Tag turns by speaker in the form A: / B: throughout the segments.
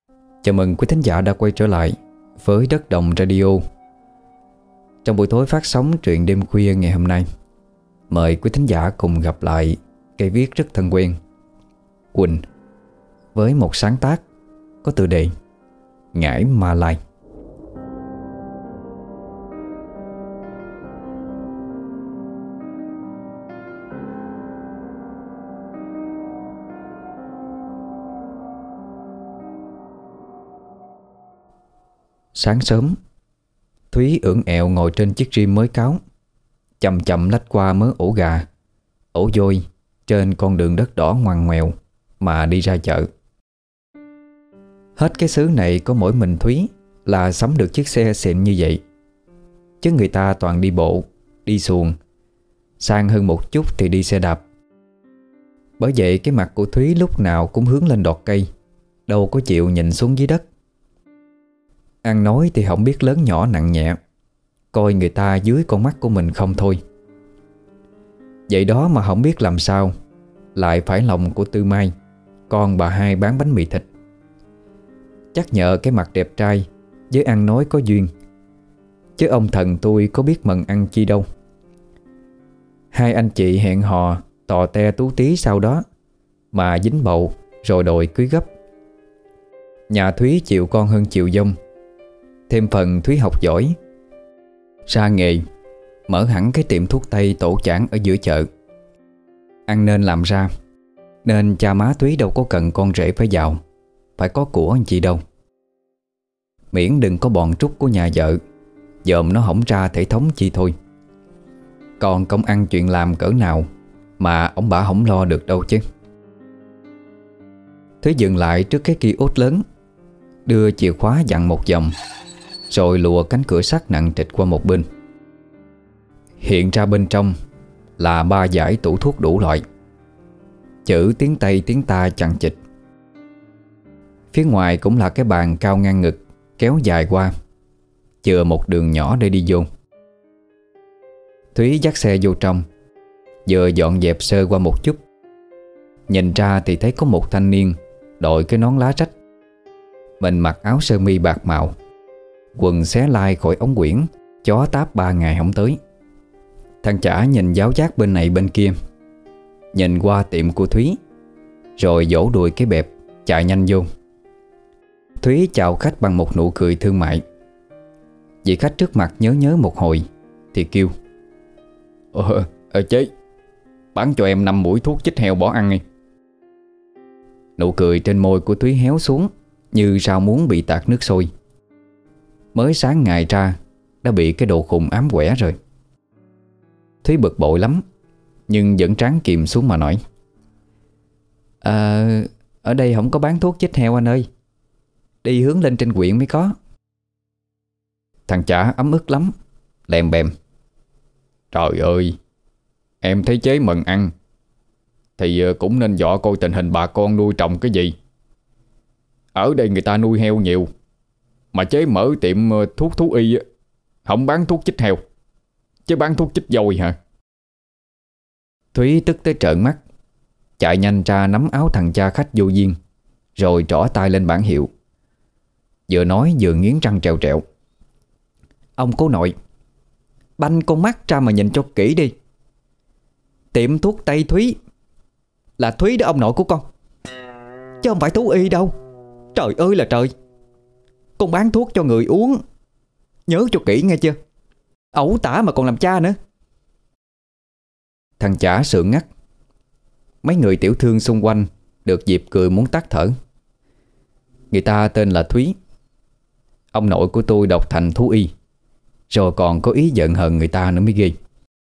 A: Chào mừng quý thính giả đã quay trở lại với Đất Đồng Radio. Trong buổi tối phát sóng truyện đêm khuya ngày hôm nay, mời quý thính giả cùng gặp lại cây viết rất thân quen, Quỳnh, với một sáng tác có tựa đề Ngải Ma Lai. Sáng sớm, Thúy ưỡn ẹo ngồi trên chiếc rim mới cáo, chậm chậm lách qua mớ ổ gà, ổ dôi trên con đường đất đỏ ngoằn ngoèo mà đi ra chợ. Hết cái xứ này có mỗi mình Thúy là sắm được chiếc xe xịn như vậy, chứ người ta toàn đi bộ, đi xuồng, sang hơn một chút thì đi xe đạp. Bởi vậy cái mặt của Thúy lúc nào cũng hướng lên đọt cây, đâu có chịu nhìn xuống dưới đất. Ăn nói thì không biết lớn nhỏ nặng nhẹ, coi người ta dưới con mắt của mình không thôi. Vậy đó mà không biết làm sao lại phải lòng của Tư Mai, con bà hai bán bánh mì thịt. Chắc nhờ cái mặt đẹp trai với ăn nói có duyên, chứ ông thần tôi có biết mần ăn chi đâu. Hai anh chị hẹn hò tò te tú tí sau đó mà dính bầu rồi đòi cưới gấp. Nhà Thúy chịu con hơn chịu dông. Thêm phần Thúy học giỏi, ra nghề, mở hẳn cái tiệm thuốc tây tổ chảng ở giữa chợ. Ăn nên làm ra, nên cha má Thúy đâu có cần con rể phải giàu, phải có của anh chị đâu. Miễn đừng có bọn trúc của nhà vợ dòm nó hổng ra thể thống chi thôi. Còn công ăn chuyện làm cỡ nào mà ông bà không lo được đâu chứ. Thúy dừng lại trước cái kiosk lớn, đưa chìa khóa dặn một vòng, rồi lùa cánh cửa sắt nặng trịch qua một bên. Hiện ra bên trong là 3 dãy tủ thuốc đủ loại, chữ tiếng Tây tiếng ta chằng chịt. Phía ngoài cũng là cái bàn cao ngang ngực, kéo dài qua, chừa một đường nhỏ để đi vô. Thúy dắt xe vô trong, vừa dọn dẹp sơ qua một chút. Nhìn ra thì thấy có một thanh niên đội cái nón lá rách, mình mặc áo sơ mi bạc màu, quần xé lai khỏi ống quyển, chó táp 3 ngày không tới. Thằng chả nhìn giáo giác bên này bên kia, nhìn qua tiệm của Thúy, rồi vỗ đùi cái bẹp chạy nhanh vô. Thúy chào khách bằng một nụ cười thương mại. Vị khách trước mặt nhớ nhớ một hồi thì kêu: Chế, bán cho em 5 mũi thuốc chích heo bỏ ăn đi. Nụ cười trên môi của Thúy héo xuống như rau muống bị tạt nước sôi. Mới sáng ngày ra đã bị cái đồ khùng ám quẻ rồi. Thúy bực bội lắm, nhưng vẫn tráng kìm xuống mà nói: Ở đây không có bán thuốc chích heo anh ơi, đi hướng lên trên huyện mới có. Thằng chả ấm ức lắm, lèm bèm: Trời ơi, em thấy chế mần ăn thì cũng nên dọ coi tình hình bà con nuôi trồng cái gì. Ở đây người ta nuôi heo nhiều, mà chế mở tiệm thuốc thú y, không bán thuốc chích heo, chứ bán thuốc chích dồi hả? Thúy tức tới trợn mắt, chạy nhanh ra nắm áo thằng cha khách vô duyên, rồi trỏ tay lên bảng hiệu. Vừa nói vừa nghiến răng trèo trẹo: Ông cố nội, banh con mắt ra mà nhìn cho kỹ đi. Tiệm thuốc Tây Thúy là Thúy đó ông nội của con, chứ không phải thú y đâu. Trời ơi là trời, con bán thuốc cho người uống, nhớ cho kỹ nghe chưa. Ẩu tả mà còn làm cha nữa. Thằng chả sượng ngắt. Mấy người tiểu thương xung quanh được dịp cười muốn tắt thở. Người ta tên là Thúy. Ông nội của tôi đọc thành thú y, rồi còn có ý giận hờn người ta nữa mới ghê.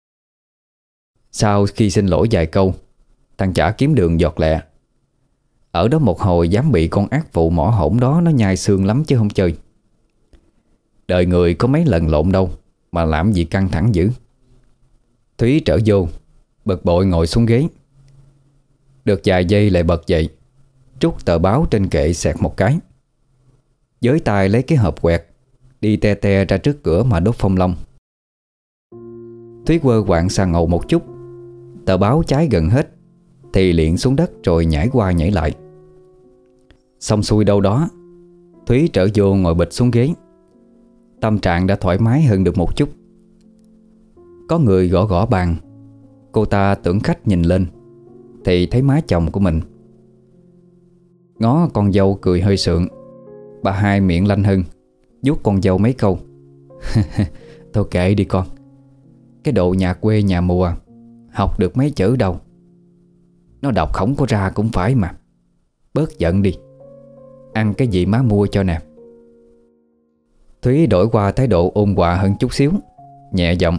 A: Sau khi xin lỗi vài câu, thằng chả kiếm đường giọt lẹ. Ở đó một hồi dám bị con ác phụ mỏ hổn đó nó nhai xương lắm chứ không chơi. Đời người có mấy lần lộn đâu mà làm gì căng thẳng dữ. Thúy trở vô, bực bội ngồi xuống ghế. Được vài giây lại bật dậy, trút tờ báo trên kệ xẹt một cái, với tay lấy cái hộp quẹt, đi te te ra trước cửa mà đốt phong long. Thúy quơ quạng sang ngầu một chút, tờ báo cháy gần hết thì liệng xuống đất rồi nhảy qua nhảy lại. Xong xuôi đâu đó Thúy trở vô ngồi bịch xuống ghế. Tâm trạng đã thoải mái hơn được một chút. Có người gõ gõ bàn. Cô ta tưởng khách nhìn lên thì thấy má chồng của mình. Ngó con dâu cười hơi sượng. Bà hai miệng lanh hưng, vuốt con dâu mấy câu. Thôi kệ đi con, cái độ nhà quê nhà mùa học được mấy chữ đâu. Nó đọc không có ra cũng phải mà. Bớt giận đi, ăn cái gì má mua cho nè. Thúy đổi qua thái độ ôn hòa hơn chút xíu, nhẹ giọng: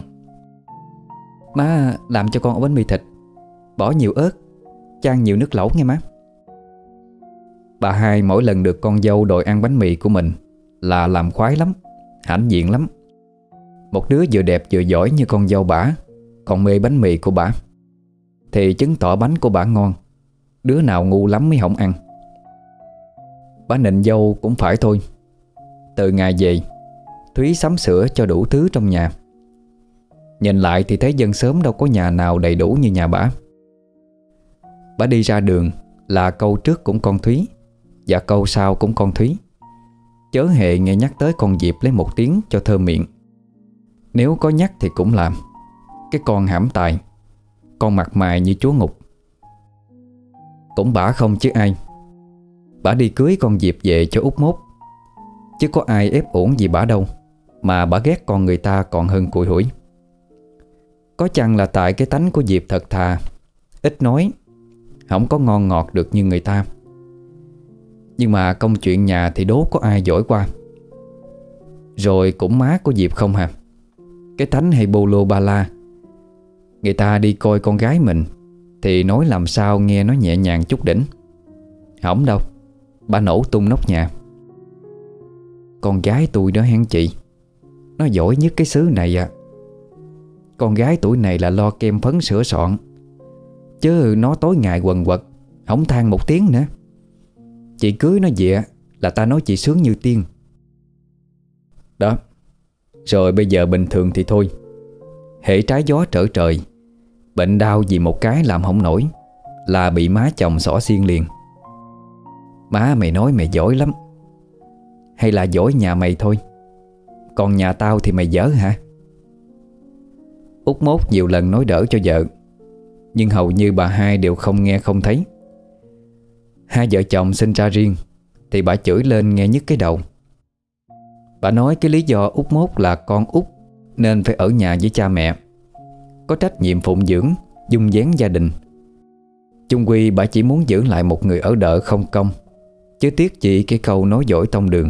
A: Má làm cho con ổ bánh mì thịt, bỏ nhiều ớt, chan nhiều nước lẩu nghe má. Bà hai mỗi lần được con dâu đòi ăn bánh mì của mình là làm khoái lắm, hãnh diện lắm. Một đứa vừa đẹp vừa giỏi như con dâu bả còn mê bánh mì của bả thì chứng tỏ bánh của bả ngon. Đứa nào ngu lắm mới không ăn. Bả nịnh dâu cũng phải thôi. Từ ngày về, Thúy sắm sửa cho đủ thứ trong nhà. Nhìn lại thì thấy dân xóm đâu có nhà nào đầy đủ như nhà bả. Bả đi ra đường là câu trước cũng con Thúy và câu sau cũng con Thúy. Chớ hề nghe nhắc tới con Diệp lấy một tiếng cho thơm miệng. Nếu có nhắc thì cũng làm. Cái con hãm tài, con mặt mày như chúa ngục. Cũng bả không chứ ai. Bả đi cưới con Diệp về cho út mốt, chứ có ai ép uổng gì bả đâu. Mà bả ghét con người ta còn hơn cùi hủi. Có chăng là tại cái tánh của Diệp thật thà, ít nói, không có ngon ngọt được như người ta. Nhưng mà công chuyện nhà thì đố có ai giỏi qua. Rồi cũng má của Diệp không hả? Cái tánh hay bô lô ba la. Người ta đi coi con gái mình thì nói làm sao nghe nó nhẹ nhàng chút đỉnh. Hổng đâu, bà nổ tung nóc nhà. Con gái tôi đó hén chị, nó giỏi nhất cái xứ này à. Con gái tuổi này là lo kem phấn sửa soạn, chứ nó tối ngày quần quật, không than một tiếng nữa. Chị cưới nó về là ta nói chị sướng như tiên. Đó. Rồi bây giờ bình thường thì thôi, hễ trái gió trở trời, bệnh đau vì một cái làm không nổi là bị má chồng xỏ xiên liền. Má mày nói mày giỏi lắm. Hay là giỏi nhà mày thôi, còn nhà tao thì mày dở hả? Út mốt nhiều lần nói đỡ cho vợ, nhưng hầu như bà hai đều không nghe không thấy. Hai vợ chồng sinh ra riêng thì bà chửi lên nghe nhức cái đầu. Bà nói cái lý do út mốt là con út nên phải ở nhà với cha mẹ, có trách nhiệm phụng dưỡng, dung vén gia đình. Chung quy bà chỉ muốn giữ lại một người ở đợ không công, chứ tiếc chị cái câu nói dỗi tông đường.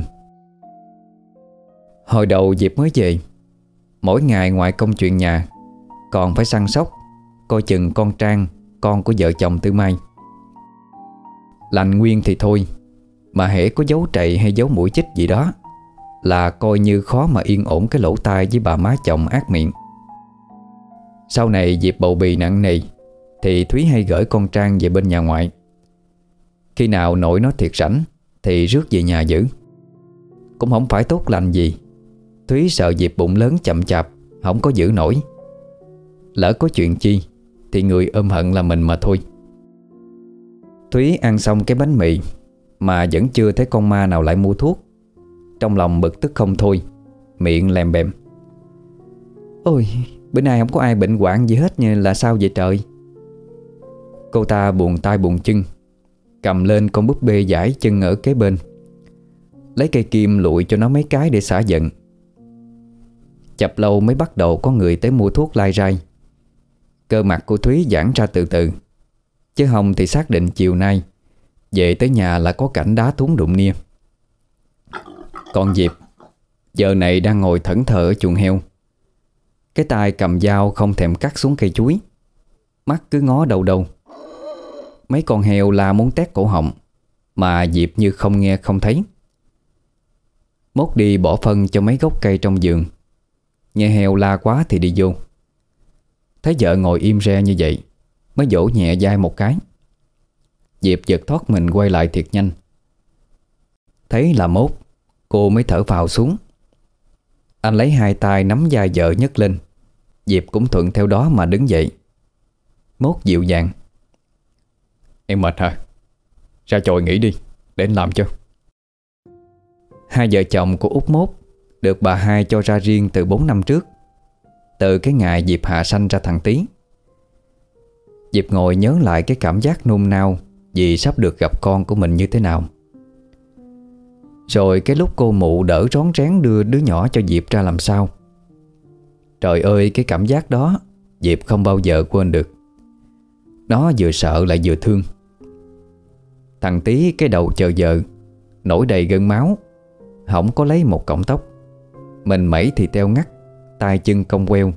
A: Hồi đầu Diệp mới về, mỗi ngày ngoài công chuyện nhà còn phải săn sóc, coi chừng con Trang, con của vợ chồng Tư Mai. Lành nguyên thì thôi, mà hễ có dấu trậy hay dấu mũi chích gì đó là coi như khó mà yên ổn cái lỗ tai với bà má chồng ác miệng. Sau này Diệp bầu bì nặng nề thì Thúy hay gửi con Trang về bên nhà ngoại. Khi nào nội nó thiệt rảnh thì rước về nhà giữ. Cũng không phải tốt lành gì. Thúy sợ Diệp bụng lớn chậm chạp, không có giữ nổi. Lỡ có chuyện chi thì người ôm hận là mình mà thôi. Thúy ăn xong cái bánh mì mà vẫn chưa thấy con ma nào lại mua thuốc. Trong lòng bực tức không thôi, miệng lèm bèm: Ôi, bữa nay không có ai bệnh hoạn gì hết như là sao vậy trời? Cô ta buồn tay buồn chân, cầm lên con búp bê giải chân ở kế bên, lấy cây kim lụi cho nó mấy cái để xả giận. Chập lâu mới bắt đầu có người tới mua thuốc lai rai. Cơ mặt của Thúy giãn ra từ từ, chứ không thì xác định chiều nay về tới nhà là có cảnh đá thúng đụng nia. Còn Diệp giờ này đang ngồi thẫn thờ ở chuồng heo, cái tay cầm dao không thèm cắt xuống cây chuối, mắt cứ ngó đâu đâu. Mấy con heo la muốn tét cổ họng, mà Diệp như không nghe không thấy. Mốt đi bỏ phân cho mấy gốc cây trong vườn, nghe heo la quá thì đi vô. Thấy vợ ngồi im re như vậy mới vỗ nhẹ vai một cái. Diệp giật thoát mình quay lại thiệt nhanh. Thấy là Mốt, cô mới thở phào xuống. Anh lấy hai tay nắm vai vợ nhấc lên. Diệp cũng thuận theo đó mà đứng dậy. Mốt dịu dàng: Em mệt hả? Ra chòi nghỉ đi, để anh làm cho. Hai vợ chồng của Út Mốt được bà hai cho ra riêng từ 4 năm trước, từ cái ngày Diệp hạ sanh ra thằng Tý. Diệp ngồi nhớ lại cái cảm giác nôn nao vì sắp được gặp con của mình như thế nào. Rồi cái lúc cô mụ đỡ rón rén đưa đứa nhỏ cho Diệp ra làm sao. Trời ơi, cái cảm giác đó Diệp không bao giờ quên được. Nó vừa sợ lại vừa thương. Thằng Tý cái đầu chờ vợ, nổi đầy gân máu, không có lấy một cọng tóc, mình mẩy thì teo ngắt, tay chân cong queo.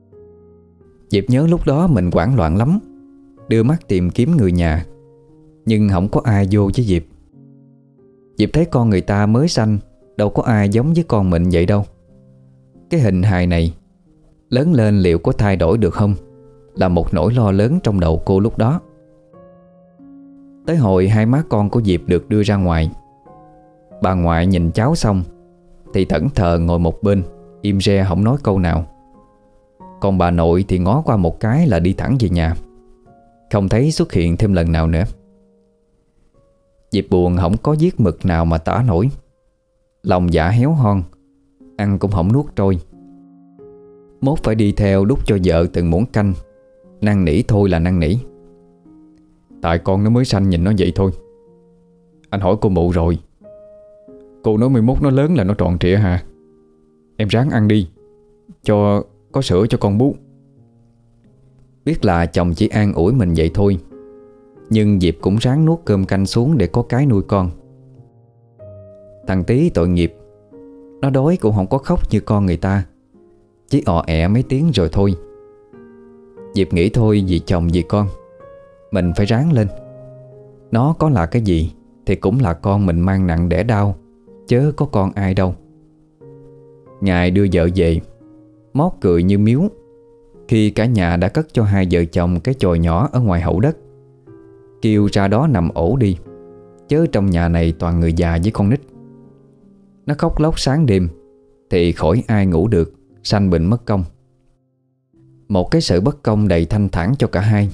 A: Diệp nhớ lúc đó mình hoảng loạn lắm, đưa mắt tìm kiếm người nhà, nhưng không có ai vô với Diệp. Diệp thấy con người ta mới sanh, đâu có ai giống với con mình vậy đâu. Cái hình hài này lớn lên liệu có thay đổi được không, là một nỗi lo lớn trong đầu cô lúc đó. Tới hồi hai má con của Diệp được đưa ra ngoài, bà ngoại nhìn cháu xong thì thẫn thờ ngồi một bên, im re không nói câu nào. Còn bà nội thì ngó qua một cái là đi thẳng về nhà, không thấy xuất hiện thêm lần nào nữa. Diệp buồn không có viết mực nào mà tả nổi, lòng dạ héo hon, ăn cũng không nuốt trôi. Mốt phải đi theo đút cho vợ từng muỗng canh, năn nỉ thôi là năn nỉ. Tại con nó mới sanh nhìn nó vậy thôi. Anh hỏi cô mụ rồi, cô nói 11 nó lớn là nó tròn trịa hả? Em ráng ăn đi, cho có sữa cho con bú. Biết là chồng chỉ an ủi mình vậy thôi, nhưng Diệp cũng ráng nuốt cơm canh xuống để có cái nuôi con. Thằng Tý tội nghiệp, nó đói cũng không có khóc như con người ta, chỉ ọ ẹ mấy tiếng rồi thôi. Diệp nghĩ thôi, vì chồng vì con mình phải ráng lên. Nó có là cái gì thì cũng là con mình mang nặng đẻ đau, chớ có con ai đâu. Ngày đưa vợ về, Mót cười như miếu khi cả nhà đã cất cho hai vợ chồng cái chòi nhỏ ở ngoài hậu đất, kêu ra đó nằm ổ đi, chớ trong nhà này toàn người già với con nít. Nó khóc lóc sáng đêm thì khỏi ai ngủ được, sanh bệnh mất công. Một cái sự bất công đầy thanh thản cho cả hai.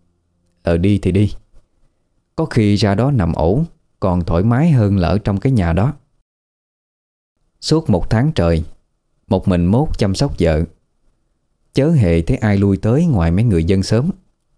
A: Đi thì đi, có khi ra đó nằm ổ còn thoải mái hơn là ở trong cái nhà đó. Suốt 1 tháng trời, một mình Mốt chăm sóc vợ, chớ hề thấy ai lui tới ngoài mấy người dân xóm.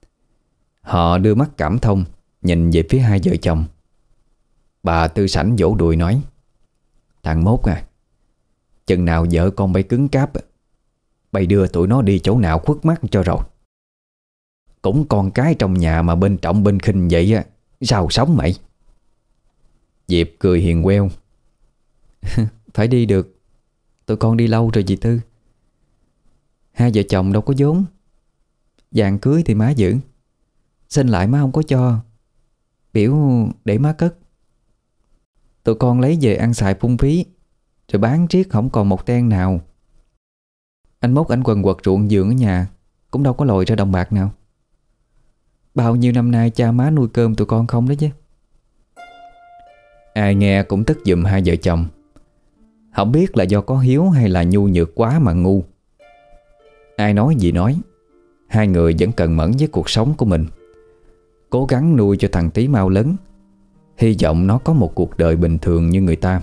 A: Họ đưa mắt cảm thông nhìn về phía hai vợ chồng. Bà Tư Sảnh vỗ đùi nói: "Thằng Mốt à, chừng nào vợ con bay cứng cáp, bay đưa tụi nó đi chỗ nào khuất mắt cho rồi. Cũng con cái trong nhà mà bên trọng bên khinh vậy á, sao sống mày?" Diệp cười hiền queo: "Phải đi được, tụi con đi lâu rồi chị Tư. Hai vợ chồng đâu có vốn, vàng cưới thì má giữ, xin lại má không có cho, biểu để má cất. Tụi con lấy về ăn xài phung phí, rồi bán riết không còn một ten nào. Anh Mốt anh quần quật ruộng vườn ở nhà, cũng đâu có lòi ra đồng bạc nào. Bao nhiêu năm nay cha má nuôi cơm tụi con không đó chứ." Ai nghe cũng tức giùm hai vợ chồng. Không biết là do có hiếu hay là nhu nhược quá mà ngu. Ai nói gì nói, hai người vẫn cần mẫn với cuộc sống của mình, cố gắng nuôi cho thằng Tý mau lớn, hy vọng nó có một cuộc đời bình thường như người ta.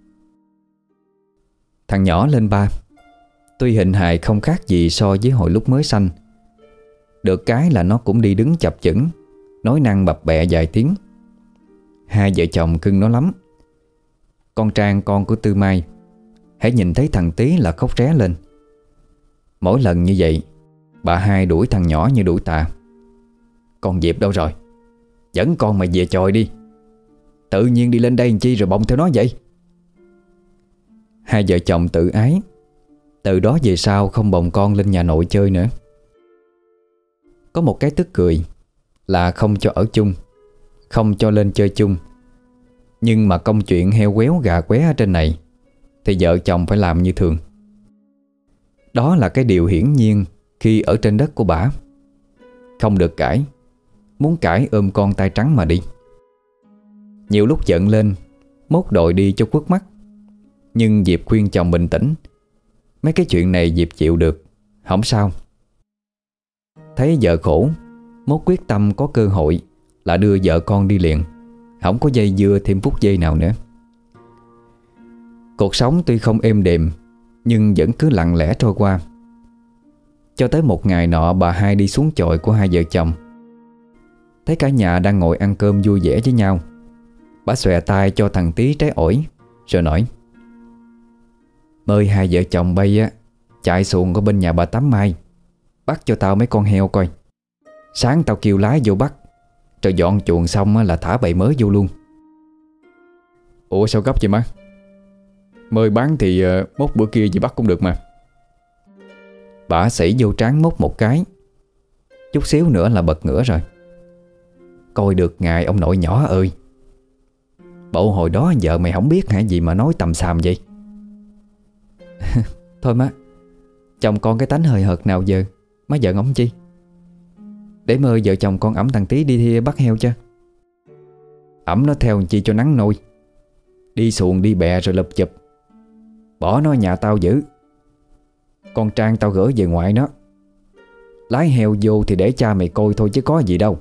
A: Thằng nhỏ lên 3, tuy hình hài không khác gì so với hồi lúc mới sanh. Được cái là nó cũng đi đứng chập chững, nói năng bập bẹ vài tiếng. Hai vợ chồng cưng nó lắm. Con Trang, con của Tư Mai, hãy nhìn thấy thằng Tý là khóc ré lên. Mỗi lần như vậy, bà hai đuổi thằng nhỏ như đuổi tà. "Con Diệp đâu rồi? Dẫn con mày về chòi đi. Tự nhiên đi lên đây làm chi rồi bồng theo nó vậy?" Hai vợ chồng tự ái, từ đó về sau không bồng con lên nhà nội chơi nữa. Có một cái tức cười là không cho ở chung, không cho lên chơi chung. Nhưng mà công chuyện heo quéo gà qué ở trên này thì vợ chồng phải làm như thường. Đó là cái điều hiển nhiên khi ở trên đất của bả. Không được cãi, muốn cãi ôm con tay trắng mà đi. Nhiều lúc giận lên, Mốt đòi đi cho khuất mắt, nhưng Diệp khuyên chồng bình tĩnh. Mấy cái chuyện này Diệp chịu được, không sao. Thấy vợ khổ, Mốt quyết tâm có cơ hội là đưa vợ con đi liền, không có dây dưa thêm phút giây nào nữa. Cuộc sống tuy không êm đềm nhưng vẫn cứ lặng lẽ trôi qua. Cho tới một ngày nọ, bà hai đi xuống chòi của hai vợ chồng, thấy cả nhà đang ngồi ăn cơm vui vẻ với nhau. Bà xòe tay cho thằng Tí trái ổi rồi nói: "Mời hai vợ chồng bay á, chạy xuồng qua bên nhà bà Tám Mai, bắt cho tao mấy con heo coi. Sáng tao kêu lái vô bắt, rồi dọn chuồng xong á là thả bầy mới vô luôn." "Ủa sao gấp vậy má? Mời bán thì mốt bữa kia gì bắt cũng được mà." Bà sỉ vô trán mốt một cái, chút xíu nữa là bật ngửa rồi: "Coi được ngài ông nội nhỏ ơi. Bộ hồi đó vợ mày không biết hả gì mà nói tầm xàm vậy?" "Thôi má, chồng con cái tánh hời hợt nào giờ, má giận ổng chi? Để mơ vợ chồng con ẵm thằng Tí đi thi bắt heo cho. Ẵm nó theo chi cho nắng nôi, đi xuồng đi bè rồi lụp chụp. Bỏ nó ở nhà tao giữ. Con Trang tao gửi về ngoại nó. Lái heo vô thì để cha mày coi thôi chứ có gì đâu."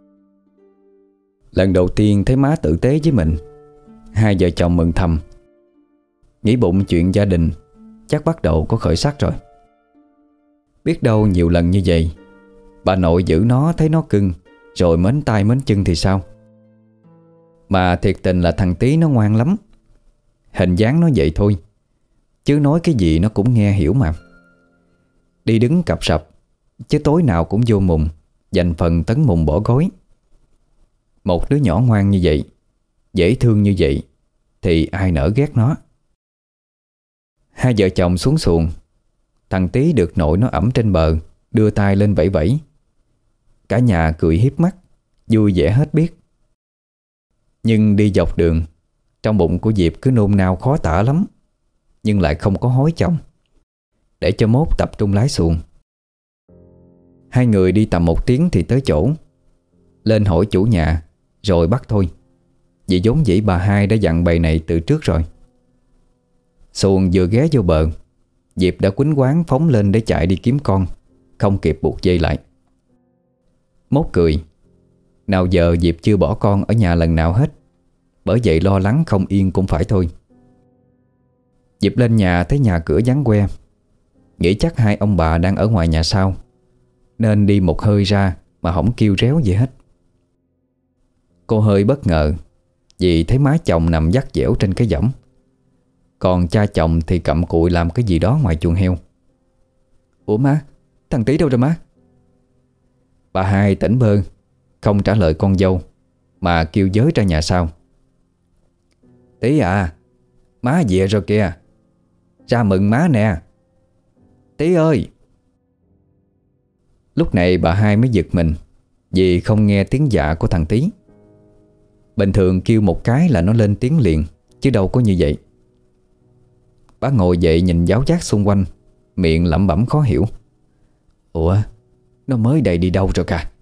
A: Lần đầu tiên thấy má tử tế với mình, hai vợ chồng mừng thầm, nghĩ bụng chuyện gia đình chắc bắt đầu có khởi sắc rồi. Biết đâu nhiều lần như vậy, bà nội giữ nó thấy nó cưng, rồi mến tay mến chân thì sao. Mà thiệt tình là thằng Tí nó ngoan lắm. Hình dáng nó vậy thôi, chứ nói cái gì nó cũng nghe hiểu mà. Đi đứng cặp sập, chứ tối nào cũng vô mùng, dành phần tấn mùng bỏ gối. Một đứa nhỏ ngoan như vậy, dễ thương như vậy, thì ai nỡ ghét nó. Hai vợ chồng xuống xuồng, thằng Tí được nội nó ẵm trên bờ, đưa tay lên vẫy vẫy. Cả nhà cười hiếp mắt, vui vẻ hết biết. Nhưng đi dọc đường, trong bụng của Diệp cứ nôn nao khó tả lắm, nhưng lại không có hối chồng, để cho mốt tập trung lái xuồng. Hai người đi tầm 1 tiếng thì tới chỗ. Lên hỏi chủ nhà rồi bắt thôi, vì vốn dĩ bà hai đã dặn bầy này từ trước rồi. Xuồng vừa ghé vô bờ, Diệp đã quýnh quáng phóng lên để chạy đi kiếm con, không kịp buộc dây lại. Mốt cười, nào giờ Diệp chưa bỏ con ở nhà lần nào hết, bởi vậy lo lắng không yên cũng phải thôi. Diệp lên nhà thấy nhà cửa vắng que, nghĩ chắc hai ông bà đang ở ngoài nhà sau, nên đi một hơi ra mà không kêu réo gì hết. Cô hơi bất ngờ vì thấy má chồng nằm vắt dẻo trên cái võng, còn cha chồng thì cặm cụi làm cái gì đó ngoài chuồng heo. "Ủa má, thằng Tí đâu rồi má?" Bà hai tỉnh bơ, không trả lời con dâu mà kêu giới ra nhà sau: "Tí à, má về rồi kìa, ra mừng má nè. Tí ơi!" Lúc này bà hai mới giật mình vì không nghe tiếng dạ của thằng Tí. Bình thường kêu một cái là nó lên tiếng liền, chứ đâu có như vậy. Bà ngồi dậy nhìn giáo giác xung quanh, miệng lẩm bẩm khó hiểu: "Ủa, nó mới đây đi đâu rồi cả?"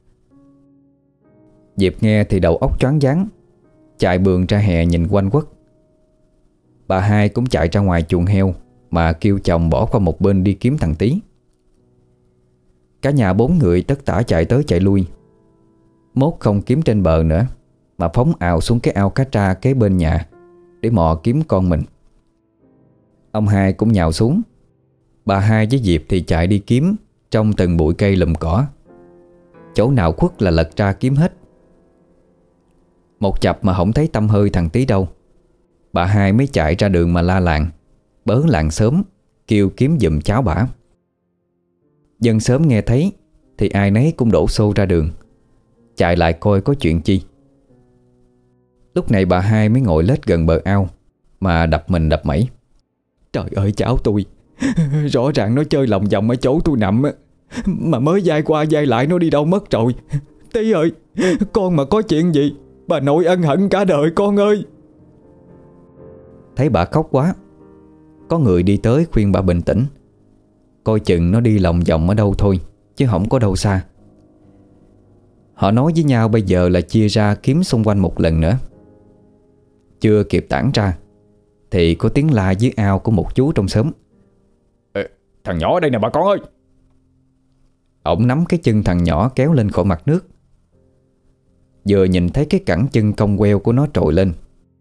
A: Diệp nghe thì đầu óc choáng váng, chạy bườn ra hè nhìn quanh quất. Bà hai cũng chạy ra ngoài chuồng heo mà kêu chồng bỏ qua một bên đi kiếm thằng Tí. Cả nhà 4 người tất tả chạy tới chạy lui. Mốt không kiếm trên bờ nữa, mà phóng ào xuống cái ao cá tra kế bên nhà để mò kiếm con mình. Ông hai cũng nhào xuống. Bà hai với Diệp thì chạy đi kiếm trong từng bụi cây lùm cỏ, chỗ nào khuất là lật ra kiếm hết. Một chập mà không thấy tăm hơi thằng Tí đâu, bà hai mới chạy ra đường mà la làng, bớ làng xóm kêu kiếm giùm cháu bả. Dân xóm nghe thấy thì ai nấy cũng đổ xô ra đường, chạy lại coi có chuyện chi. Lúc này bà hai mới ngồi lết gần bờ ao mà đập mình đập mẩy: "Trời ơi cháu tôi, rõ ràng nó chơi lòng vòng ở chỗ tôi nằm á, mà mới vai qua vai lại nó đi đâu mất rồi. Tí ơi, con mà có chuyện gì bà nội ân hận cả đời con ơi." Thấy bà khóc quá, có người đi tới khuyên bà bình tĩnh, coi chừng nó đi lòng vòng ở đâu thôi, chứ không có đâu xa. Họ nói với nhau bây giờ là chia ra kiếm xung quanh một lần nữa. Chưa kịp tản ra thì có tiếng la dưới ao của một chú trong xóm: "Thằng nhỏ ở đây nè bà con ơi!" Ổng nắm cái chân thằng nhỏ kéo lên khỏi mặt nước. Vừa nhìn thấy cái cẳng chân cong queo của nó trồi lên,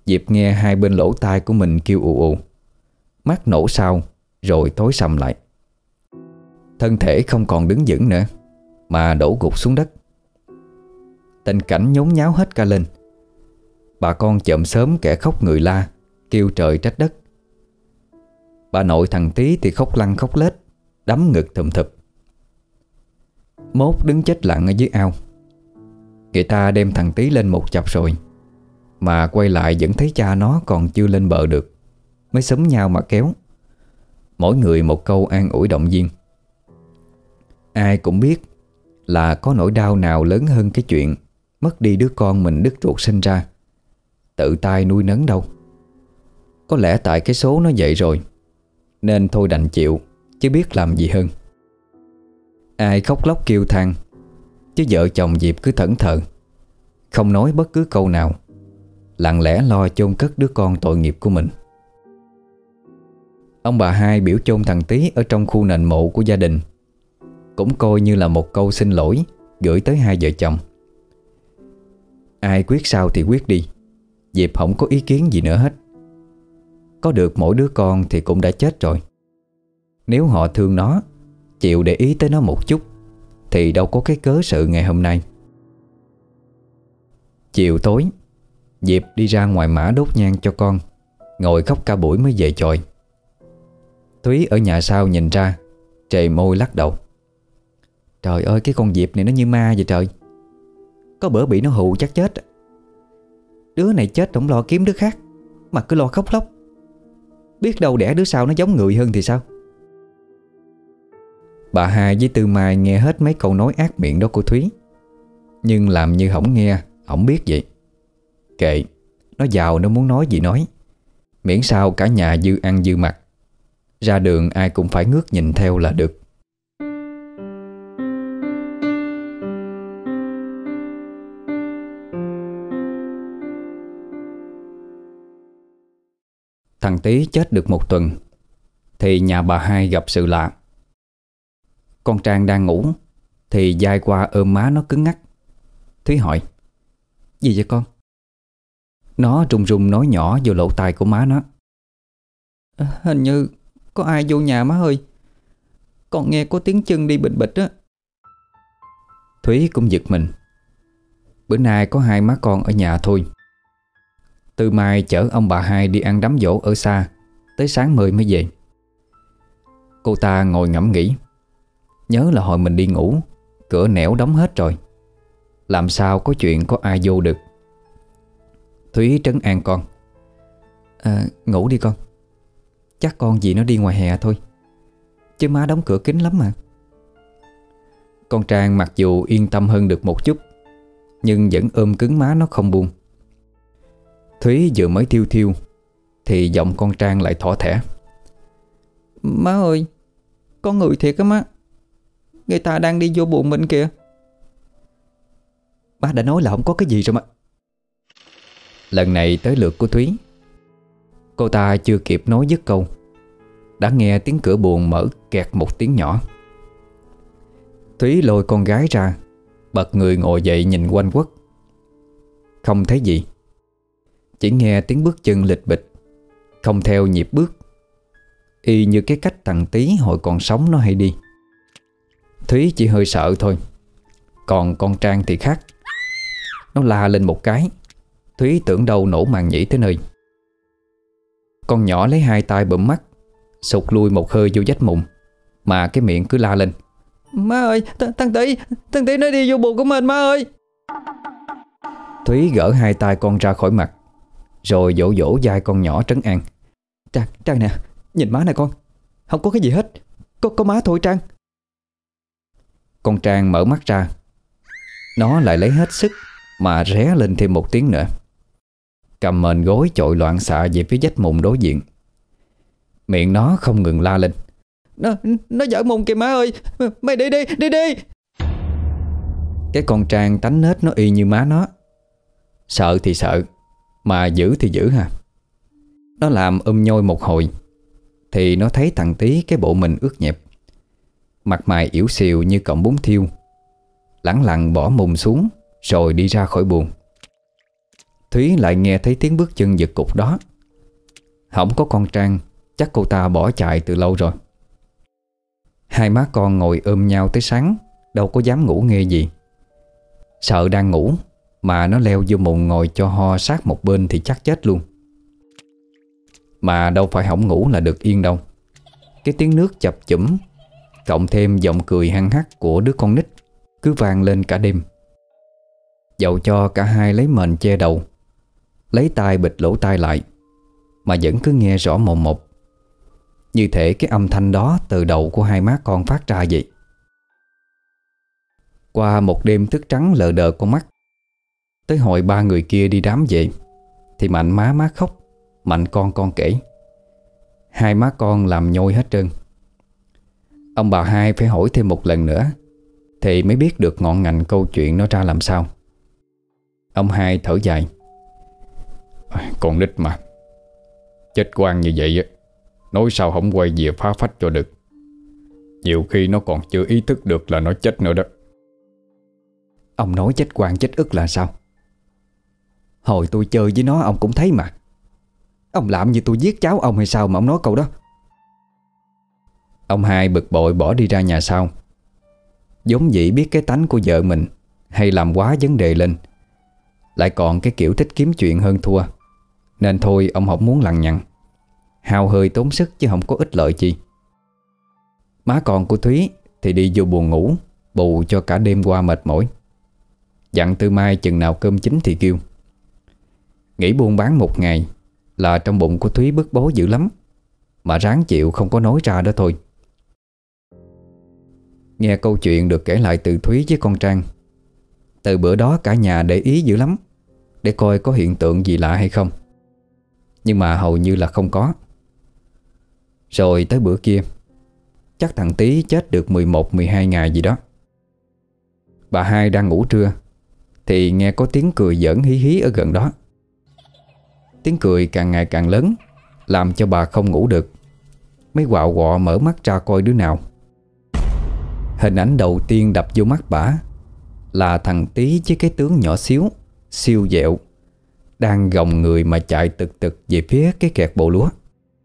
A: Diệp nghe hai bên lỗ tai của mình kêu ù ù. Mắt nổ sao rồi tối sầm lại. Thân thể không còn đứng vững nữa mà đổ gục xuống đất. Tình cảnh nhốn nháo hết cả lên. Bà con chợm xóm kẻ khóc người la, kêu trời trách đất. Bà nội thằng Tí thì khóc lăn khóc lết, đấm ngực thùm thụp. Mốt đứng chết lặng ở dưới ao. Người ta đem thằng Tí lên một chập rồi, mà quay lại vẫn thấy cha nó còn chưa lên bờ được, mới xúm nhau mà kéo. Mỗi người một câu an ủi động viên. Ai cũng biết là có nỗi đau nào lớn hơn cái chuyện mất đi đứa con mình đứt ruột sinh ra, tự tay nuôi nấng đâu. Có lẽ tại cái số nó vậy rồi, nên thôi đành chịu, chứ biết làm gì hơn. Ai khóc lóc kêu than, chứ vợ chồng Diệp cứ thẫn thờ, không nói bất cứ câu nào, lặng lẽ lo chôn cất đứa con tội nghiệp của mình. Ông bà hai biểu chôn thằng Tí ở trong khu nền mộ của gia đình, cũng coi như là một câu xin lỗi gửi tới hai vợ chồng. Ai quyết sao thì quyết đi, Diệp không có ý kiến gì nữa hết. Có được mỗi đứa con thì cũng đã chết rồi. Nếu họ thương nó, chịu để ý tới nó một chút, thì đâu có cái cớ sự ngày hôm nay. Chiều tối, Diệp đi ra ngoài mã đốt nhang cho con, ngồi khóc cả buổi mới về chòi. Thúy ở nhà sau nhìn ra, trề môi lắc đầu. Trời ơi, cái con Diệp này nó như ma vậy trời. Có bữa bị nó hù chắc chết. Đứa này chết không lo kiếm đứa khác, mà cứ lo khóc lóc. Biết đâu đẻ đứa sau nó giống người hơn thì sao. Bà hai với Tư Mai nghe hết mấy câu nói ác miệng đó của Thúy, nhưng làm như không nghe, không biết vậy. Kệ, nó giàu nó muốn nói gì nói, miễn sao cả nhà dư ăn dư mặc. Ra đường ai cũng phải ngước nhìn theo là được. Thằng Tí chết được một tuần thì nhà bà hai gặp sự lạ. Con Trang đang ngủ thì dai qua ôm má nó cứng ngắc. Thúy hỏi: Gì vậy con? Nó run run nói nhỏ vô lỗ tai của má nó: Hình như có ai vô nhà má ơi. Con nghe có tiếng chân đi bịch bịch á. Thúy cũng giật mình. Bữa nay có hai má con ở nhà thôi. Tư Mai chở ông bà hai đi ăn đám giỗ ở xa, tới sáng mời mới về. Cô ta ngồi ngẫm nghĩ, nhớ là hồi mình đi ngủ, cửa nẻo đóng hết rồi, làm sao có chuyện có ai vô được. Thúy trấn an con: Ngủ đi con, chắc con gì nó đi ngoài hè thôi, chứ má đóng cửa kín lắm mà. Con Trang mặc dù yên tâm hơn được một chút, nhưng vẫn ôm cứng má nó không buông. Thúy vừa mới thiêu thiêu thì giọng con Trang lại thỏ thẻ: Má ơi, có người thiệt á má. Người ta đang đi vô buồng mình kìa. Má đã nói là không có cái gì rồi mà. Lần này tới lượt của Thúy. Cô ta chưa kịp nói dứt câu, đã nghe tiếng cửa buồng mở kẹt một tiếng nhỏ. Thúy lôi con gái ra, bật người ngồi dậy nhìn quanh quất. Không thấy gì, chỉ nghe tiếng bước chân lịch bịch, không theo nhịp bước, y như cái cách thằng Tí hồi còn sống nó hay đi. Thúy chỉ hơi sợ thôi, còn con Trang thì khác. Nó la lên một cái, Thúy tưởng đâu nổ màng nhĩ tới nơi. Con nhỏ lấy hai tay bụm mắt, sụt lui một hơi vô vách mùng, mà cái miệng cứ la lên: Má ơi, thằng Tí nó đi vô buồng của mình má ơi. Thúy gỡ hai tay con ra khỏi mặt, rồi dỗ dỗ vai con nhỏ trấn an: Trang nè, nhìn má nè con, không có cái gì hết, có má thôi Trang. Con Trang mở mắt ra, nó lại lấy hết sức mà ré lên thêm một tiếng nữa, cầm mền gối chội loạn xạ về phía vách mùng đối diện. Miệng nó không ngừng la lên: Nó dở mùng kìa má ơi, mày đi. Cái con Trang tánh nết nó y như má nó. Sợ thì sợ, mà giữ thì giữ ha. Nó làm nhoi một hồi thì nó thấy thằng Tí cái bộ mình ướt nhẹp, mặt mày yếu xìu như cọng bún thiêu, lẳng lặng bỏ mùng xuống rồi đi ra khỏi buồng. Thúy lại nghe thấy tiếng bước chân giật cục đó. Không có con Trang, chắc cô ta bỏ chạy từ lâu rồi. Hai má con ngồi ôm nhau tới sáng, đâu có dám ngủ nghe gì. Sợ đang ngủ mà nó leo vô mùng ngồi cho ho sát một bên thì chắc chết luôn. Mà đâu phải hổng ngủ là được yên đâu. Cái tiếng nước chập chủm cộng thêm giọng cười hăng hắc của đứa con nít cứ vang lên cả đêm. Dẫu cho cả hai lấy mền che đầu, lấy tay bịt lỗ tai lại, mà vẫn cứ nghe rõ mồn một, như thể cái âm thanh đó từ đầu của hai má con phát ra vậy. Qua một đêm thức trắng lờ đờ con mắt, tới hồi ba người kia đi đám về thì Mạnh má khóc, Mạnh con kể. Hai má con làm nhoi hết trơn. Ông bà hai phải hỏi thêm một lần nữa thì mới biết được ngọn ngành câu chuyện nó ra làm sao. Ông hai thở dài. Con nít mà, chết quan như vậy á, nói sao không quay về phá phách cho được. Nhiều khi nó còn chưa ý thức được là nó chết nữa đó.
B: Ông nói chết quan chết ức là sao? Hồi tôi chơi với nó ông cũng thấy mà. Ông làm như tôi giết cháu ông hay sao mà ông nói câu đó?
A: Ông hai bực bội bỏ đi ra nhà sau. Vốn dĩ biết cái tánh của vợ mình hay làm quá vấn đề lên, lại còn cái kiểu thích kiếm chuyện hơn thua, nên thôi ông không muốn lằng nhằng, hao hơi tốn sức chứ không có ích lợi chi. Má con của Thúy thì đi vô buồn ngủ, bù cho cả đêm qua mệt mỏi. Dặn Tư Mai chừng nào cơm chín thì kêu. Nghỉ buôn bán một ngày là trong bụng của Thúy bức bối dữ lắm, mà ráng chịu không có nói ra đó thôi. Nghe câu chuyện được kể lại từ Thúy với con Trang, từ bữa đó cả nhà để ý dữ lắm, để coi có hiện tượng gì lạ hay không. Nhưng mà hầu như là không có. Rồi tới bữa kia, chắc thằng Tý chết được 11-12 ngày gì đó. Bà hai đang ngủ trưa thì nghe có tiếng cười giỡn hí hí ở gần đó. Tiếng cười càng ngày càng lớn, làm cho bà không ngủ được, mới quạo quọ mở mắt ra coi đứa nào. Hình ảnh đầu tiên đập vô mắt bả là thằng Tý với cái tướng nhỏ xíu, siêu dẹo, đang gồng người mà chạy tực tực về phía cái kẹt bộ lúa.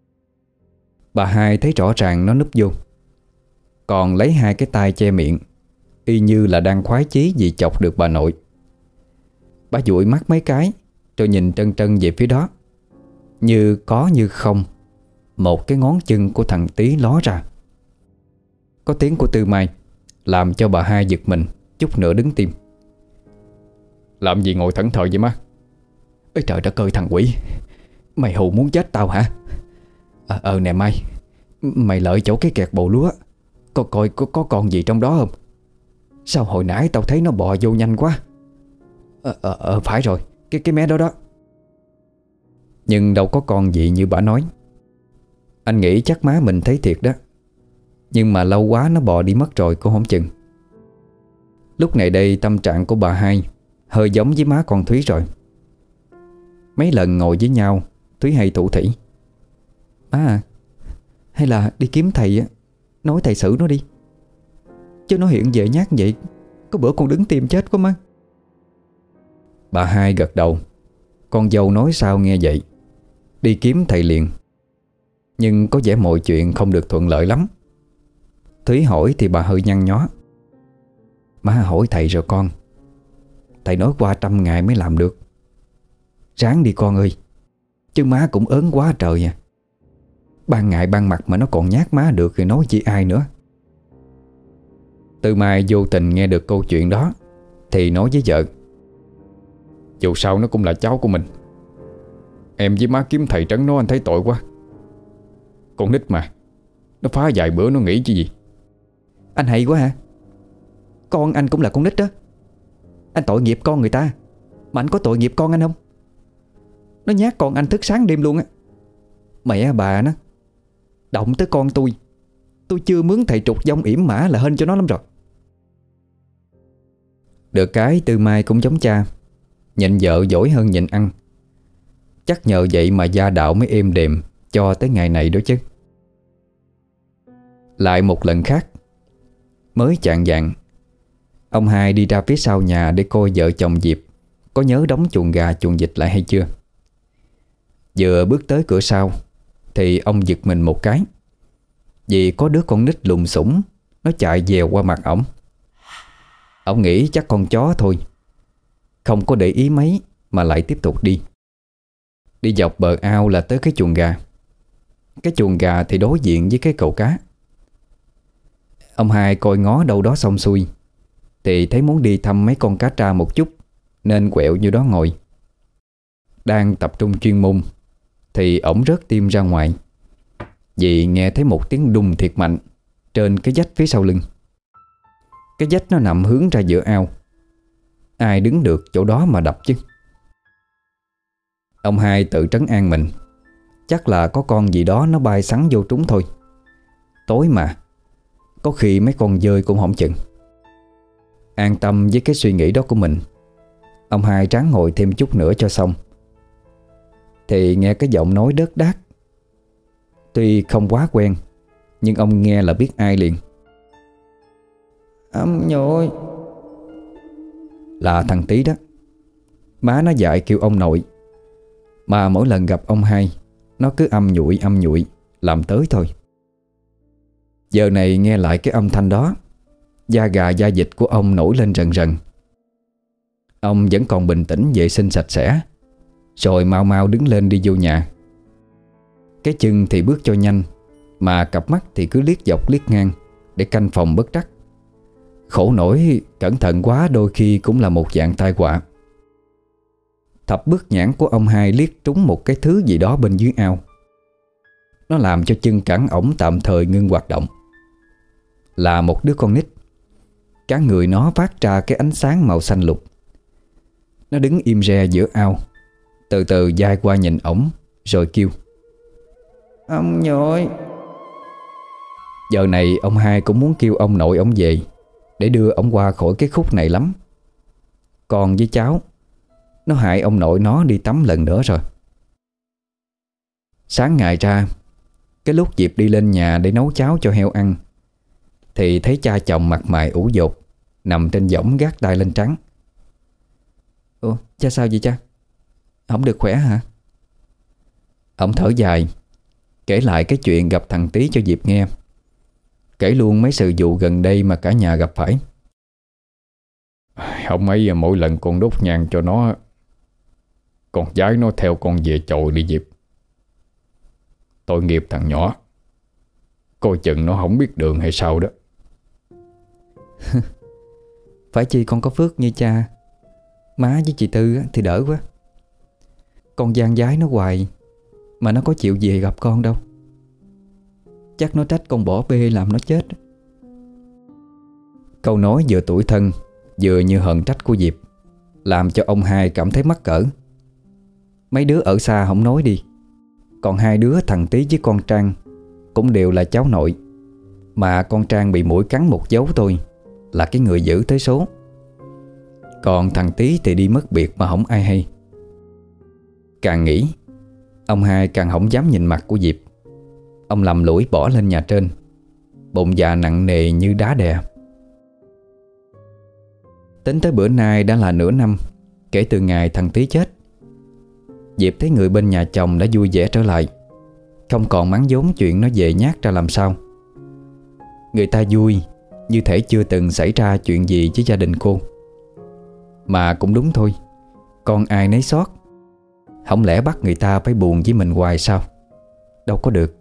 A: Bà hai thấy rõ ràng nó núp vô, còn lấy hai cái tay che miệng, y như là đang khoái chí vì chọc được bà nội. Bà dụi mắt mấy cái rồi nhìn trân trân về phía đó, như có như không một cái ngón chân của thằng Tý ló ra. Có tiếng của Tư Mai làm cho bà hai giật mình, chút nữa đứng tim. Làm gì ngồi thẫn thờ vậy má?
B: Ôi trời đất ơi thằng quỷ, mày hù muốn chết tao hả? Nè Mai, mày lợi chỗ cái kẹt bồ lúa, coi có con gì trong đó không? Sao hồi nãy tao thấy nó bò vô nhanh quá. Phải rồi, cái mé đó đó.
A: Nhưng đâu có con gì như bà nói. Anh nghĩ chắc má mình thấy thiệt đó, nhưng mà lâu quá nó bò đi mất rồi cũng không chừng. Lúc này đây tâm trạng của bà hai hơi giống với má con Thúy rồi. Mấy lần ngồi với nhau, Thúy hay thủ thỉ.
B: Má à, hay là đi kiếm thầy á, nói thầy xử nó đi, chứ nó hiện về nhát vậy, có bữa con đứng tim chết quá má.
A: Bà hai gật đầu. Con dâu nói sao nghe vậy, đi kiếm thầy liền. Nhưng có vẻ mọi chuyện không được thuận lợi lắm. Thúy hỏi thì bà hơi nhăn nhó.
B: Má hỏi thầy rồi con, thầy nói qua 100 ngày mới làm được. Ráng đi con ơi, chứ má cũng ớn quá trời à. Ban ngày ban mặt mà nó còn nhát má được thì nói chi ai nữa.
A: Tư Mai vô tình nghe được câu chuyện đó thì nói với vợ. Dù sao nó cũng là cháu của mình, em với má kiếm thầy trấn nó anh thấy tội quá. Con nít mà, nó phá vài bữa nó nghĩ chứ gì.
B: Anh hay quá hả? Con anh cũng là con nít đó. Anh tội nghiệp con người ta, mà anh có tội nghiệp con anh không? Nó nhát con anh thức sáng đêm luôn á. Mẹ bà nó động tới con tôi chưa mướn thầy trục dông yểm mã là hên cho nó lắm rồi.
A: Được cái Tư Mai cũng giống cha, nhịn vợ giỏi hơn nhịn ăn. Chắc nhờ vậy mà gia đạo mới êm đềm cho tới ngày này đó chứ. Lại một lần khác, mới chạng vạng, ông hai đi ra phía sau nhà để coi vợ chồng Diệp có nhớ đóng chuồng gà chuồng vịt lại hay chưa. Vừa bước tới cửa sau thì ông giật mình một cái, vì có đứa con nít lùng sủng nó chạy dèo qua mặt ổng. Ông nghĩ chắc con chó thôi, không có để ý mấy mà lại tiếp tục đi. Đi dọc bờ ao là tới cái chuồng gà. Cái chuồng gà thì đối diện với cái cầu cá. Ông hai coi ngó đâu đó xong xuôi thì thấy muốn đi thăm mấy con cá tra một chút, nên quẹo như đó ngồi. Đang tập trung chuyên môn thì ổng rớt tim ra ngoài, vì nghe thấy một tiếng đùng thiệt mạnh trên cái vách phía sau lưng. Cái vách nó nằm hướng ra giữa ao, ai đứng được chỗ đó mà đập chứ. Ông hai tự trấn an mình, chắc là có con gì đó nó bay sắn vô trúng thôi. Tối mà, có khi mấy con dơi cũng không chừng. An tâm với cái suy nghĩ đó của mình, ông hai ráng ngồi thêm chút nữa cho xong. Thì nghe cái giọng nói đớt đát. Tuy không quá quen, nhưng ông nghe là biết ai liền.
B: Ông nội.
A: Là thằng Tí đó. Má nó dạy kêu ông nội, mà mỗi lần gặp ông hai nó cứ âm nhụi làm tới thôi. Giờ này nghe lại cái âm thanh đó, da gà da vịt của ông nổi lên rần rần. Ông vẫn còn bình tĩnh vệ sinh sạch sẽ, rồi mau mau đứng lên đi vô nhà. Cái chân thì bước cho nhanh, mà cặp mắt thì cứ liếc dọc liếc ngang để canh phòng bất trắc. Khổ nổi cẩn thận quá đôi khi cũng là một dạng tai họa. Thập bước nhãn của ông hai liếc trúng một cái thứ gì đó bên dưới ao. Nó làm cho chân cẳng ổng tạm thời ngưng hoạt động. Là một đứa con nít. Cả người nó phát ra cái ánh sáng màu xanh lục. Nó đứng im re giữa ao, từ từ dai qua nhìn ổng rồi kêu:
B: Ông nội.
A: Giờ này ông hai cũng muốn kêu ông nội ổng về để đưa ổng qua khỏi cái khúc này lắm. Còn với cháu, nó hại ông nội nó đi tắm lần nữa rồi. Sáng ngày ra, cái lúc Diệp đi lên nhà để nấu cháo cho heo ăn, thì thấy cha chồng mặt mày ủ dột nằm trên võng gác tay lên trán.
B: Ủa, cha sao vậy cha? Không được khỏe hả?
A: Ông thở dài, kể lại cái chuyện gặp thằng Tí cho Diệp nghe. Kể luôn mấy sự vụ gần đây mà cả nhà gặp phải.
C: Ông ấy mỗi lần con đốt nhang cho nó, con gái nó theo con về chầu đi Diệp. Tội nghiệp thằng nhỏ, coi chừng nó không biết đường hay sao đó.
B: Phải chi con có phước như cha. Má với chị Tư thì đỡ quá. Con gian dái nó hoài mà nó có chịu về gặp con đâu. Chắc nó trách con bỏ bê làm nó chết.
A: Câu nói vừa tủi thân vừa như hờn trách của Diệp làm cho ông hai cảm thấy mắc cỡ. Mấy đứa ở xa không nói đi, còn hai đứa thằng Tí với con Trang cũng đều là cháu nội. Mà con Trang bị muỗi cắn một dấu thôi là cái người giữ tới số. Còn thằng Tí thì đi mất biệt mà không ai hay. Càng nghĩ, ông hai càng không dám nhìn mặt của Diệp. Ông lầm lũi bỏ lên nhà trên, bụng dạ nặng nề như đá đè. Tính tới bữa nay đã là nửa năm kể từ ngày thằng Tí chết. Diệp thấy người bên nhà chồng đã vui vẻ trở lại, không còn mắng vốn chuyện nó về nhát ra làm sao. Người ta vui như thể chưa từng xảy ra chuyện gì với gia đình cô. Mà cũng đúng thôi, con ai nấy xót. Không lẽ bắt người ta phải buồn với mình hoài sao? Đâu có được.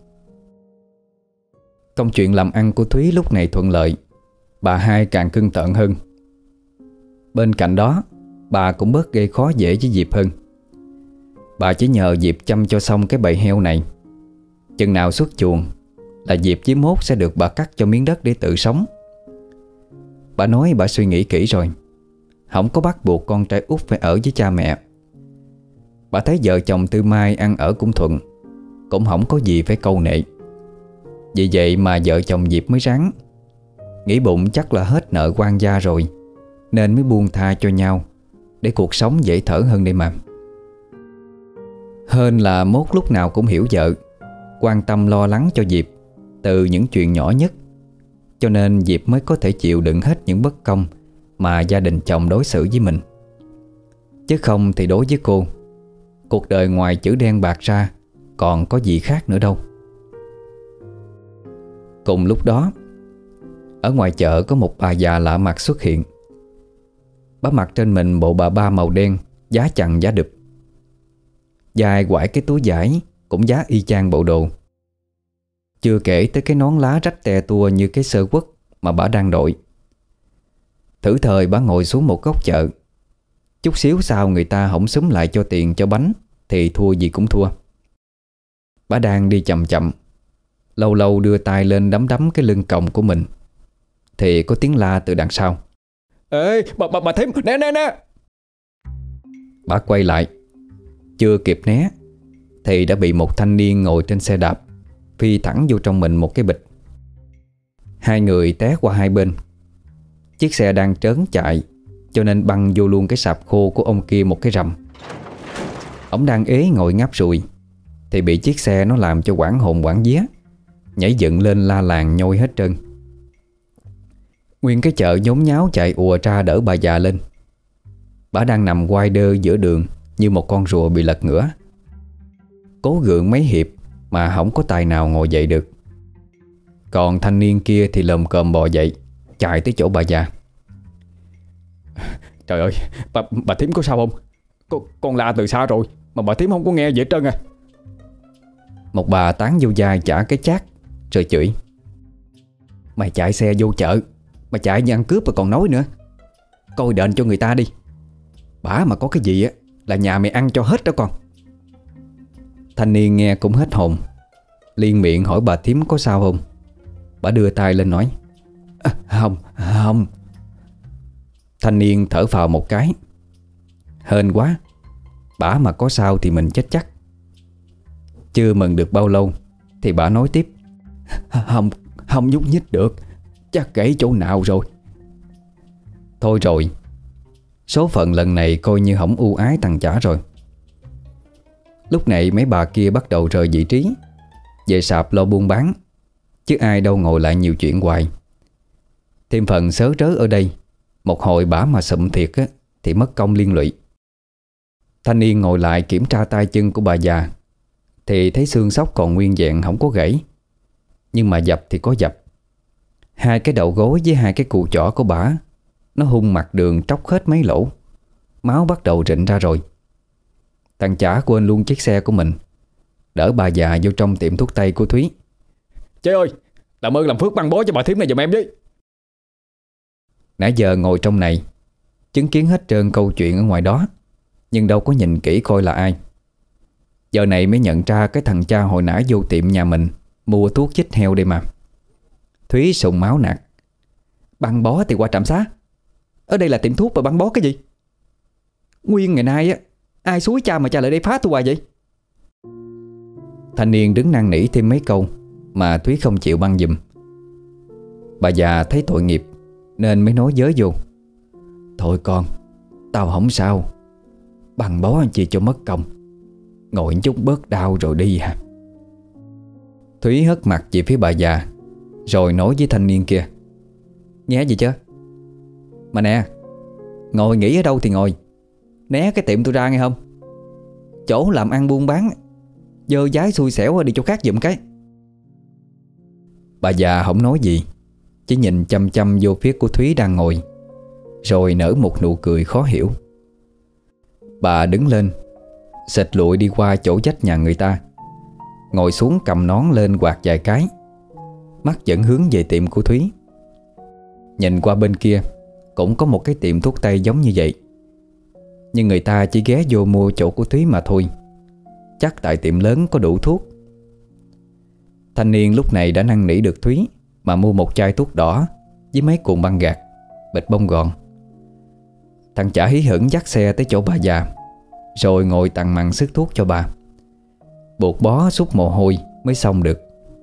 A: Công chuyện làm ăn của Thúy lúc này thuận lợi, bà hai càng cưng tợn hơn. Bên cạnh đó, bà cũng bớt gây khó dễ với Diệp hơn. Bà chỉ nhờ Diệp chăm cho xong cái bầy heo này. Chừng nào xuất chuồng là Diệp với Mốt sẽ được bà cắt cho miếng đất để tự sống. Bà nói bà suy nghĩ kỹ rồi, không có bắt buộc con trai út phải ở với cha mẹ. Bà thấy vợ chồng Tư Mai ăn ở cũng thuận, cũng không có gì phải câu nệ. Vì vậy mà vợ chồng Diệp mới ráng. Nghĩ bụng chắc là hết nợ quan gia rồi, nên mới buông tha cho nhau để cuộc sống dễ thở hơn đây mà. Hơn là Mốt lúc nào cũng hiểu vợ, quan tâm lo lắng cho Diệp từ những chuyện nhỏ nhất, cho nên Diệp mới có thể chịu đựng hết những bất công mà gia đình chồng đối xử với mình. Chứ không thì đối với cô, cuộc đời ngoài chữ đen bạc ra còn có gì khác nữa đâu. Cùng lúc đó, ở ngoài chợ có một bà già lạ mặt xuất hiện. Bà mặc trên mình bộ bà ba màu đen, giá chằng giá đực. Dài quải cái túi vải cũng giá y chang bộ đồ. Chưa kể tới cái nón lá rách tè tua như cái sơ quất mà bà đang đội. Thử thời bà ngồi xuống một góc chợ. Chút xíu sau người ta hổng xúm lại cho tiền cho bánh thì thua gì cũng thua. Bà đang đi chậm chậm, lâu lâu đưa tay lên đấm đấm cái lưng còng của mình, thì có tiếng la từ đằng sau.
B: Ê bà Thím, nè nè nè.
A: Bà quay lại, chưa kịp né thì đã bị một thanh niên ngồi trên xe đạp phi thẳng vô trong mình một cái bịch. Hai người té qua hai bên. Chiếc xe đang trớn chạy, cho nên băng vô luôn cái sạp khô của ông kia một cái rầm. Ông đang ế ngồi ngáp rùi thì bị chiếc xe nó làm cho hoảng hồn hoảng vía, nhảy dựng lên la làng nhoi hết trơn. Nguyên cái chợ nhốn nháo chạy ùa ra đỡ bà già lên. Bà đang nằm quay đơ giữa đường như một con rùa bị lật ngửa. Cố gượng mấy hiệp mà không có tài nào ngồi dậy được. Còn thanh niên kia thì lồm cồm bò dậy, chạy tới chỗ bà già.
B: Trời ơi, bà Thím có sao không? Con la từ xa rồi mà bà Thím không có nghe gì hết trơn à.
A: Một bà tán vô vai chả cái chát rồi chửi.
B: Mày chạy xe vô chợ, mày chạy như ăn cướp mà còn nói nữa. Coi đền cho người ta đi. Bả mà có cái gì á là nhà mày ăn cho hết đó con.
A: Thanh niên nghe cũng hết hồn, liên miệng hỏi bà Thím có sao không. Bà đưa tay lên nói Không. Thanh niên thở phào một cái. Hên quá, bả mà có sao thì mình chết chắc. Chưa mừng được bao lâu thì bả nói tiếp.
B: Không nhúc nhích được, chắc gãy chỗ nào rồi.
A: Thôi rồi, số phận lần này coi như hổng ưu ái thằng chả rồi. Lúc này mấy bà kia bắt đầu rời vị trí, về sạp lo buôn bán, chứ ai đâu ngồi lại nhiều chuyện hoài. Thêm phần sớ rớ ở đây, một hồi bả mà sụm thiệt á thì mất công liên lụy. Thanh niên ngồi lại kiểm tra tay chân của bà già thì thấy xương xóc còn nguyên vẹn, không có gãy. Nhưng mà dập thì có dập. Hai cái đầu gối với hai cái cùi chỏ của bả nó hung mặt đường tróc hết mấy lỗ, máu bắt đầu rịn ra rồi. Thằng chả quên luôn chiếc xe của mình, đỡ bà già vô trong tiệm thuốc tây của Thúy.
B: Chế ơi, làm ơn làm phước băng bó cho bà Thím này giùm em với.
A: Nãy giờ ngồi trong này chứng kiến hết trơn câu chuyện ở ngoài đó, nhưng đâu có nhìn kỹ coi là ai. Giờ này mới nhận ra cái thằng cha hồi nãy vô tiệm nhà mình mua thuốc chích heo đây mà. Thúy sùng máu nạt.
B: Băng bó thì qua trạm xá, ở đây là tiệm thuốc mà băng bó cái gì? Nguyên ngày nay á, ai xúi cha mà cha lại đây phá tôi hoài vậy?
A: Thanh niên đứng năn nỉ thêm mấy câu mà Thúy không chịu băng giùm. Bà già thấy tội nghiệp nên mới nói giới vô. Thôi con, tao không sao, băng bó anh chị cho mất công, ngồi chút bớt đau rồi đi hả? Thúy hất mặt về phía bà già, rồi nói với thanh niên kia.
B: Nghe gì chưa? Mà nè, ngồi nghỉ ở đâu thì ngồi, né cái tiệm tôi ra nghe không? Chỗ làm ăn buôn bán dơ dái xui xẻo đi chỗ khác giùm cái.
A: Bà già không nói gì, chỉ nhìn chăm chăm vô phía của Thúy đang ngồi, rồi nở một nụ cười khó hiểu. Bà đứng lên, xịt lụi đi qua chỗ vách nhà người ta, ngồi xuống cầm nón lên quạt vài cái, mắt vẫn hướng về tiệm của Thúy. Nhìn qua bên kia cũng có một cái tiệm thuốc tây giống như vậy, nhưng người ta chỉ ghé vô mua chỗ của Thúy mà thôi. Chắc tại tiệm lớn có đủ thuốc. Thanh niên lúc này đã năn nỉ được Thúy mà mua một chai thuốc đỏ với mấy cuộn băng gạc, bịch bông gòn. Thằng chả hí hửng dắt xe tới chỗ bà già, rồi ngồi tằn mặn sức thuốc cho bà. Buộc bó sút mồ hôi mới xong được.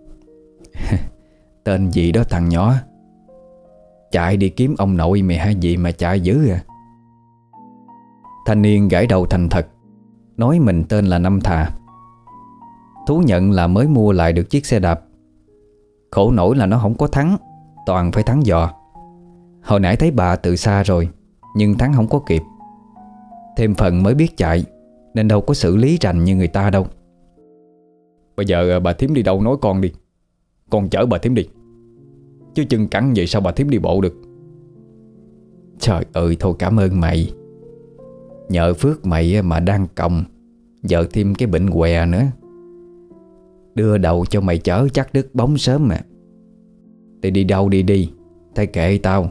A: Tên gì đó thằng nhỏ, chạy đi kiếm ông nội mày hay gì mà chạy dữ à? Thanh niên gãi đầu thành thật, nói mình tên là Năm Thà. Thú nhận là mới mua lại được chiếc xe đạp. Khổ nổi là nó không có thắng, toàn phải thắng dò. Hồi nãy thấy bà từ xa rồi, nhưng thắng không có kịp. Thêm phần mới biết chạy nên đâu có xử lý rành như người ta đâu.
C: Bây giờ bà thím đi đâu nói con đi, con chở bà thím đi. Chứ chân cẳng vậy sao bà thím đi bộ được.
A: Trời ơi, thôi cảm ơn mày. Nhờ phước mày mà đang còng, giờ thêm cái bệnh què nữa. Đưa đầu cho mày chở chắc đứt bóng sớm mà. Thì đi đâu đi đi, thay kệ tao.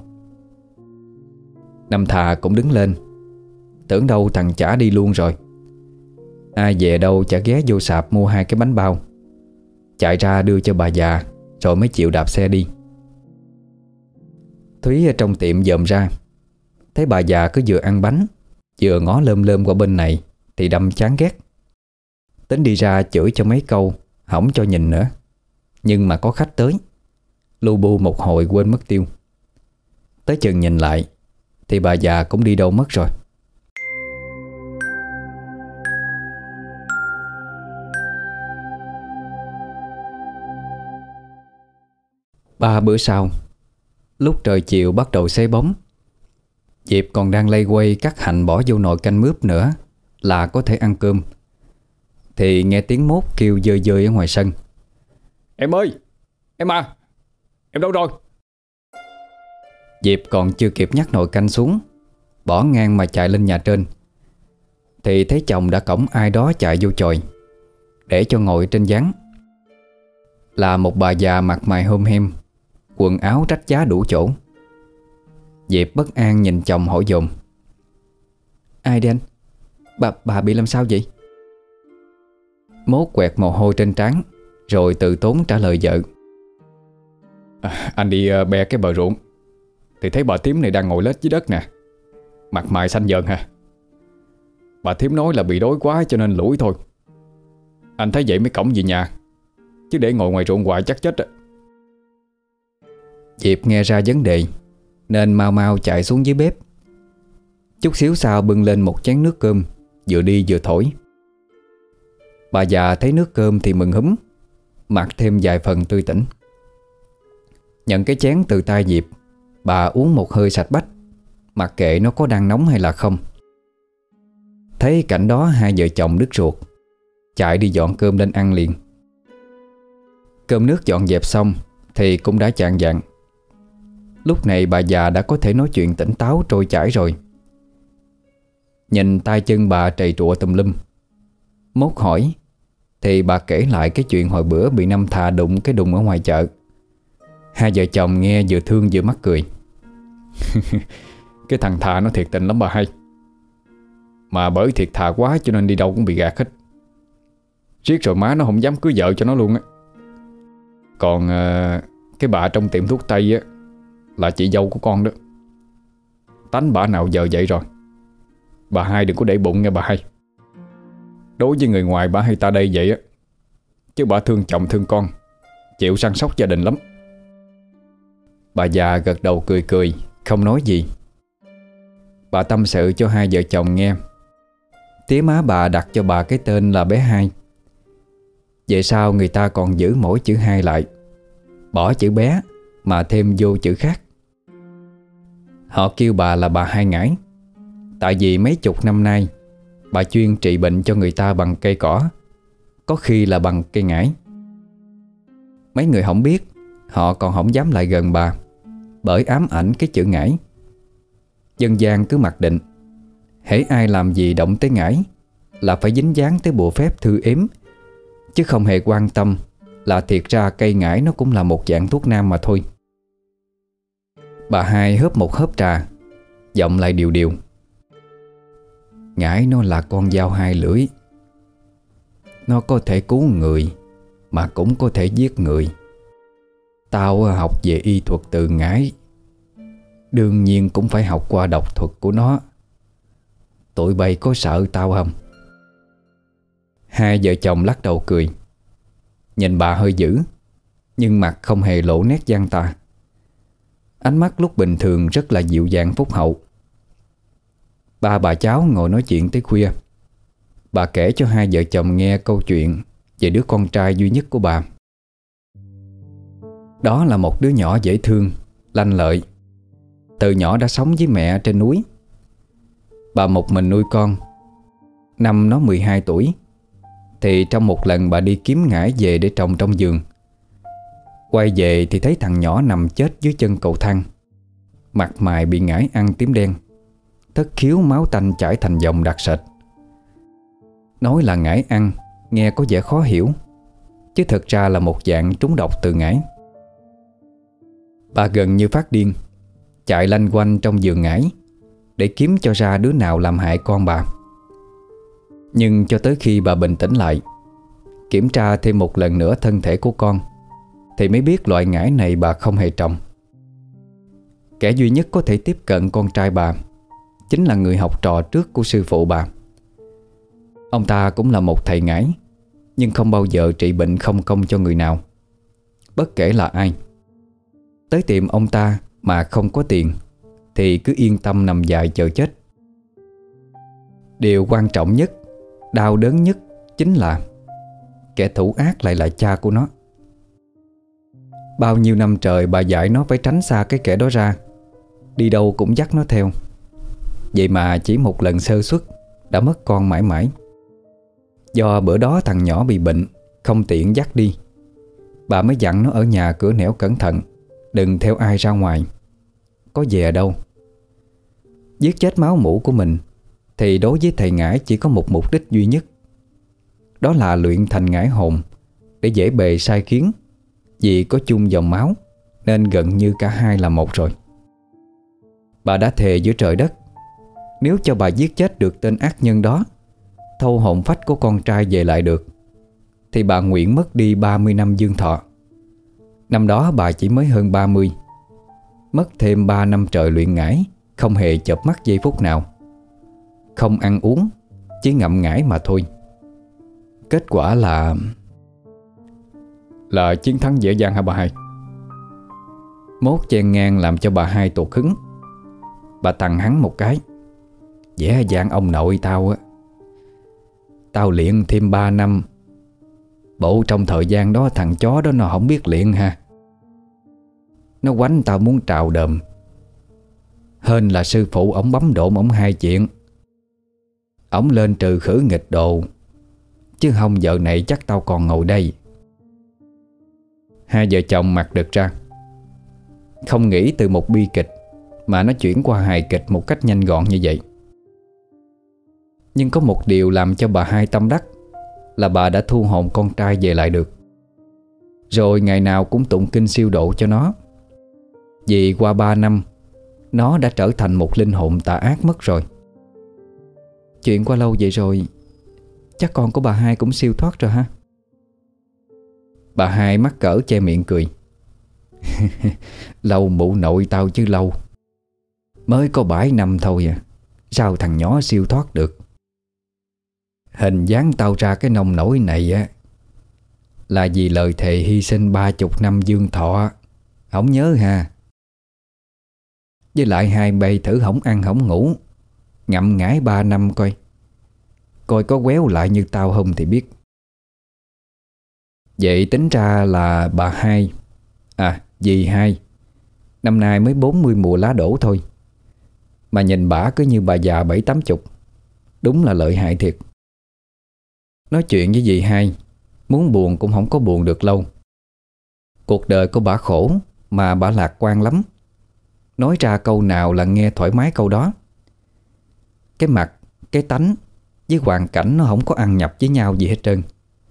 A: Năm Thà cũng đứng lên. Tưởng đâu thằng chả đi luôn rồi. Ai về đâu chả ghé vô sạp mua 2 cái bánh bao, chạy ra đưa cho bà già, rồi mới chịu đạp xe đi. Thúy ở trong tiệm dòm ra, thấy bà già cứ vừa ăn bánh vừa ngó lơm lơm qua bên này thì đâm chán ghét. Tính đi ra chửi cho mấy câu, hỏng cho nhìn nữa. Nhưng mà có khách tới, lu bu một hồi quên mất tiêu. Tới chừng nhìn lại thì bà già cũng đi đâu mất rồi. Ba bữa sau, lúc trời chiều bắt đầu xế bóng, Diệp còn đang lay quay cắt hành bỏ vô nồi canh mướp nữa là có thể ăn cơm, thì nghe tiếng Mốt kêu dơi dơi ở ngoài sân.
C: Em ơi, em à, em đâu rồi?
A: Diệp còn chưa kịp nhắc nồi canh xuống, bỏ ngang mà chạy lên nhà trên, thì thấy chồng đã cõng ai đó chạy vô chòi để cho ngồi trên gián. Là một bà già mặt mày hôm hem, quần áo rách giá đủ chỗ. Diệp bất an nhìn chồng hỏi dồn: Ai đây anh? Bà bị làm sao vậy? Mốt quẹt mồ hôi trên trán, rồi từ tốn trả lời vợ:
C: Anh đi be cái bờ ruộng thì thấy bà thím này đang ngồi lết dưới đất nè, mặt mày xanh dần hả? Bà thím nói là bị đói quá cho nên lủi thôi. Anh thấy vậy mới cõng về nhà, chứ để ngồi ngoài ruộng hoài chắc chết á.
A: Diệp nghe ra vấn đề nên mau mau chạy xuống dưới bếp. Chút xíu sau bưng lên một chén nước cơm, vừa đi vừa thổi. Bà già thấy nước cơm thì mừng húm, mặt thêm vài phần tươi tỉnh. Nhận cái chén từ tay Diệp, bà uống một hơi sạch bách, mặc kệ nó có đang nóng hay là không. Thấy cảnh đó hai vợ chồng đứt ruột, chạy đi dọn cơm lên ăn liền. Cơm nước dọn dẹp xong thì cũng đã chạng vạng. Lúc này bà già đã có thể nói chuyện tỉnh táo trôi chảy rồi. Nhìn tay chân bà trầy trụa tùm lum, Mốt hỏi thì bà kể lại cái chuyện hồi bữa bị Năm Thà đụng cái đùng ở ngoài chợ. Hai vợ chồng nghe vừa thương vừa mắc cười.
C: Cái thằng Thà nó thiệt tình lắm bà hay. Mà bởi thiệt thà quá cho nên đi đâu cũng bị gạt hết. Riết rồi má nó không dám cưới vợ cho nó luôn á. Còn cái bà trong tiệm thuốc tây á là chị dâu của con đó. Tánh bà nào giờ vậy rồi. Bà hai đừng có để bụng nghe bà hai. Đối với người ngoài bà hay ta đây vậy á, chứ bà thương chồng thương con, chịu săn sóc gia đình lắm.
A: Bà già gật đầu cười cười, không nói gì. Bà tâm sự cho hai vợ chồng nghe. Tía má bà đặt cho bà cái tên là bé Hai. Về sau người ta còn giữ mỗi chữ Hai lại, bỏ chữ bé mà thêm vô chữ khác. Họ kêu bà là bà Hai Ngải, tại vì mấy chục năm nay bà chuyên trị bệnh cho người ta bằng cây cỏ, có khi là bằng cây ngải. Mấy người không biết, họ còn không dám lại gần bà, bởi ám ảnh cái chữ ngải. Dân gian cứ mặc định hễ ai làm gì động tới ngải là phải dính dáng tới bùa phép thư ếm, chứ không hề quan tâm là thiệt ra cây ngải nó cũng là một dạng thuốc nam mà thôi. Bà Hai hớp một hớp trà, giọng lại điều điều: Ngải nó là con dao hai lưỡi. Nó có thể cứu người mà cũng có thể giết người. Tao học về y thuật từ ngải, đương nhiên cũng phải học qua độc thuật của nó. Tụi bay có sợ tao không? Hai vợ chồng lắc đầu cười. Nhìn bà hơi dữ, nhưng mặt không hề lộ nét gian tà. Ánh mắt lúc bình thường rất là dịu dàng phúc hậu. Ba bà cháu ngồi nói chuyện tới khuya. Bà kể cho hai vợ chồng nghe câu chuyện về đứa con trai duy nhất của bà. Đó là một đứa nhỏ dễ thương, lanh lợi. Từ nhỏ đã sống với mẹ trên núi. Bà một mình nuôi con. Năm nó 12 tuổi thì trong một lần bà đi kiếm ngải về để trồng trong vườn. Quay về thì thấy thằng nhỏ nằm chết dưới chân cầu thang, mặt mày bị ngải ăn tím đen, thất khiếu máu tanh chảy thành dòng đặc sệt. Nói là ngải ăn nghe có vẻ khó hiểu, chứ thực ra là một dạng trúng độc từ ngải. Bà gần như phát điên, chạy lanh quanh trong vườn ngải để kiếm cho ra đứa nào làm hại con bà. Nhưng cho tới khi bà bình tĩnh lại, kiểm tra thêm một lần nữa thân thể của con, thì mới biết loại ngải này bà không hề trồng. Kẻ duy nhất có thể tiếp cận con trai bà chính là người học trò trước của sư phụ bà. Ông ta cũng là một thầy ngải, nhưng không bao giờ trị bệnh không công cho người nào, bất kể là ai. Tới tìm ông ta mà không có tiền thì cứ yên tâm nằm dài chờ chết. Điều quan trọng nhất, đau đớn nhất chính là kẻ thủ ác lại là cha của nó. Bao nhiêu năm trời bà dạy nó phải tránh xa cái kẻ đó ra, đi đâu cũng dắt nó theo. Vậy mà chỉ một lần sơ suất đã mất con mãi mãi. Do bữa đó thằng nhỏ bị bệnh, không tiện dắt đi, bà mới dặn nó ở nhà cửa nẻo cẩn thận, đừng theo ai ra ngoài. Có về đâu. Giết chết máu mủ của mình thì đối với thầy ngải chỉ có một mục đích duy nhất, đó là luyện thành ngải hồn để dễ bề sai khiến. Vì có chung dòng máu nên gần như cả hai là một rồi. Bà đã thề giữa trời đất, nếu cho bà giết chết được tên ác nhân đó, thâu hồn phách của con trai về lại được, thì bà nguyện mất đi 30 năm dương thọ. Năm đó bà chỉ mới hơn 30, mất thêm 3 năm trời luyện ngải, không hề chợp mắt giây phút nào, không ăn uống, chỉ ngậm ngải mà thôi. Kết quả là chiến thắng dễ dàng hả bà hai? Mốt chen ngang làm cho bà hai tụt hứng. Bà tằng hắn một cái: dễ dàng ông nội tao á. Tao luyện thêm 3 năm, bộ trong thời gian đó thằng chó đó nó không biết luyện ha. Nó quánh tao muốn trào đờm. Hên là sư phụ ổng bấm độn ổng hai chuyện, ổng lên trừ khử nghịch đồ, chứ không giờ này chắc tao còn ngồi đây. Hai vợ chồng mặt đực ra, không nghĩ từ một bi kịch mà nó chuyển qua hài kịch một cách nhanh gọn như vậy. Nhưng có một điều làm cho bà hai tâm đắc là bà đã thu hồn con trai về lại được, rồi ngày nào cũng tụng kinh siêu độ cho nó. Vì qua 3 năm nó đã trở thành một linh hồn tà ác mất rồi.
B: Chuyện qua lâu vậy rồi, chắc con của bà hai cũng siêu thoát rồi ha?
A: Bà hai mắc cỡ che miệng cười. Lâu mụ nội tao chứ lâu, mới có 7 năm thôi à, sao thằng nhỏ siêu thoát được. Hình dáng tao ra cái nông nổi này á là vì lời thề hy sinh 30 năm dương thọ, không nhớ ha. Với lại hai bay thử hổng ăn hổng ngủ, ngậm ngải 3 năm coi có quéo lại như tao không thì biết. Vậy tính ra là bà hai, dì hai, năm nay mới 40 mùa lá đổ thôi, mà nhìn bả cứ như bà già 70-80. Đúng là lợi hại thiệt. Nói chuyện với dì hai, muốn buồn cũng không có buồn được lâu. Cuộc đời của bả khổ mà bả lạc quan lắm, nói ra câu nào là nghe thoải mái câu đó. Cái mặt, cái tánh với hoàn cảnh nó không có ăn nhập với nhau gì hết trơn.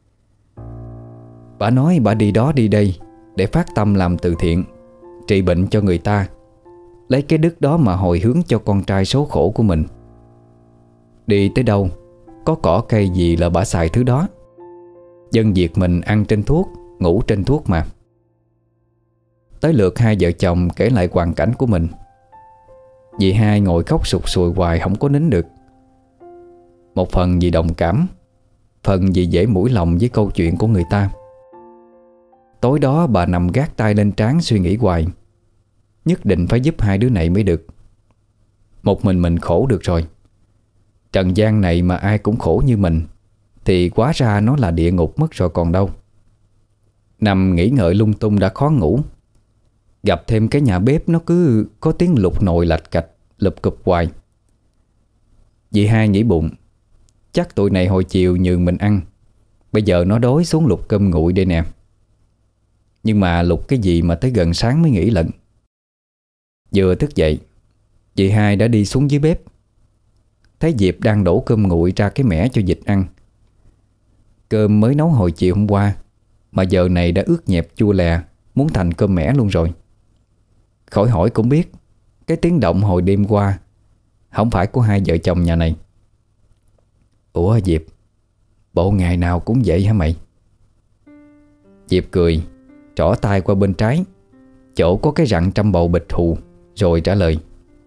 A: Bả nói bả đi đó đi đây để phát tâm làm từ thiện, trị bệnh cho người ta, lấy cái đức đó mà hồi hướng cho con trai số khổ của mình. Đi tới đâu có cỏ cây gì là bả xài thứ đó. Dân Việt mình ăn trên thuốc, ngủ trên thuốc mà. Tới lượt hai vợ chồng kể lại hoàn cảnh của mình. Dì hai ngồi khóc sụt sùi hoài không có nín được. Một phần vì đồng cảm, phần vì dễ mũi lòng với câu chuyện của người ta. Tối đó bà nằm gác tay lên trán suy nghĩ hoài, nhất định phải giúp hai đứa này mới được. Một mình khổ được rồi, trần gian này mà ai cũng khổ như mình thì quá ra nó là địa ngục mất rồi còn đâu. Nằm nghĩ ngợi lung tung đã khó ngủ, gặp thêm cái nhà bếp nó cứ có tiếng lục nồi lạch cạch, lụp cụp hoài. Dì hai nghĩ bụng, chắc tụi này hồi chiều nhường mình ăn, bây giờ nó đói xuống lục cơm nguội đây nè. Nhưng mà lục cái gì mà tới gần sáng mới nghỉ lận. Vừa thức dậy, dì hai đã đi xuống dưới bếp, thấy Diệp đang đổ cơm nguội ra cái mẻ cho vịt ăn. Cơm mới nấu hồi chiều hôm qua mà giờ này đã ướt nhẹp chua lè, muốn thành cơm mẻ luôn rồi. Khỏi hỏi cũng biết cái tiếng động hồi đêm qua không phải của hai vợ chồng nhà này. Ủa Diệp, bộ ngày nào cũng vậy hả mày? Diệp cười, trỏ tay qua bên trái, chỗ có cái rặng trăm bầu bịch thù, rồi trả lời.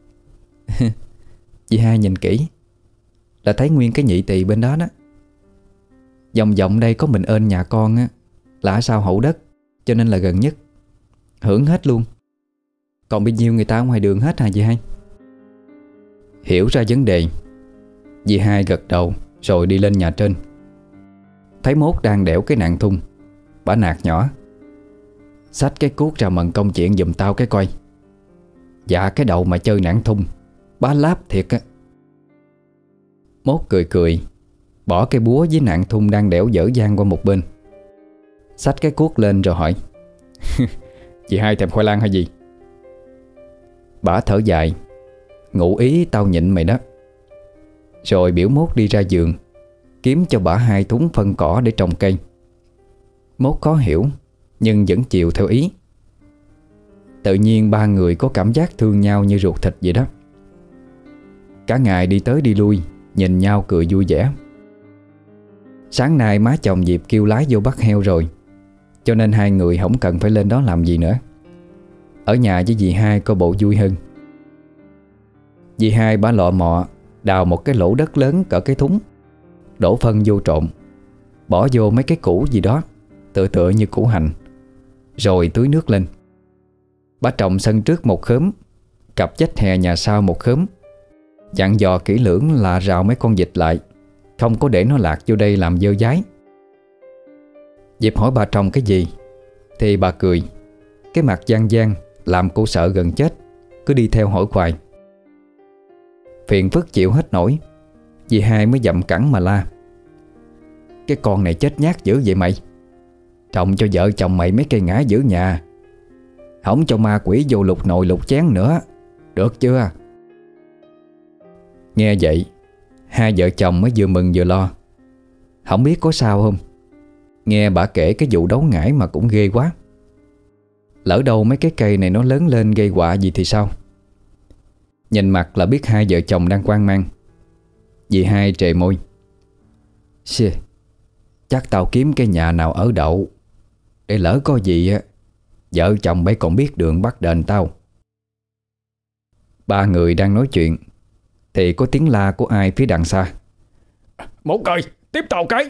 A: Dì hai nhìn kỹ là thấy nguyên cái nhị tỳ bên đó đó. Vòng vòng đây có mình ơn nhà con á, là sao hậu đất, cho nên là gần nhất, hưởng hết luôn. Còn bao nhiêu người ta ở ngoài đường hết hả dì hai? Hiểu ra vấn đề, dì hai gật đầu rồi đi lên nhà trên. Thấy Mốt đang đẽo cái nạn thun, bả nạt nhỏ. Xách cái cuốc ra mần công chuyện giùm tao cái coi. Dạ cái đầu mà chơi nạn thun, bá láp thiệt á. Mốt cười cười, bỏ cái búa với nạn thun đang đẽo dở dang qua một bên, xách cái cuốc lên rồi hỏi. Chị hai thèm khoai lang hay gì? Bả thở dài, ngụ ý tao nhịn mày đó. Rồi biểu Mốt đi ra vườn kiếm cho bả 2 thúng phân cỏ để trồng cây. Mốt khó hiểu nhưng vẫn chịu theo ý. Tự nhiên ba người có cảm giác thương nhau như ruột thịt vậy đó. Cả ngày đi tới đi lui, nhìn nhau cười vui vẻ. Sáng nay má chồng Diệp kêu lái vô bắt heo rồi, cho nên hai người không cần phải lên đó làm gì nữa. Ở nhà với dì hai có bộ vui hơn. Dì hai bả lọ mọ đào một cái lỗ đất lớn cỡ cái thúng, đổ phân vô trộn, bỏ vô mấy cái củ gì đó tựa tựa như củ hành, rồi tưới nước lên. Bả trồng sân trước một khóm, cặp vách hè nhà sau một khóm, dặn dò kỹ lưỡng là rào mấy con vịt lại, không có để nó lạc vô đây làm dơ dái. Diệp hỏi bà trồng cái gì thì bà cười, cái mặt gian gian làm cô sợ gần chết, cứ đi theo hỏi hoài. Phiền phức chịu hết nổi, dì hai mới dậm cẳng mà la. Cái con này chết nhát dữ vậy mày, trồng cho vợ chồng mày mấy cây ngã giữ nhà, không cho ma quỷ vô lục nồi lục chén nữa, được chưa? Nghe vậy, hai vợ chồng mới vừa mừng vừa lo. Không biết có sao không, nghe bà kể cái vụ đấu ngải mà cũng ghê quá. Lỡ đâu mấy cái cây này nó lớn lên gây họa gì thì sao? Nhìn mặt là biết hai vợ chồng đang hoang mang. Dì hai trề môi. Xì, chắc tao kiếm cái nhà nào ở đậu, để lỡ có gì á, vợ chồng bấy còn biết đường bắt đền tao. Ba người đang nói chuyện thì có tiếng la của ai phía đằng xa.
C: Một ơi, tiếp tàu cái.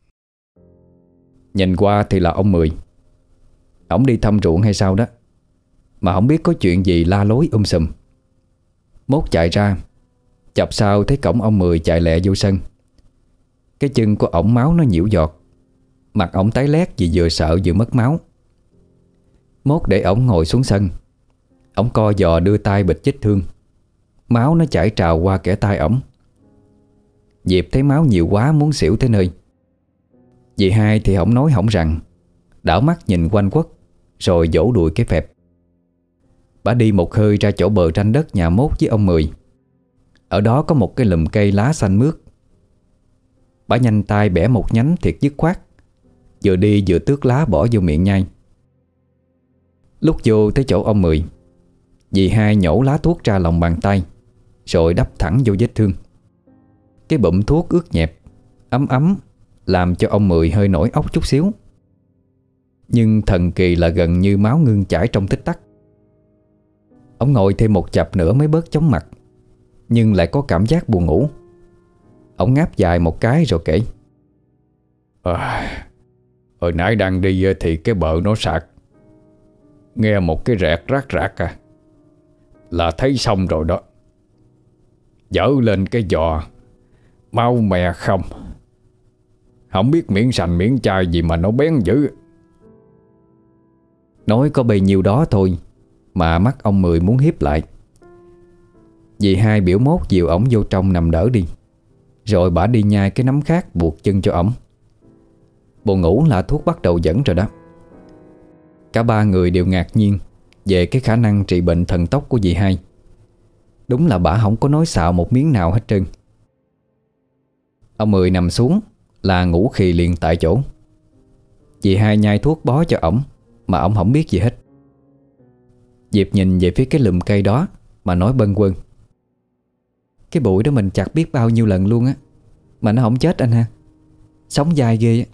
A: Nhìn qua thì là ông Mười. Ổng đi thăm ruộng hay sao đó, mà không biết có chuyện gì la lối sùm. Mốt chạy ra, chập sau thấy cổng ông Mười chạy lẹ vô sân. Cái chân của ổng máu nó nhiễu giọt, mặt ổng tái lét vì vừa sợ vừa mất máu. Mốt để ổng ngồi xuống sân, ổng co giò đưa tay bịch vết thương. Máu nó chảy trào qua kẽ tay ổng. Diệp thấy máu nhiều quá muốn xỉu tới nơi. Dì hai thì không nói không rằng, đảo mắt nhìn quanh quất, rồi vỗ đùi cái phẹp. Bà đi một hơi ra chỗ bờ tranh đất nhà Mốt với ông Mười. Ở đó có một cái lùm cây lá xanh mướt. Bà nhanh tay bẻ một nhánh thiệt dứt khoát, vừa đi vừa tước lá bỏ vô miệng nhai. Lúc vô tới chỗ ông Mười, dì hai nhổ lá thuốc ra lòng bàn tay, rồi đắp thẳng vô vết thương. Cái bụm thuốc ướt nhẹp, ấm ấm, làm cho ông Mười hơi nổi óc chút xíu. Nhưng thần kỳ là gần như máu ngưng chảy trong tích tắc. Ông ngồi thêm một chập nữa mới bớt chóng mặt, nhưng lại có cảm giác buồn ngủ. Ông ngáp dài một cái rồi kể.
C: Hồi nãy đang đi thì cái bờ nó sạt, nghe một cái rẹt rác rạc là thấy xong rồi đó. Dở lên cái giò, mau mè không, không biết miếng sành miếng chai gì mà nó bén dữ.
A: Nói có bấy nhiêu đó thôi mà mắt ông Mười muốn hiếp lại. Dì hai biểu Mốt dìu ổng vô trong nằm đỡ đi, Rồi bả đi nhai cái nắm khác buộc chân cho ổng. Buồn ngủ là thuốc bắt đầu dẫn rồi đó. Cả ba người đều ngạc nhiên về cái khả năng trị bệnh thần tốc của dì hai. Đúng là bả không có nói xạo một miếng nào hết trơn. Ông Mười nằm xuống là ngủ khì liền tại chỗ. Dì hai nhai thuốc bó cho ổng mà ổng không biết gì hết. Diệp nhìn về phía cái lùm cây đó mà nói bâng quơ: "Cái bụi đó mình chặt biết bao nhiêu lần luôn á, mà nó không chết anh ha. Sống dai ghê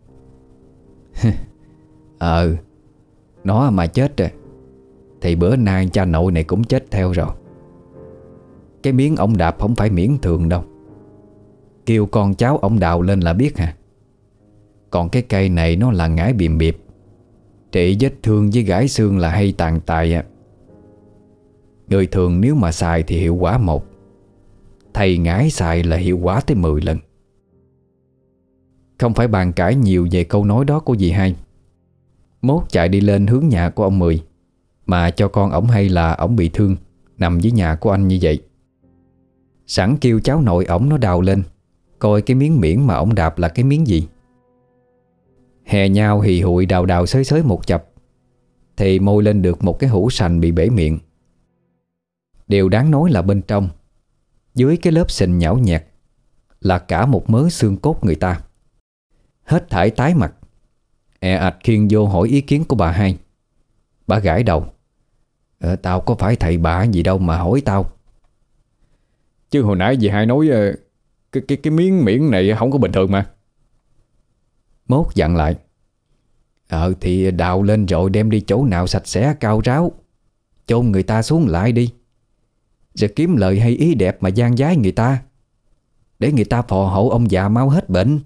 A: á." Nó mà chết rồi thì bữa nay cha nội này cũng chết theo rồi. Cái miếng ông đạp không phải miễn thường đâu. Kêu con cháu ông đào lên là biết hả. Còn cái cây này nó là ngải bìm biệp, trị vết thương với gãy xương là hay tàn tài à. Người thường nếu mà xài thì hiệu quả 1, thầy ngải xài là hiệu quả tới 10 lần. Không phải bàn cãi nhiều về câu nói đó của dì hai. Mốt chạy đi lên hướng nhà của ông Mười mà cho con ổng hay là ổng bị thương nằm dưới nhà của anh như vậy. Sẵn kêu cháu nội ổng nó đào lên coi cái miếng miễn mà ổng đạp là cái miếng gì. Hè nhau hì hụi đào đào xới xới một chập thì môi lên được một cái hũ sành bị bể miệng. Điều đáng nói là bên trong, dưới cái lớp sình nhão nhẹt, là cả một mớ xương cốt người ta. Hết thảy tái mặt, ạch khiêng vô hỏi ý kiến của bà hai. Bà gãi đầu: "Tao có phải thầy bà gì đâu mà hỏi tao."
C: Chứ hồi nãy dì hai nói cái miếng miệng này không có bình thường mà.
A: Mốt dặn lại: "Thì đào lên rồi đem đi chỗ nào sạch sẽ cao ráo, chôn người ta xuống lại đi. Rồi kiếm lời hay ý đẹp mà gian dái người ta, để người ta phò hộ ông già mau hết bệnh."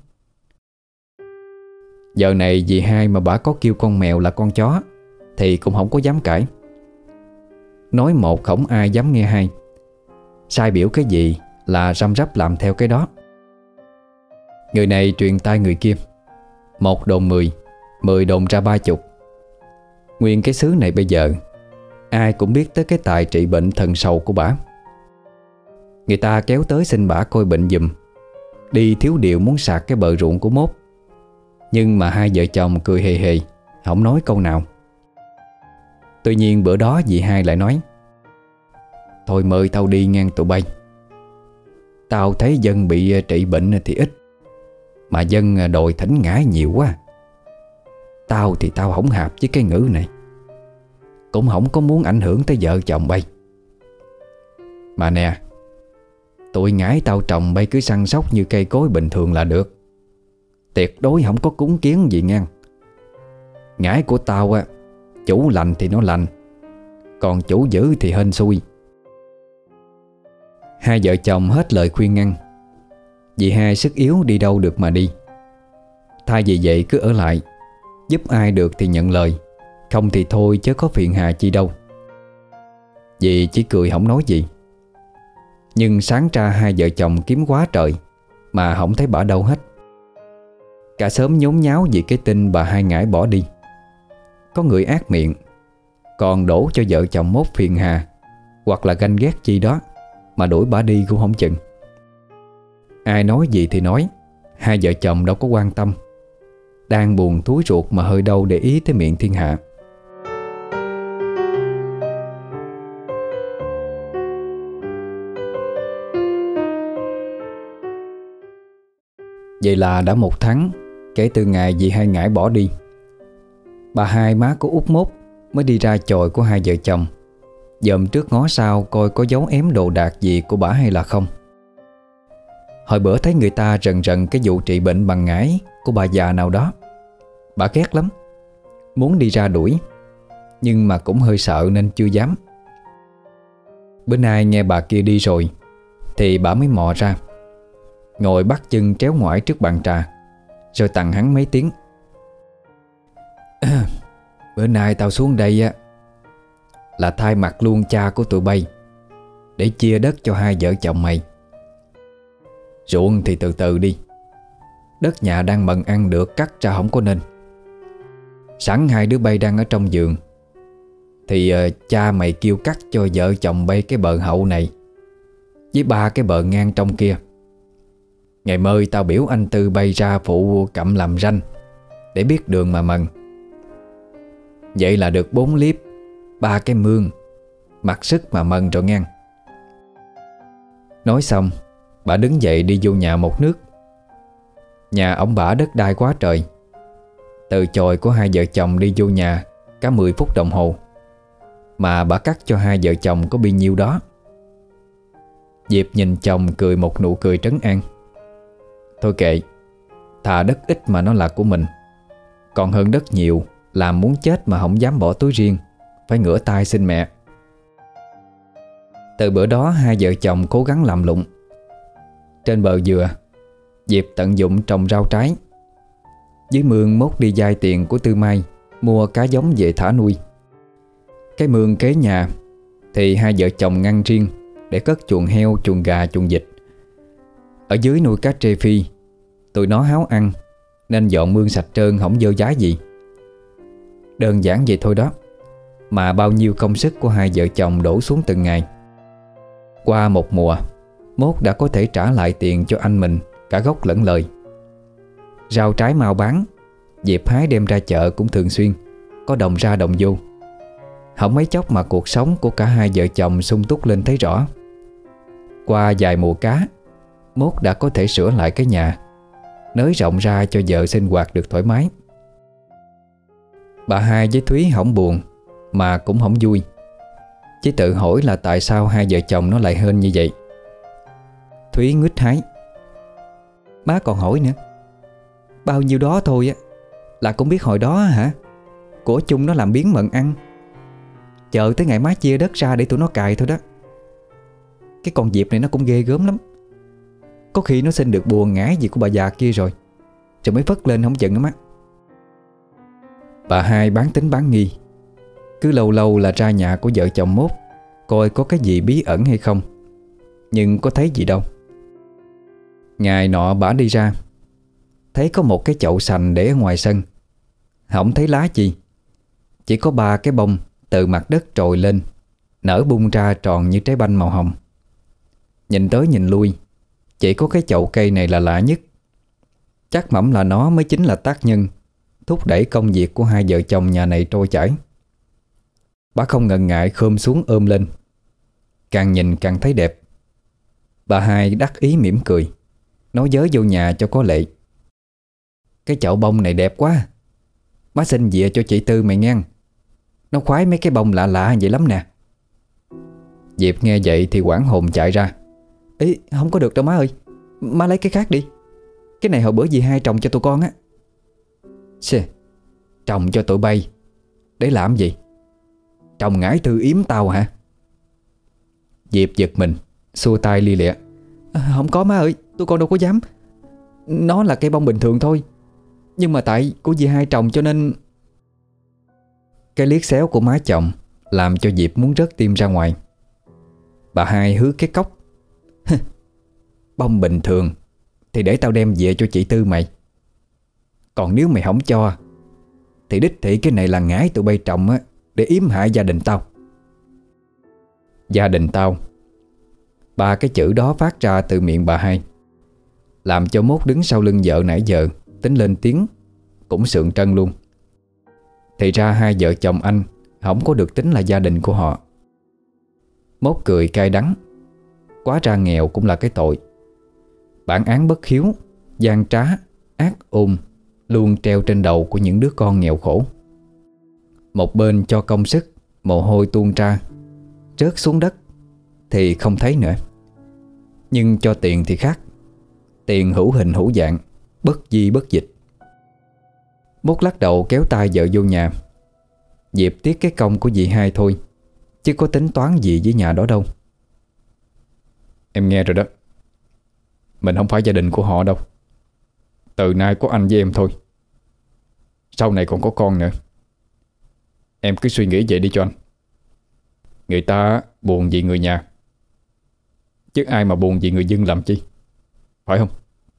A: Giờ này dì hai mà bà có kêu con mèo là con chó thì cũng không có dám cãi. Nói một không ai dám nghe hai. Sai biểu cái gì là răm rắp làm theo cái đó. Người này truyền tai người kia. 1 đồn 10, 10 đồn ra 30. Nguyên cái xứ này bây giờ ai cũng biết tới cái tài trị bệnh thần sầu của bả. Người ta kéo tới xin bả coi bệnh giùm, đi thiếu điều muốn sạc cái bờ ruộng của Mốt. Nhưng mà hai vợ chồng cười hề hề, không nói câu nào. Tuy nhiên bữa đó dì hai lại nói: "Thôi mời tao đi ngang tụi bay. Tao thấy dân bị trị bệnh thì ít, mà dân đòi thỉnh ngải nhiều quá. Tao thì tao không hợp với cái ngữ này, cũng không có muốn ảnh hưởng tới vợ chồng bay. Mà nè, tụi ngải tao trồng bay cứ săn sóc như cây cối bình thường là được, tuyệt đối không có cúng kiến gì ngang. Ngải của tao á, chủ lành thì nó lành, còn chủ dữ thì hên xui." Hai vợ chồng hết lời khuyên ngăn. Dì hai sức yếu đi đâu được mà đi. Thay vì vậy cứ ở lại, giúp ai được thì nhận lời, không thì thôi chứ có phiền hà chi đâu. Dì chỉ cười không nói gì. Nhưng sáng ra hai vợ chồng kiếm quá trời mà không thấy bả đâu hết. Cả xóm nhốn nháo vì cái tin bà hai ngải bỏ đi. Có người ác miệng, còn đổ cho vợ chồng Mốt phiền hà hoặc là ganh ghét chi đó mà đuổi bả đi cũng không chừng. Ai nói gì thì nói, hai vợ chồng đâu có quan tâm. Đang buồn thúi ruột mà hơi đâu để ý tới miệng thiên hạ. Vậy là đã 1 tháng kể từ ngày dì hai ngải bỏ đi. Bà hai má của út Mốt mới đi ra chòi của hai vợ chồng, dòm trước ngó sau coi có dấu ém đồ đạc gì của bả hay là không. Hồi bữa thấy người ta rần rần cái vụ trị bệnh bằng ngải của bà già nào đó, bà ghét lắm, muốn đi ra đuổi, nhưng mà cũng hơi sợ nên chưa dám. Bữa nay nghe bà kia đi rồi thì bà mới mò ra, ngồi bắt chân tréo ngoải trước bàn trà, rồi tằng hắn mấy tiếng: "Bữa nay tao xuống đây á là thay mặt luôn cha của tụi bay để chia đất cho hai vợ chồng mày. Ruộng thì từ từ đi, đất nhà đang mần ăn được cắt ra không có nên. Sẵn hai đứa bay đang ở trong vườn thì cha mày kêu cắt cho vợ chồng bay cái bờ hậu này với 3 cái bờ ngang trong kia. Ngày mơi tao biểu anh Tư bay ra phụ cặm làm ranh để biết đường mà mần. Vậy là được 4 liếp, 3 cái mương, mặc sức mà mần rồi ngang. Nói xong, bà đứng dậy đi vô nhà một nước. Nhà ổng bả đất đai quá trời. Từ chòi của hai vợ chồng đi vô nhà cả 10 phút đồng hồ, mà bà cắt cho hai vợ chồng có bấy nhiêu đó. Diệp nhìn chồng cười một nụ cười trấn an. Thôi kệ, thà đất ít mà nó là của mình, còn hơn đất nhiều làm muốn chết mà không dám bỏ túi riêng, phải ngửa tay xin mẹ. Từ bữa đó hai vợ chồng cố gắng làm lụng. Trên bờ dừa, Diệp tận dụng trồng rau trái. Dưới mương Mốt đi vay tiền của Tư Mai mua cá giống về thả nuôi. Cái mương kế nhà thì hai vợ chồng ngăn riêng để cất chuồng heo, chuồng gà, chuồng vịt. Ở dưới nuôi cá trê phi, tụi nó háo ăn nên dọn mương sạch trơn, không dơ dái gì. Đơn giản vậy thôi đó, mà bao nhiêu công sức của hai vợ chồng đổ xuống từng ngày. Qua một mùa, Mốt đã có thể trả lại tiền cho anh mình cả gốc lẫn lời. Rau trái mau bán, Diệp hái đem ra chợ cũng thường xuyên, có đồng ra đồng vô. Không mấy chốc mà cuộc sống của cả hai vợ chồng sung túc lên thấy rõ. Qua vài mùa cá, Mốt đã có thể sửa lại cái nhà, nới rộng ra cho vợ sinh hoạt được thoải mái. Bà hai với Thúy không buồn mà cũng không vui, chỉ tự hỏi là tại sao hai vợ chồng nó lại hên như vậy. Thúy nguýt hái: Má còn hỏi nữa, bao nhiêu đó thôi á là cũng biết hồi đó hả? Của chung nó làm biếng mận ăn, chờ tới ngày má chia đất ra để tụi nó cài thôi đó. Cái con Diệp này nó cũng ghê gớm lắm. Có khi nó sinh được bùa ngải gì của bà già kia rồi mới phất lên không chừng đó má. Bà hai bán tính bán nghi, cứ lâu lâu là ra nhà của vợ chồng Mốt coi có cái gì bí ẩn hay không, nhưng có thấy gì đâu. Ngày nọ bả đi ra, thấy có một cái chậu sành để ở ngoài sân, không thấy lá gì, chỉ có 3 cái bông từ mặt đất trồi lên, nở bung ra tròn như trái banh màu hồng. Nhìn tới nhìn lui, chỉ có cái chậu cây này là lạ nhất. Chắc mẩm là nó mới chính là tác nhân thúc đẩy công việc của hai vợ chồng nhà này trôi chảy. Bà không ngần ngại khom xuống ôm lên, càng nhìn càng thấy đẹp. Bà hai đắc ý mỉm cười, nói vớ vô nhà cho có lệ: Cái chậu bông này đẹp quá, má xin dịa cho chị Tư mày nghe, nó khoái mấy cái bông lạ lạ vậy lắm nè. Diệp nghe vậy thì hoảng hồn chạy ra: Ý, không có được đâu má ơi, má lấy cái khác đi. Cái này hồi bữa dì hai trồng cho tụi con á. Xê, trồng cho tụi bay để làm gì? Trồng ngải Tư yếm tao hả? Diệp giật mình, xua tay li lịa: Không có má ơi, tụi con đâu có dám. Nó là cây bông bình thường thôi, nhưng mà tại của dì hai trồng cho nên... Cái liếc xéo của má chồng làm cho Diệp muốn rớt tim ra ngoài. Bà hai hứa cái cốc: Bông bình thường thì để tao đem về cho chị Tư mày. Còn nếu mày không cho thì đích thị cái này là ngải tụi bay trồng á, để yếm hại gia đình tao. Gia đình tao, 3 cái chữ đó phát ra từ miệng bà hai, làm cho Mốt đứng sau lưng vợ nãy giờ tính lên tiếng cũng sượng trân luôn. Thì ra hai vợ chồng anh không có được tính là gia đình của họ. Mốt cười cay đắng, quá ra nghèo cũng là cái tội. Bản án bất hiếu, gian trá, ác ôn luôn treo trên đầu của những đứa con nghèo khổ. Một bên cho công sức, mồ hôi tuôn ra, rớt xuống đất thì không thấy nữa. Nhưng cho tiền thì khác, tiền hữu hình hữu dạng, bất di bất dịch. Mốt lắc đầu kéo tay vợ vô nhà. Diệp tiếc cái công của dì hai thôi, chứ có tính toán gì với nhà đó đâu. Em nghe rồi đó, mình không phải gia đình của họ đâu. Từ nay có anh với em thôi, sau này còn có con nữa. Em cứ suy nghĩ vậy đi cho anh. Người ta buồn vì người nhà, chứ ai mà buồn vì người dân làm chi, phải không?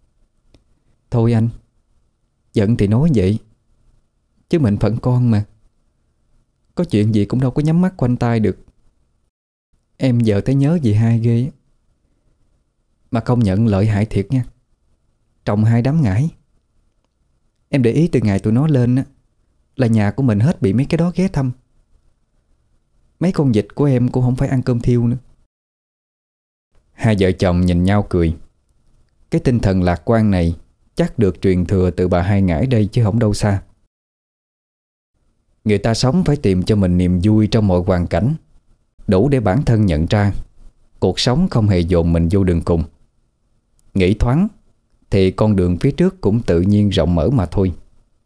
B: Thôi anh, giận thì nói vậy, chứ mình phận con mà. Có chuyện gì cũng đâu có nhắm mắt quanh tay được. Em giờ thấy nhớ dì hai ghê. Mà công nhận lợi hại thiệt nha. trồng 2 đám ngải. Em để ý từ ngày tụi nó lên á, là nhà của mình hết bị mấy cái đó ghé thăm. Mấy con vịt của em cũng không phải ăn cơm thiêu nữa.
A: Hai vợ chồng nhìn nhau cười. Cái tinh thần lạc quan này chắc được truyền thừa từ bà Hai Ngải đây chứ không đâu xa. Người ta sống phải tìm cho mình niềm vui trong mọi hoàn cảnh, đủ để bản thân nhận ra cuộc sống không hề dồn mình vô đường cùng. Nghĩ thoáng thì con đường phía trước cũng tự nhiên rộng mở mà thôi.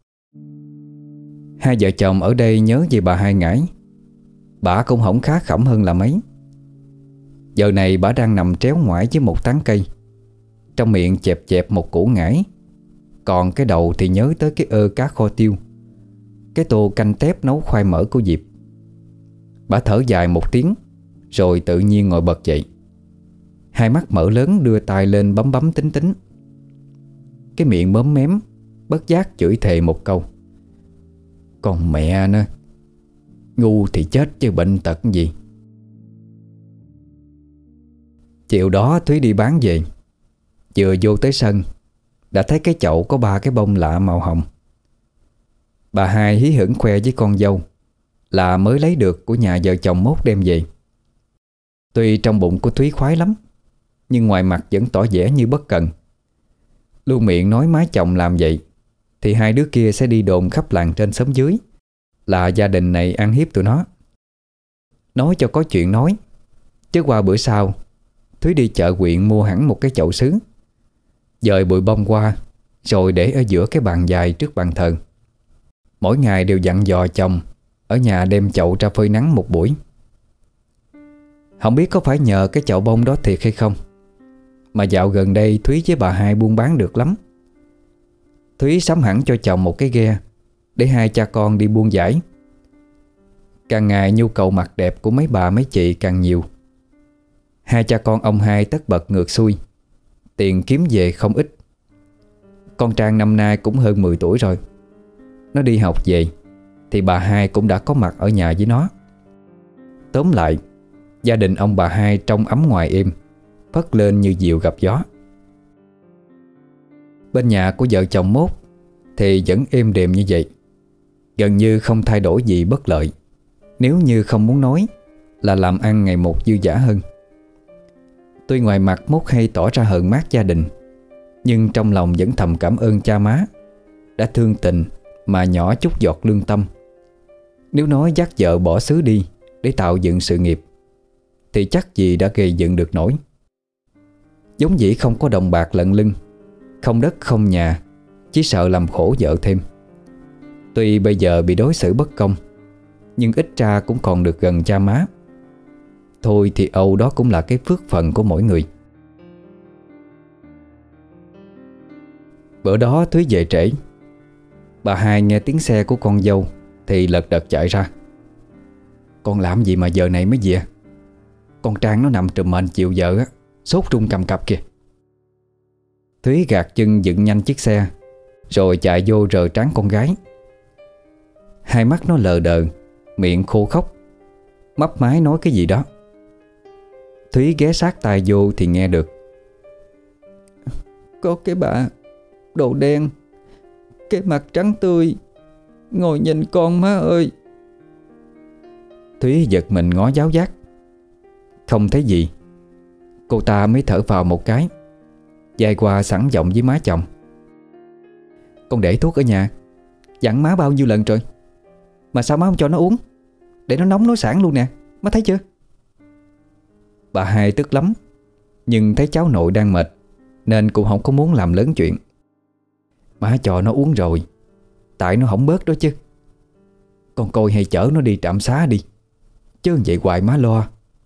A: Hai vợ chồng ở đây nhớ về bà Hai Ngải. Bà cũng không khá khẩm hơn là mấy. Giờ này bà đang nằm tréo ngoải dưới một tán cây, trong miệng chẹp chẹp một củ ngải, còn cái đầu thì nhớ tới cái cá kho tiêu, cái tô canh tép nấu khoai mỡ của Diệp. Bà thở dài một tiếng rồi tự nhiên ngồi bật dậy. Hai mắt mở lớn đưa tay lên bấm bấm tính tính. Cái miệng móm mém bất giác chửi thề một câu: "Con mẹ nó, ngu thì chết chứ bệnh tật gì." Chiều đó Thúy đi bán về. Vừa vô tới sân đã thấy cái chậu có 3 cái bông lạ màu hồng. Bà Hai hí hửng khoe với con dâu là mới lấy được của nhà vợ chồng Mốt đem về. Tuy trong bụng của Thúy khoái lắm, nhưng ngoài mặt vẫn tỏ vẻ như bất cần. Luôn miệng nói má chồng làm vậy thì hai đứa kia sẽ đi đồn khắp làng trên xóm dưới là gia đình này ăn hiếp tụi nó. Nói cho có chuyện nói, chứ qua bữa sau Thúy đi chợ huyện mua hẳn một cái chậu sứ, dời bụi bông qua rồi để ở giữa cái bàn dài trước bàn thờ. Mỗi ngày đều dặn dò chồng ở nhà đem chậu ra phơi nắng một buổi. Không biết có phải nhờ cái chậu bông đó thiệt hay không, mà dạo gần đây Thúy với bà Hai buôn bán được lắm. Thúy sắm hẳn cho chồng một cái ghe để hai cha con đi buôn giải. Càng ngày nhu cầu mặc đẹp của mấy bà mấy chị càng nhiều. Hai cha con ông Hai tất bật ngược xuôi, tiền kiếm về không ít. Con Trang năm nay cũng hơn 10 tuổi rồi. Nó đi học về thì bà Hai cũng đã có mặt ở nhà với nó. Tóm lại, gia đình ông bà Hai trong ấm ngoài êm, phất lên như diều gặp gió. Bên nhà của vợ chồng Mốt thì vẫn êm đềm như vậy, gần như không thay đổi gì bất lợi, nếu như không muốn nói là làm ăn ngày một dư dả hơn. Tuy ngoài mặt Mốt hay tỏ ra hờn mát gia đình, nhưng trong lòng vẫn thầm cảm ơn cha má đã thương tình mà nhỏ chút giọt lương tâm. Nếu nói dắt vợ bỏ xứ đi để tạo dựng sự nghiệp thì chắc gì đã gây dựng được nổi. Giống dĩ không có đồng bạc lận lưng, không đất không nhà, chỉ sợ làm khổ vợ thêm. Tuy bây giờ bị đối xử bất công, nhưng ít ra cũng còn được gần cha má. Thôi thì âu đó cũng là cái phước phần của mỗi người. Bữa đó Thúy về trễ. Bà Hai nghe tiếng xe của con dâu thì lật đật chạy ra. "Con làm gì mà giờ này mới về? Con Trang nó nằm trùm mền chịu vợ á, sốt run cầm cập kìa." Thúy gạt chân dựng nhanh chiếc xe rồi chạy vô rờ trán con gái. Hai mắt nó lờ đờ, miệng khô khóc, mấp máy nói cái gì đó. Thúy ghé sát tai vô thì nghe được:
B: "Có cái bà đồ đen, cái mặt trắng tươi, ngồi nhìn con má ơi."
A: Thúy giật mình ngó giáo giác. Không thấy gì. Cô ta mới thở vào một cái, dài qua sẵn giọng với má chồng: "Con để thuốc ở nhà, dặn má bao nhiêu lần rồi, mà sao má không cho nó uống? Để nó nóng nó sản luôn nè, má thấy chưa?" Bà Hai tức lắm, nhưng thấy cháu nội đang mệt nên cũng không có muốn làm lớn chuyện. "Má cho nó uống rồi, tại nó không bớt đó chứ. Con coi hay chở nó đi trạm xá đi, chứ vậy hoài má lo."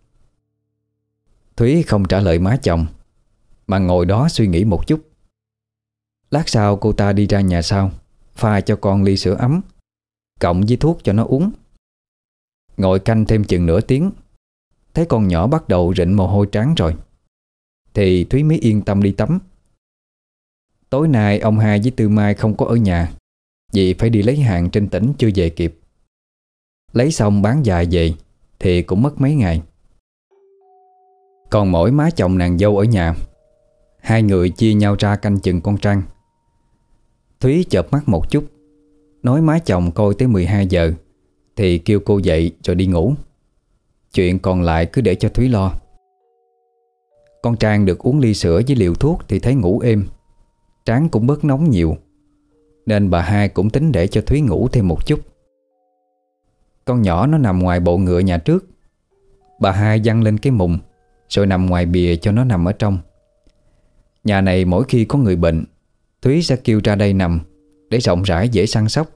A: Thúy không trả lời má chồng, mà ngồi đó suy nghĩ một chút. Lát sau cô ta đi ra nhà sau, pha cho con ly sữa ấm cộng với thuốc cho nó uống. Ngồi canh thêm chừng nửa tiếng, thấy con nhỏ bắt đầu rịn mồ hôi trán rồi thì Thúy mới yên tâm đi tắm. Tối nay ông Hai với Tư Mai không có ở nhà vì phải đi lấy hàng trên tỉnh chưa về kịp. Lấy xong bán dài về thì cũng mất mấy ngày. Còn mỗi má chồng nàng dâu ở nhà. Hai người chia nhau ra canh chừng con Trang. Thúy chợp mắt một chút, nói má chồng coi tới 12 giờ thì kêu cô dậy rồi đi ngủ. Chuyện còn lại cứ để cho Thúy lo. Con Trang được uống ly sữa với liều thuốc thì thấy ngủ êm, trán cũng bớt nóng nhiều, nên bà hai cũng tính để cho Thúy ngủ thêm một chút. Con nhỏ nó nằm ngoài bộ ngựa nhà trước. Bà hai giăng lên cái mùng rồi nằm ngoài bìa cho nó nằm ở trong. Nhà này mỗi khi có người bệnh, Thúy sẽ kêu ra đây nằm để rộng rãi dễ săn sóc.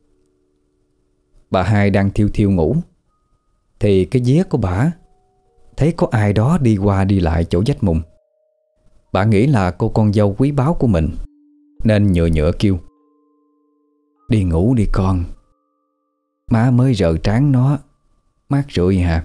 A: Bà hai đang thiêu thiêu ngủ thì cái vía của bà thấy có ai đó đi qua đi lại chỗ vách mùng. Bà nghĩ là cô con dâu quý báu của mình nên nhựa nhựa kêu: "Đi ngủ đi con, má mới rờ trán nó, mát rượi hả?"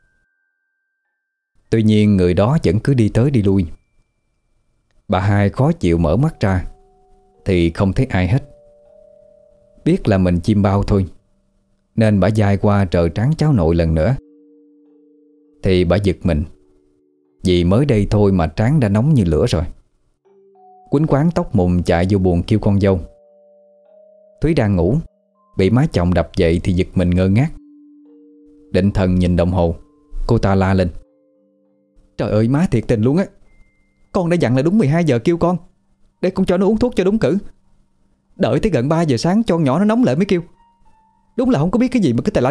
A: Tuy nhiên người đó vẫn cứ đi tới đi lui. Bà hai khó chịu mở mắt ra thì không thấy ai hết. Biết là mình chim bao thôi nên bà dài qua rờ trán cháu nội lần nữa. Thì bà giật mình, vì mới đây thôi mà trán đã nóng như lửa rồi. Quýnh quáng tóc mùng chạy vô buồng kêu con dâu. Thúy đang ngủ, bị má chồng đập dậy thì giật mình ngơ ngác. Định thần nhìn đồng hồ, cô ta la lên: "Trời ơi má, thiệt tình luôn á, con đã dặn là đúng 12 giờ kêu con, để con cho nó uống thuốc cho đúng cử. Đợi tới gần 3 giờ sáng cho con nhỏ nó nóng lại mới kêu. Đúng là không có biết cái gì mà cứ tài lanh."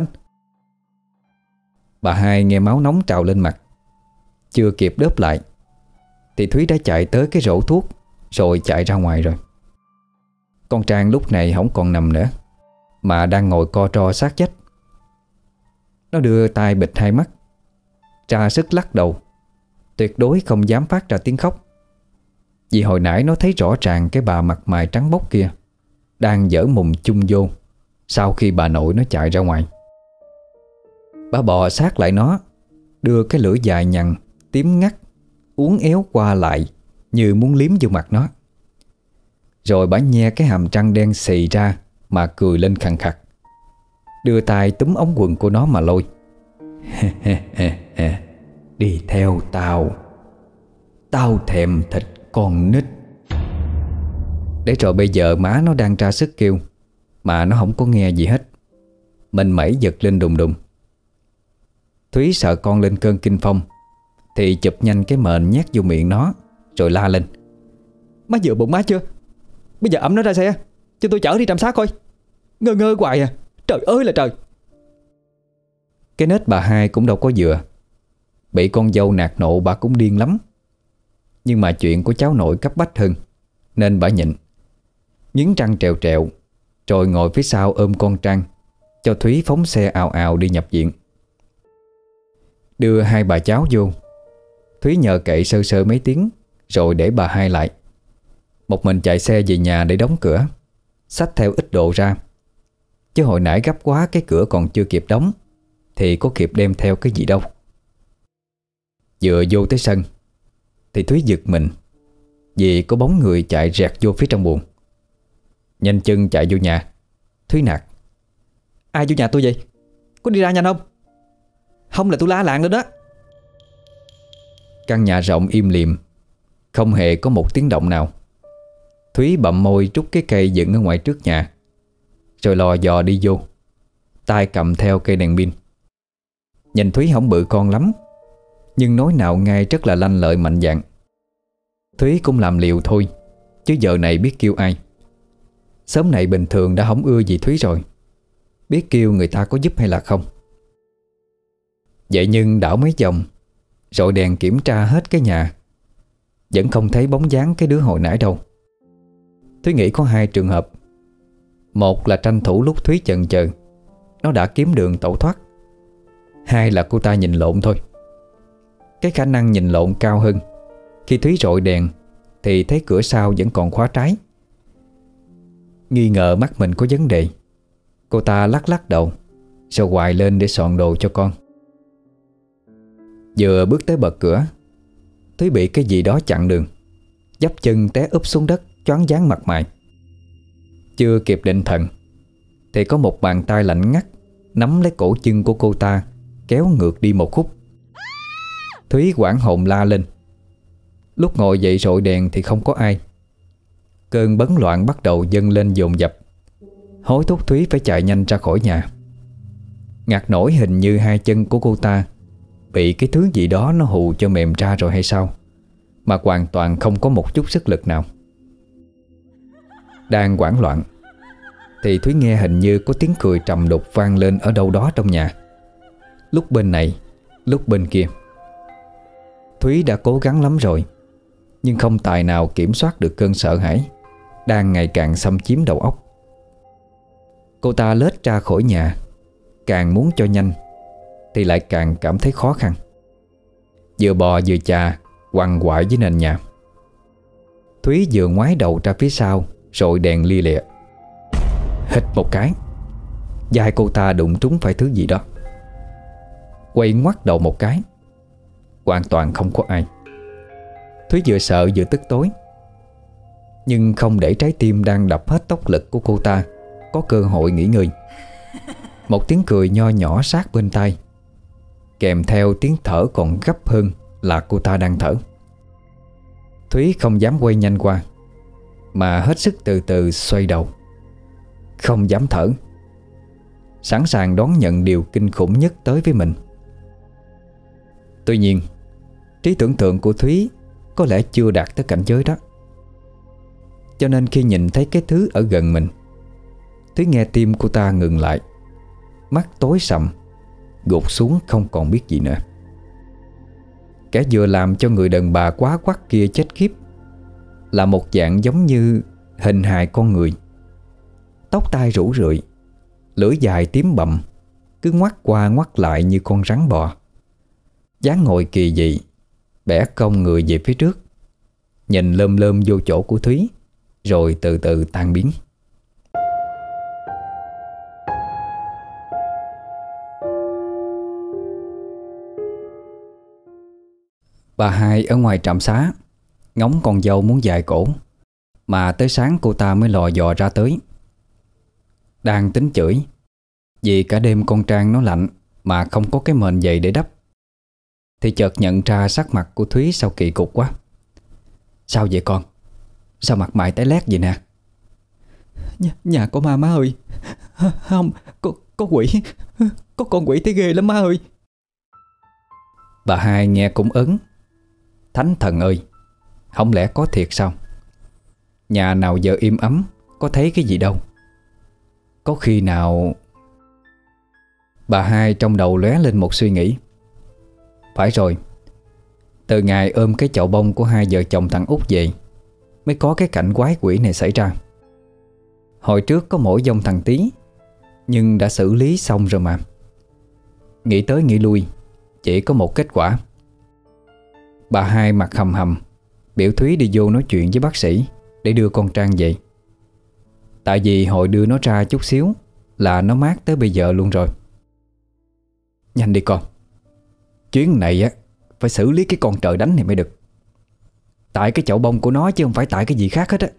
A: Bà hai nghe máu nóng trào lên mặt, chưa kịp đớp lại thì Thúy đã chạy tới cái rổ thuốc rồi chạy ra ngoài rồi. Con Trang lúc này không còn nằm nữa mà đang ngồi co ro sát vách. Nó đưa tay bịt hai mắt, ra sức lắc đầu, tuyệt đối không dám phát ra tiếng khóc. Vì hồi nãy nó thấy rõ ràng cái bà mặt mày trắng bóc kia đang giở mùng chung vô sau khi bà nội nó chạy ra ngoài. Bà bò sát lại nó, đưa cái lưỡi dài nhằn tím ngắt uốn éo qua lại như muốn liếm vô mặt nó. Rồi bà nhe cái hàm răng đen xì ra mà cười lên khàn khặt, đưa tay túm ống quần của nó mà lôi: "Đi theo tao, tao thèm thịt con nít." Để rồi bây giờ má nó đang ra sức kêu mà nó không có nghe gì hết. Mình mẩy giật lên đùng đùng. Thúy sợ con lên cơn kinh phong thì chụp nhanh cái mền nhét vô miệng nó rồi la lên: "Má vừa bụng má chưa? Bây giờ ẵm nó ra xe cho tôi chở đi trạm xá coi. Ngơ ngơ hoài à, trời ơi là trời." Cái nết bà hai cũng đâu có vừa. Bị con dâu nạt nộ bà cũng điên lắm. Nhưng mà chuyện của cháu nội cấp bách hơn nên bà nhịn, nghiến răng trèo trèo, rồi ngồi phía sau ôm con Trang, cho Thúy phóng xe ào ào đi nhập viện. Đưa hai bà cháu vô, Thúy nhờ cậy sơ sơ mấy tiếng rồi để bà hai lại. Một mình chạy xe về nhà để đóng cửa, xách theo ít đồ ra. Chứ hồi nãy gấp quá, cái cửa còn chưa kịp đóng thì có kịp đem theo cái gì đâu. Vừa vô tới sân thì Thúy giật mình vì có bóng người chạy rẹt vô phía trong buồng. Nhanh chân chạy vô nhà, Thúy nạt: "Ai vô nhà tôi vậy? Có đi ra nhanh không? Không là tôi la làng nữa đó." Căn nhà rộng im lìm, không hề có một tiếng động nào. Thúy bậm môi trút cái cây dựng ở ngoài trước nhà, rồi lò dò đi vô, tay cầm theo cây đèn pin. Nhìn Thúy không bự con lắm, nhưng nói nào ngay rất là lanh lợi mạnh dạn. Thúy cũng làm liều thôi, chứ giờ này biết kêu ai. Sớm này bình thường đã không ưa gì Thúy rồi, biết kêu người ta có giúp hay là không. Vậy nhưng đảo mấy vòng rồi đèn kiểm tra hết cái nhà, vẫn không thấy bóng dáng cái đứa hồi nãy đâu. Thúy nghĩ có hai trường hợp. Một là tranh thủ lúc Thúy chần chờ, nó đã kiếm đường tẩu thoát. Hai là cô ta nhìn lộn thôi. Cái khả năng nhìn lộn cao hơn. Khi Thúy rọi đèn thì thấy cửa sau vẫn còn khóa trái. Nghi ngờ mắt mình có vấn đề, cô ta lắc lắc đầu rồi hoài lên để soạn đồ cho con. Vừa bước tới bậc cửa, Thúy bị cái gì đó chặn đường, dấp chân té úp xuống đất, choáng váng mặt mày. Chưa kịp định thần thì có một bàn tay lạnh ngắt nắm lấy cổ chân của cô ta, kéo ngược đi một khúc. Thúy hoảng hồn la lên. Lúc ngồi dậy rọi đèn thì không có ai. Cơn bấn loạn bắt đầu dâng lên dồn dập, hối thúc Thúy phải chạy nhanh ra khỏi nhà. Ngặt nổi hình như hai chân của cô ta bị cái thứ gì đó nó hù cho mềm ra rồi hay sao, mà hoàn toàn không có một chút sức lực nào. Đang hoảng loạn thì Thúy nghe hình như có tiếng cười trầm đục vang lên ở đâu đó trong nhà, lúc bên này, lúc bên kia. Thúy đã cố gắng lắm rồi, nhưng không tài nào kiểm soát được cơn sợ hãi đang ngày càng xâm chiếm đầu óc. Cô ta lết ra khỏi nhà, càng muốn cho nhanh thì lại càng cảm thấy khó khăn. Vừa bò vừa chà quằn quại với nền nhà. Thúy vừa ngoái đầu ra phía sau rồi đèn lia lịa. Hít một cái, vai cô ta đụng trúng phải thứ gì đó. Quay ngoắt đầu một cái, hoàn toàn không có ai. Thúy vừa sợ vừa tức tối, nhưng không để trái tim đang đập hết tốc lực của cô ta có cơ hội nghỉ ngơi. Một tiếng cười nho nhỏ sát bên tai, kèm theo tiếng thở còn gấp hơn là cô ta đang thở. Thúy không dám quay nhanh qua, mà hết sức từ từ xoay đầu, không dám thở, sẵn sàng đón nhận điều kinh khủng nhất tới với mình. Tuy nhiên, trí tưởng tượng của Thúy có lẽ chưa đạt tới cảnh giới đó. Cho nên khi nhìn thấy cái thứ ở gần mình, Thúy nghe tim cô ta ngừng lại, mắt tối sầm, gục xuống không còn biết gì nữa. Kẻ vừa làm cho người đàn bà quá quắt kia chết khiếp là một dạng giống như hình hài con người, tóc tai rủ rượi, lưỡi dài tím bầm, cứ ngoắt qua ngoắt lại như con rắn bò. Dáng ngồi kỳ dị, bẻ cong người về phía trước, nhìn lơm lơm vô chỗ của Thúy, rồi từ từ tan biến. Bà hai ở ngoài trạm xá ngóng con dâu muốn dài cổ, mà tới sáng cô ta mới lò dò ra tới. Đang tính chửi vì cả đêm con Trang nó lạnh mà không có cái mền dày để đắp, thì chợt nhận ra sắc mặt của Thúy sao kỳ cục quá. Sao vậy con? Sao mặt mày tái lét vậy nè?
B: Nhà có ma má ơi. Không, có quỷ. Có con quỷ thấy ghê lắm má ơi.
A: Bà hai nghe cũng ớn. Thánh thần ơi, không lẽ có thiệt sao? Nhà nào giờ im ấm, có thấy cái gì đâu. Có khi nào... Bà hai trong đầu lóe lên một suy nghĩ. Phải rồi, từ ngày ôm cái chậu bông của hai vợ chồng thằng Út về mới có cái cảnh quái quỷ này xảy ra. Hồi trước có mỗi dông thằng Tí, nhưng đã xử lý xong rồi mà. Nghĩ tới nghĩ lui, chỉ có một kết quả. Bà hai mặt hầm hầm biểu Thúy đi vô nói chuyện với bác sĩ để đưa con Trang về. Tại vì hồi đưa nó ra chút xíu là nó mát tới bây giờ luôn rồi. Nhanh đi con, chuyến này á phải xử lý cái con trời đánh này mới được. Tại cái chậu bông của nó chứ không phải tại cái gì khác hết á.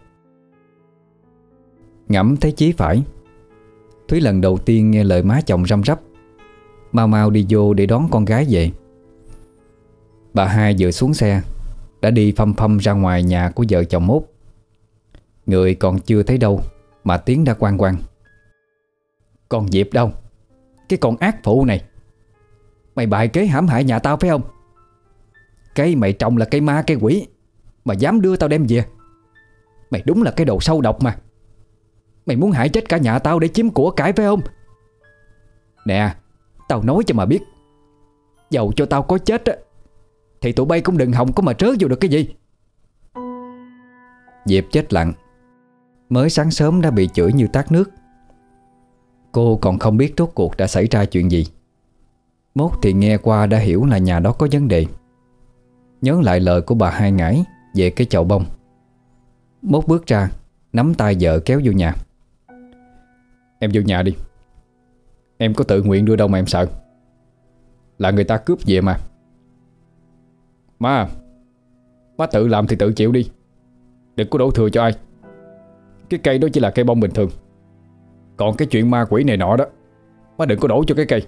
A: Ngẫm thấy chí phải, Thúy lần đầu tiên nghe lời má chồng răm rắp, mau mau đi vô để đón con gái về. Bà hai vừa xuống xe đã đi phăm phăm ra ngoài nhà của vợ chồng Mốt. Người còn chưa thấy đâu mà tiếng đã quang quang. Con Diệp đâu? Cái con ác phụ này, mày bày kế hãm hại nhà tao phải không? Cái mày trông là cái ma cái quỷ mà dám đưa tao đem về. Mày đúng là cái đồ sâu độc mà. Mày muốn hại chết cả nhà tao để chiếm của cải phải không? Nè, tao nói cho mà biết, dầu cho tao có chết á thì tụi bay cũng đừng hòng có mà trớ vô được cái gì. Diệp chết lặng. Mới sáng sớm đã bị chửi như tát nước. Cô còn không biết rốt cuộc đã xảy ra chuyện gì. Mốt thì nghe qua đã hiểu là nhà đó có vấn đề. Nhớ lại lời của bà hai ngải về cái chậu bông. Mốt bước ra, nắm tay vợ kéo vô nhà. Em vô nhà đi. Em có tự nguyện đưa đâu mà em sợ. Là người ta cướp về mà. Má tự làm thì tự chịu đi, đừng có đổ thừa cho ai. Cái cây đó chỉ là cây bông bình thường, còn cái chuyện ma quỷ này nọ đó má đừng có đổ cho cái cây.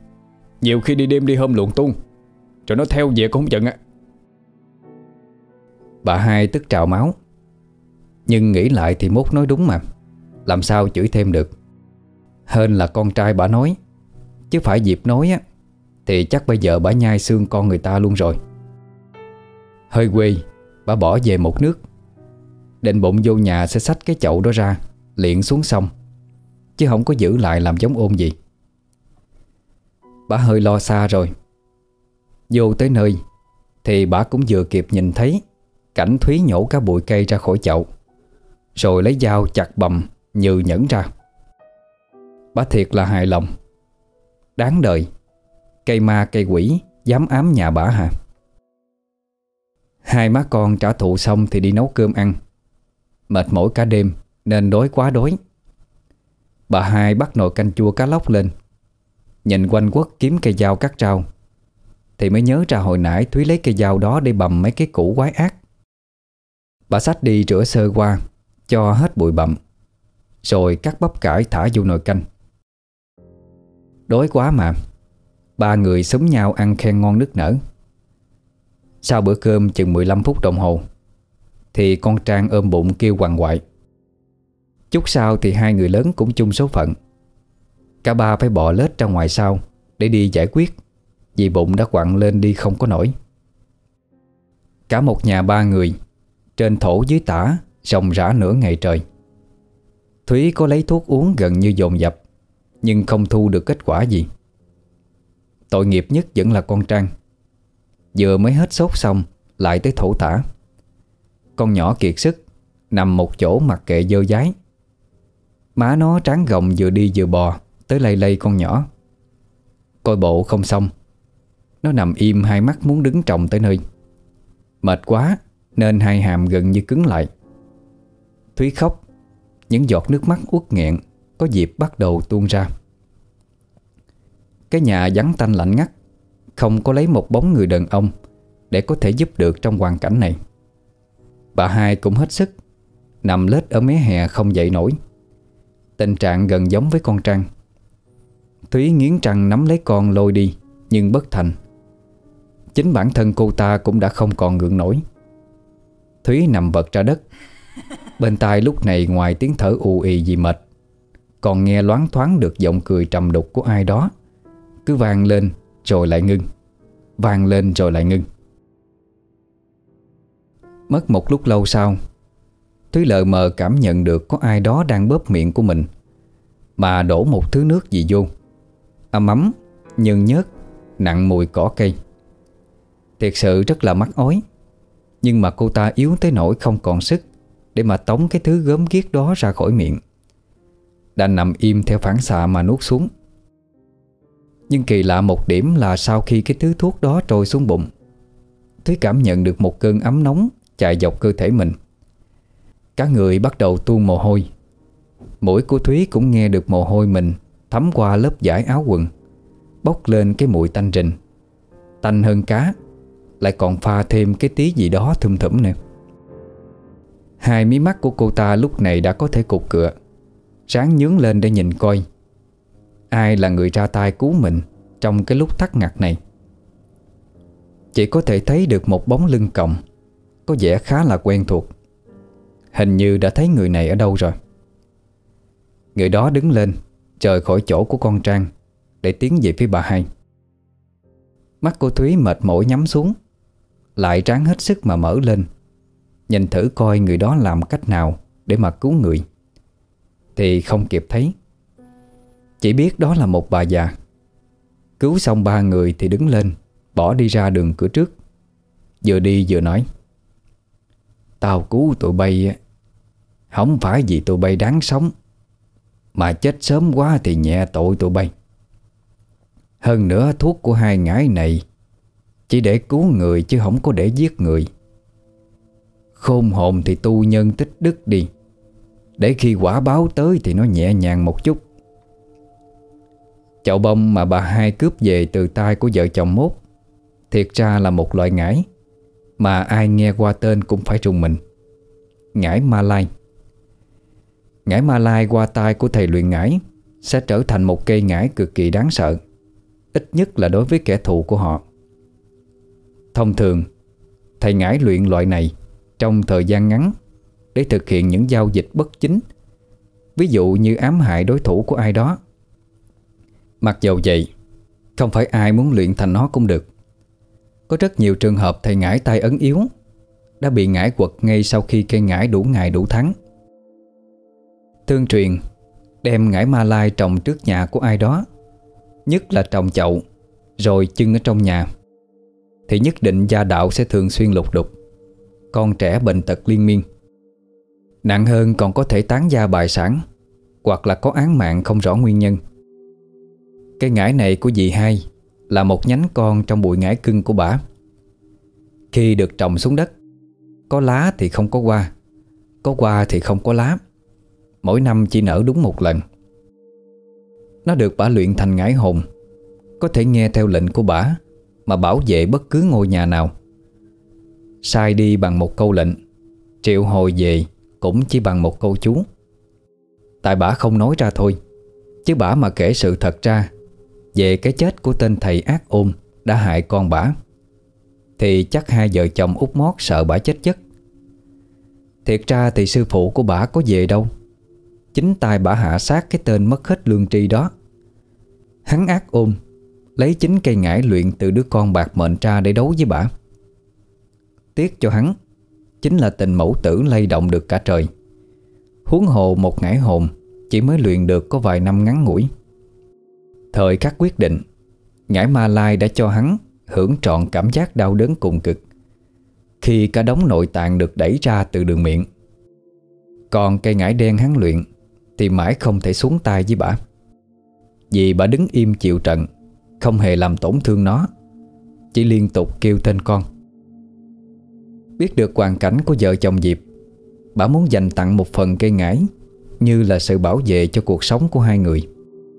A: Nhiều khi đi đêm đi hôm luồn tung rồi nó theo về cũng không chừng á. Bà hai tức trào máu. Nhưng nghĩ lại thì Mốt nói đúng mà, làm sao chửi thêm được. Hên là con trai bà nói, chứ phải Diệp nói á thì chắc bây giờ bà nhai xương con người ta luôn rồi. Hơi quê, bà bỏ về một nước. Định bụng vô nhà sẽ xách cái chậu đó ra liệng xuống sông, chứ không có giữ lại làm giống ôn gì. Bà hơi lo xa rồi. Vô tới nơi thì bà cũng vừa kịp nhìn thấy cảnh Thúy nhổ cả bụi cây ra khỏi chậu, rồi lấy dao chặt bầm như nhẫn ra. Bà thiệt là hài lòng. Đáng đời, cây ma cây quỷ dám ám nhà bà hả? Hai má con trả thù xong thì đi nấu cơm ăn. Mệt mỏi cả đêm nên đói quá đói. Bà hai bắt nồi canh chua cá lóc lên, nhìn quanh quất kiếm cây dao cắt rau, thì mới nhớ ra hồi nãy Thúy lấy cây dao đó để bầm mấy cái củ quái ác. Bà xách đi rửa sơ qua cho hết bụi bặm, rồi cắt bắp cải thả vô nồi canh. Đói quá mà, ba người xúm nhau ăn khen ngon nức nở. Sau bữa cơm chừng 15 phút đồng hồ thì con Trang ôm bụng kêu quằn quại. Chút sau thì hai người lớn cũng chung số phận. Cả ba phải bò lết ra ngoài sau để đi giải quyết, vì bụng đã quặn lên đi không có nổi. Cả một nhà ba người, trên thổ dưới tả, ròng rã nửa ngày trời. Thúy có lấy thuốc uống gần như dồn dập, nhưng không thu được kết quả gì. Tội nghiệp nhất vẫn là con Trang. Vừa mới hết sốt xong lại tới thổ tả. Con nhỏ kiệt sức nằm một chỗ mặc kệ dơ dáy. Má nó tráng gồng vừa đi vừa bò tới lay lay con nhỏ. Coi bộ không xong, nó nằm im hai mắt muốn đứng trồng tới nơi. Mệt quá nên hai hàm gần như cứng lại. Thúy khóc, những giọt nước mắt uất nghẹn có dịp bắt đầu tuôn ra. Cái nhà vắng tanh lạnh ngắt, không có lấy một bóng người đàn ông để có thể giúp được trong hoàn cảnh này. Bà hai cũng hết sức, nằm lết ở mé hè không dậy nổi. Tình trạng gần giống với con Trang. Thúy nghiến răng nắm lấy con lôi đi, nhưng bất thành. Chính bản thân cô ta cũng đã không còn gượng nổi. Thúy nằm vật ra đất. Bên tai lúc này ngoài tiếng thở ù ì vì mệt, còn nghe loáng thoáng được giọng cười trầm đục của ai đó, cứ vang lên rồi lại ngưng, vang lên rồi lại ngưng. Mất một lúc lâu sau, Thúy lờ mờ cảm nhận được có ai đó đang bóp miệng của mình, mà đổ một thứ nước gì vô. Ấm ấm, nhơn nhớt, nặng mùi cỏ cây. Thiệt sự rất là mắc ói. Nhưng mà cô ta yếu tới nỗi không còn sức để mà tống cái thứ gớm ghiếc đó ra khỏi miệng, đành nằm im theo phản xạ mà nuốt xuống. Nhưng kỳ lạ một điểm là sau khi cái thứ thuốc đó trôi xuống bụng, Thúy cảm nhận được một cơn ấm nóng chạy dọc cơ thể mình. Cả người bắt đầu tuôn mồ hôi. Mũi của Thúy cũng nghe được mồ hôi mình thấm qua lớp vải áo quần, bốc lên cái mùi tanh rình. Tanh hơn cá, lại còn pha thêm cái tí gì đó thum thủm nè. Hai mí mắt của cô ta lúc này đã có thể cụt cựa, ráng nhướng lên để nhìn coi ai là người ra tay cứu mình trong cái lúc thắt ngặt này. Chỉ có thể thấy được một bóng lưng còng, có vẻ khá là quen thuộc. Hình như đã thấy người này ở đâu rồi. Người đó đứng lên, rời khỏi chỗ của con Trang để tiến về phía bà hai. Mắt cô Thúy mệt mỏi nhắm xuống, lại ráng hết sức mà mở lên, nhìn thử coi người đó làm cách nào để mà cứu người. Thì không kịp thấy. Chỉ biết đó là một bà già. Cứu xong ba người thì đứng lên, bỏ đi ra đường cửa trước. Vừa đi vừa nói: "Tao cứu tụi bay không phải vì tụi bay đáng sống, mà chết sớm quá thì nhẹ tội tụi bay. Hơn nữa thuốc của hai ngải này chỉ để cứu người chứ không có để giết người. Khôn hồn thì tu nhân tích đức đi, để khi quả báo tới thì nó nhẹ nhàng một chút." Chậu bông mà bà hai cướp về từ tay của vợ chồng Mốt thiệt ra là một loại ngải mà ai nghe qua tên cũng phải rùng mình. Ngải Ma Lai. Ngải Ma Lai qua tay của thầy luyện ngải sẽ trở thành một cây ngải cực kỳ đáng sợ, ít nhất là đối với kẻ thù của họ. Thông thường, thầy ngải luyện loại này trong thời gian ngắn để thực hiện những giao dịch bất chính, ví dụ như ám hại đối thủ của ai đó. Mặc dầu vậy, không phải ai muốn luyện thành nó cũng được. Có rất nhiều trường hợp thầy ngải tay ấn yếu đã bị ngải quật ngay sau khi cây ngải đủ ngày đủ tháng. Tương truyền đem ngải ma lai trồng trước nhà của ai đó, nhất là trồng chậu rồi chưng ở trong nhà, thì nhất định gia đạo sẽ thường xuyên lục đục, con trẻ bệnh tật liên miên. Nặng hơn còn có thể tán gia bại sản, hoặc là có án mạng không rõ nguyên nhân. Cây ngải này của dì hai là một nhánh con trong bụi ngải cưng của bả. Khi được trồng xuống đất, có lá thì không có hoa, có hoa thì không có lá, mỗi năm chỉ nở đúng một lần. Nó được bả luyện thành ngải hồn, có thể nghe theo lệnh của bả mà bảo vệ bất cứ ngôi nhà nào. Sai đi bằng một câu lệnh, triệu hồi về cũng chỉ bằng một câu chú. Tại bả không nói ra thôi, chứ bả mà kể sự thật ra về cái chết của tên thầy ác ôn đã hại con bả, thì chắc hai vợ chồng út mót sợ bả chết giấc. Thiệt ra thì sư phụ của bả có về đâu, chính tay bả hạ sát cái tên mất hết lương tri đó. Hắn ác ôn lấy chính cây ngải luyện từ đứa con bạc mệnh ra để đấu với bả. Tiếc cho hắn, chính là tình mẫu tử lay động được cả trời. Huống hồ một ngải hồn chỉ mới luyện được có vài năm ngắn ngủi. Thời khắc quyết định, ngải ma lai đã cho hắn hưởng trọn cảm giác đau đớn cùng cực khi cả đống nội tạng được đẩy ra từ đường miệng. Còn cây ngải đen hắn luyện thì mãi không thể xuống tay với bả, vì bả đứng im chịu trận, không hề làm tổn thương nó, chỉ liên tục kêu tên con. Biết được hoàn cảnh của vợ chồng Diệp, bả muốn dành tặng một phần cây ngải như là sự bảo vệ cho cuộc sống của hai người.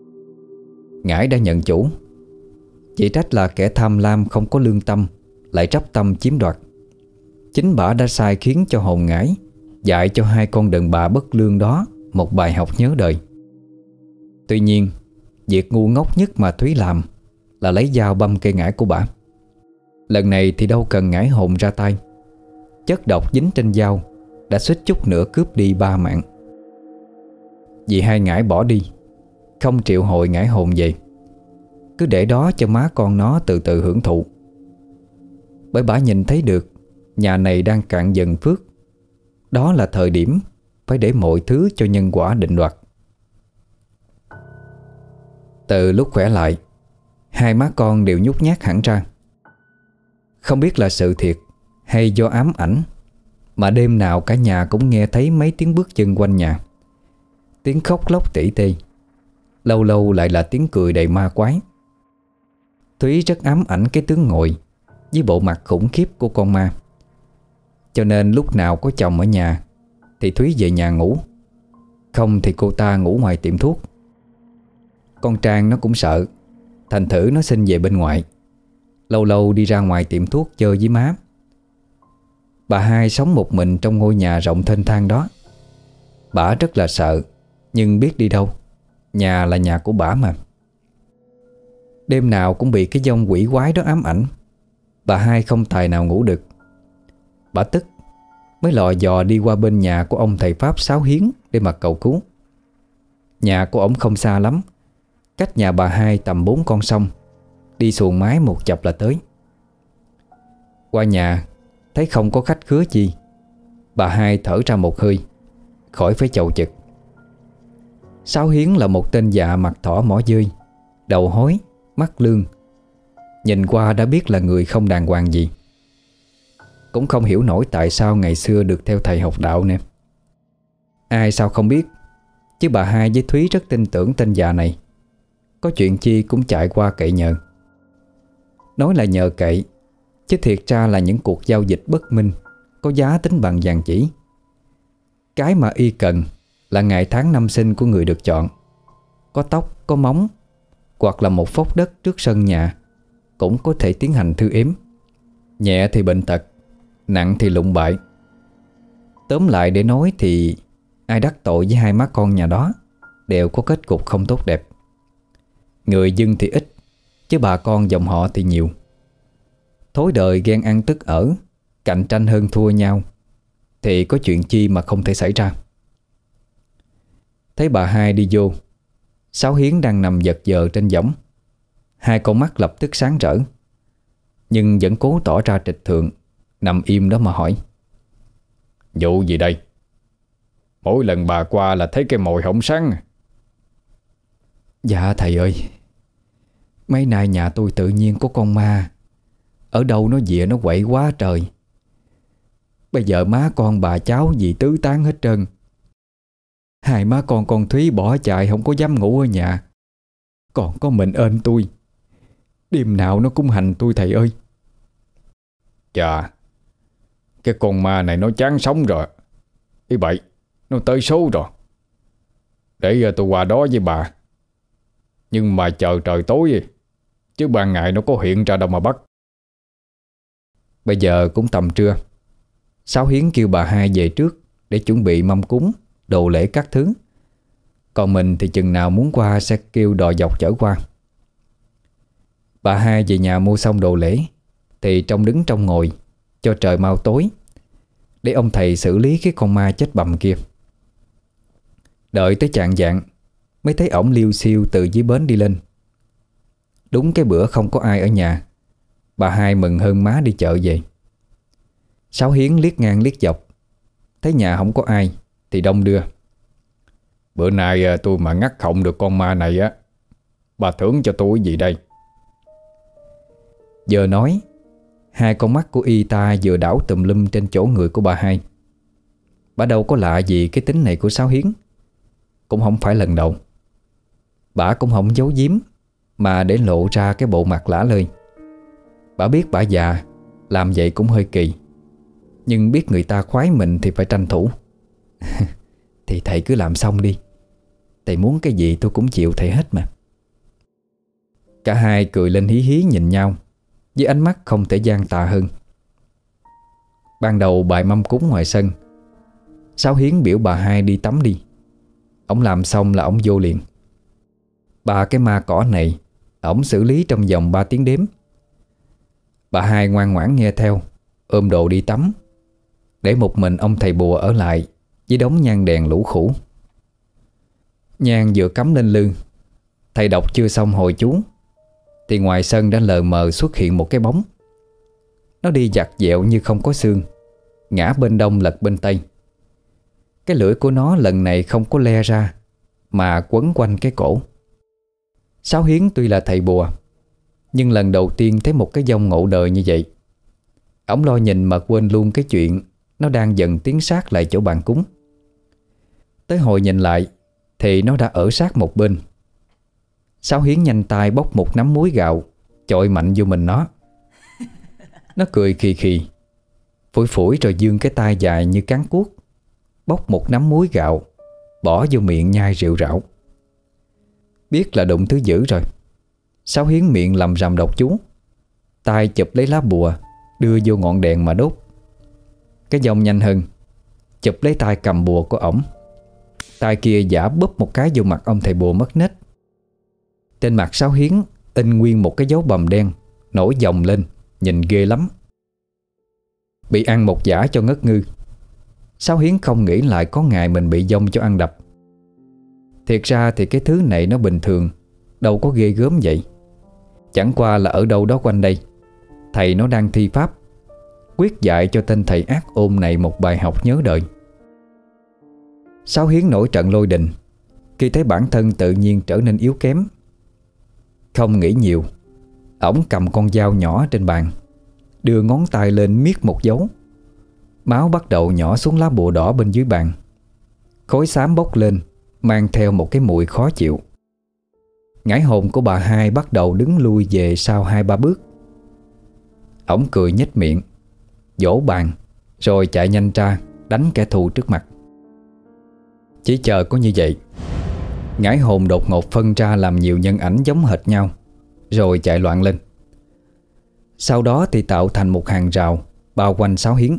A: Ngải đã nhận chủ, chỉ trách là kẻ tham lam không có lương tâm lại trắp tâm chiếm đoạt. Chính bả đã sai khiến cho hồn ngải dạy cho hai con đàn bà bất lương đó một bài học nhớ đời. Tuy nhiên, việc ngu ngốc nhất mà Thúy làm là lấy dao băm cây ngải của bả. Lần này thì đâu cần ngải hồn ra tay, chất độc dính trên dao đã suýt chút nữa cướp đi 3 mạng. Vì hai ngải bỏ đi, không triệu hồi ngải hồn về, cứ để đó cho má con nó từ từ hưởng thụ. Bởi bả nhìn thấy được nhà này đang cạn dần phước. Đó là thời điểm phải để mọi thứ cho nhân quả định đoạt. Từ lúc khỏe lại, hai má con đều nhút nhát hẳn ra. Không biết là sự thiệt hay do ám ảnh mà đêm nào cả nhà cũng nghe thấy mấy tiếng bước chân quanh nhà, tiếng khóc lóc tỉ tê, lâu lâu lại là tiếng cười đầy ma quái. Thúy rất ám ảnh cái tướng ngồi với bộ mặt khủng khiếp của con ma, cho nên lúc nào có chồng ở nhà thì Thúy về nhà ngủ, không thì cô ta ngủ ngoài tiệm thuốc. Con Trang nó cũng sợ, thành thử nó xin về bên ngoài, lâu lâu đi ra ngoài tiệm thuốc chơi với má. Bà hai sống một mình trong ngôi nhà rộng thênh thang đó. Bả rất là sợ, nhưng biết đi đâu, nhà là nhà của bả mà. Đêm nào cũng bị cái vong quỷ quái đó ám ảnh, bà hai không tài nào ngủ được. Bả tức mới lò dò đi qua bên nhà của ông thầy Pháp Sáu Hiến để mà cầu cứu. Nhà của ổng không xa lắm, cách nhà bà hai tầm 4 con sông, đi xuồng mái một chập là tới. Qua nhà thấy không có khách khứa chi, bà hai thở ra một hơi, khỏi phải chầu chực. Sáu Hiến là một tên già mặt thỏ mỏ dơi, đầu hối, mắt lương, nhìn qua đã biết là người không đàng hoàng gì. Cũng không hiểu nổi tại sao ngày xưa được theo thầy học đạo nè. Ai sao không biết, chứ bà hai với Thúy rất tin tưởng tên già này, có chuyện chi cũng chạy qua cậy nhờ. Nói là nhờ cậy, chứ thiệt ra là những cuộc giao dịch bất minh, có giá tính bằng vàng chỉ. Cái mà y cần là ngày tháng năm sinh của người được chọn, có tóc, có móng, hoặc là một phốc đất trước sân nhà, cũng có thể tiến hành thư ếm. Nhẹ thì bệnh tật, nặng thì lụng bại. Tóm lại để nói thì ai đắc tội với hai má con nhà đó đều có kết cục không tốt đẹp. Người dân thì ít, chứ bà con dòng họ thì nhiều. Thối đời ghen ăn tức ở, cạnh tranh hơn thua nhau, thì có chuyện chi mà không thể xảy ra. Thấy bà hai đi vô, Sáu Hiến đang nằm giật giờ trên võng. Hai con mắt lập tức sáng rỡ, nhưng vẫn cố tỏ ra trịch thượng, nằm im đó mà hỏi:
C: Vụ gì đây? Mỗi lần bà qua là thấy cái mồi hổng sáng.
B: Dạ thầy ơi, mấy nay nhà tôi tự nhiên có con ma. Ở đâu nó về nó quậy quá trời. Bây giờ má con bà cháu gì tứ tán hết trơn. Hai má con Thúy bỏ chạy không có dám ngủ ở nhà. Còn có mình ên tôi. Đêm nào nó cũng hành tôi thầy ơi.
C: Chà, cái con ma này nó chán sống rồi. Ý bậy, nó tới số rồi. Để tôi qua đó với bà. Nhưng mà chờ trời tối, chứ ban ngày nó có hiện ra đâu mà bắt.
A: Bây giờ cũng tầm trưa. Sáu Hiến kêu bà hai về trước để chuẩn bị mâm cúng, đồ lễ các thứ. Còn mình thì chừng nào muốn qua sẽ kêu đò dọc chở qua. Bà hai về nhà mua xong đồ lễ thì trong đứng trong ngồi cho trời mau tối, để ông thầy xử lý cái con ma chết bầm kia. Đợi tới chạng vạng mới thấy ổng liêu xiêu từ dưới bến đi lên. Đúng cái bữa không có ai ở nhà, bà hai mừng hơn má đi chợ về. Sáu Hiến liếc ngang liếc dọc, thấy nhà không có ai thì đông đưa:
C: Bữa nay tôi mà ngắt khổng được con ma này á, bà thưởng cho tôi gì đây?
A: Giờ nói, hai con mắt của y ta vừa đảo tùm lum trên chỗ người của bà hai. Bà đâu có lạ gì cái tính này của Sáu Hiến, cũng không phải lần đầu. Bà cũng không giấu giếm mà để lộ ra cái bộ mặt lả lơi. Bà biết bà già, làm vậy cũng hơi kỳ, nhưng biết người ta khoái mình thì phải tranh thủ. Thì thầy cứ làm xong đi, thầy muốn cái gì tôi cũng chịu thầy hết mà. Cả hai cười lên hí hí nhìn nhau với ánh mắt không thể gian tà hơn. Ban đầu bài mâm cúng ngoài sân, Sáu Hiến biểu bà hai đi tắm đi. Ổng làm xong là ổng vô liền. Ba cái ma cỏ này ổng xử lý trong vòng 3 tiếng đếm. Bà hai ngoan ngoãn nghe theo, ôm đồ đi tắm, để một mình ông thầy bùa ở lại với đống nhang đèn lũ khủ. Nhang vừa cắm lên lư, thầy đọc chưa xong hồi chú thì ngoài sân đã lờ mờ xuất hiện một cái bóng. Nó đi vặt vẹo như không có xương, ngã bên đông lật bên tây. Cái lưỡi của nó lần này không có le ra, mà quấn quanh cái cổ. Sáu Hiến tuy là thầy bùa, nhưng lần đầu tiên thấy một cái vong ngộ đời như vậy. Ổng lo nhìn mà quên luôn cái chuyện nó đang dần tiến sát lại chỗ bàn cúng. Tới hồi nhìn lại thì nó đã ở sát một bên. Sáu Hiến nhanh tay bóc một nắm muối gạo chọi mạnh vô mình nó. Nó cười khì khì, phủi phủi rồi vươn cái tay dài như cán cuốc, bóc một nắm muối gạo bỏ vô miệng nhai rệu rạo. Biết là đụng thứ dữ rồi, Sáu Hiến miệng lầm rầm đọc chú, tay chụp lấy lá bùa đưa vô ngọn đèn mà đốt. Cái vong nhanh hơn, chụp lấy tay cầm bùa của ổng, tay kia giả bóp một cái vô mặt ông thầy bùa mất nết. Trên mặt Sáu Hiến in nguyên một cái dấu bầm đen nổi dòng lên, nhìn ghê lắm. Bị ăn một dã cho ngất ngư, Sáu Hiến không nghĩ lại có ngày mình bị vong cho ăn đập. Thiệt ra thì cái thứ này nó bình thường, đâu có ghê gớm vậy. Chẳng qua là ở đâu đó quanh đây, thầy nó đang thi pháp, quyết dạy cho tên thầy ác ôn này một bài học nhớ đời. Sáu Hiến nổi trận lôi đình khi thấy bản thân tự nhiên trở nên yếu kém. Không nghĩ nhiều, ổng cầm con dao nhỏ trên bàn, đưa ngón tay lên miết một dấu. Máu bắt đầu nhỏ xuống lá bùa đỏ bên dưới bàn. Khói xám bốc lên, mang theo một cái mùi khó chịu. Ngải hồn của bà hai bắt đầu đứng lui về sau 2-3 bước. Ổng cười nhếch miệng, vỗ bàn, rồi chạy nhanh ra đánh kẻ thù trước mặt. Chỉ chờ có như vậy, ngải hồn đột ngột phân ra làm nhiều nhân ảnh giống hệt nhau, rồi chạy loạn lên. Sau đó thì tạo thành một hàng rào bao quanh Sáu Hiến.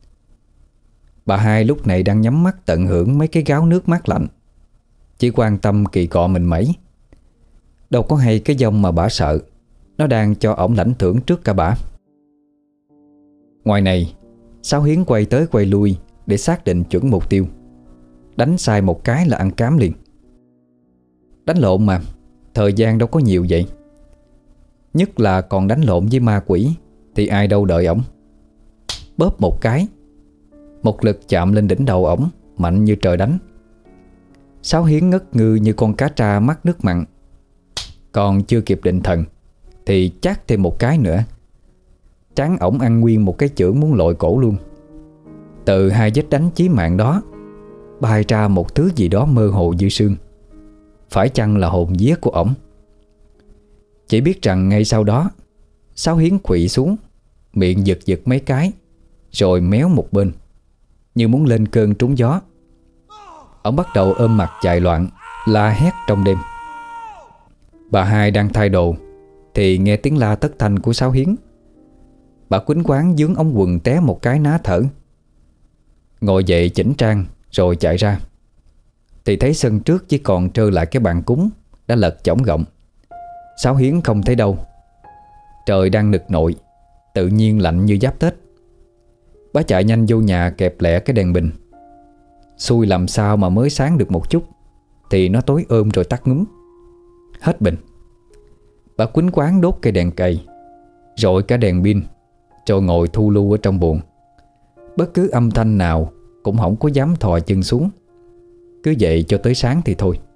A: Bà hai lúc này đang nhắm mắt tận hưởng mấy cái gáo nước mát lạnh, chỉ quan tâm kỳ cọ mình mẩy. Đâu có hay cái vong mà bả sợ, nó đang cho ổng lãnh thưởng trước cả bả. Ngoài này, Sáu Hiến quay tới quay lui để xác định chuẩn mục tiêu. Đánh sai một cái là ăn cám liền. Đánh lộn mà, thời gian đâu có nhiều vậy. Nhất là còn đánh lộn với ma quỷ thì ai đâu đợi ổng. Bóp một cái, một lực chạm lên đỉnh đầu ổng mạnh như trời đánh. Sáu Hiến ngất ngư như con cá tra mắc nước mặn. Còn chưa kịp định thần thì chát thêm một cái nữa. Trán ổng ăn nguyên một cái chưởng muốn lội cổ luôn. Từ hai vết đánh chí mạng đó bay ra một thứ gì đó mơ hồ như sương. Phải chăng là hồn vía của ổng? Chỉ biết rằng ngay sau đó Sáu Hiến quỵ xuống, miệng giật giật mấy cái, rồi méo một bên như muốn lên cơn trúng gió. Ông bắt đầu ôm mặt chạy loạn, la hét trong đêm. Bà hai đang thay đồ thì nghe tiếng la thất thanh của Sáu Hiến. Bà quýnh quáng vướng ống quần té một cái ná thở. Ngồi dậy chỉnh trang rồi chạy ra thì thấy sân trước chỉ còn trơ lại cái bàn cúng đã lật chổng gọng. Sáu Hiến không thấy đâu. Trời đang nực nội, tự nhiên lạnh như giáp Tết. Bà chạy nhanh vô nhà kẹp lẹ cái đèn bình. Xui làm sao mà mới sáng được một chút thì nó tối ôm rồi tắt ngúm. Hết bình. Bà quýnh quáng đốt cây đèn cầy, rồi cả đèn pin, rồi ngồi thu lu ở trong buồng. Bất cứ âm thanh nào cũng không có dám thò chân xuống. Cứ vậy cho tới sáng thì thôi.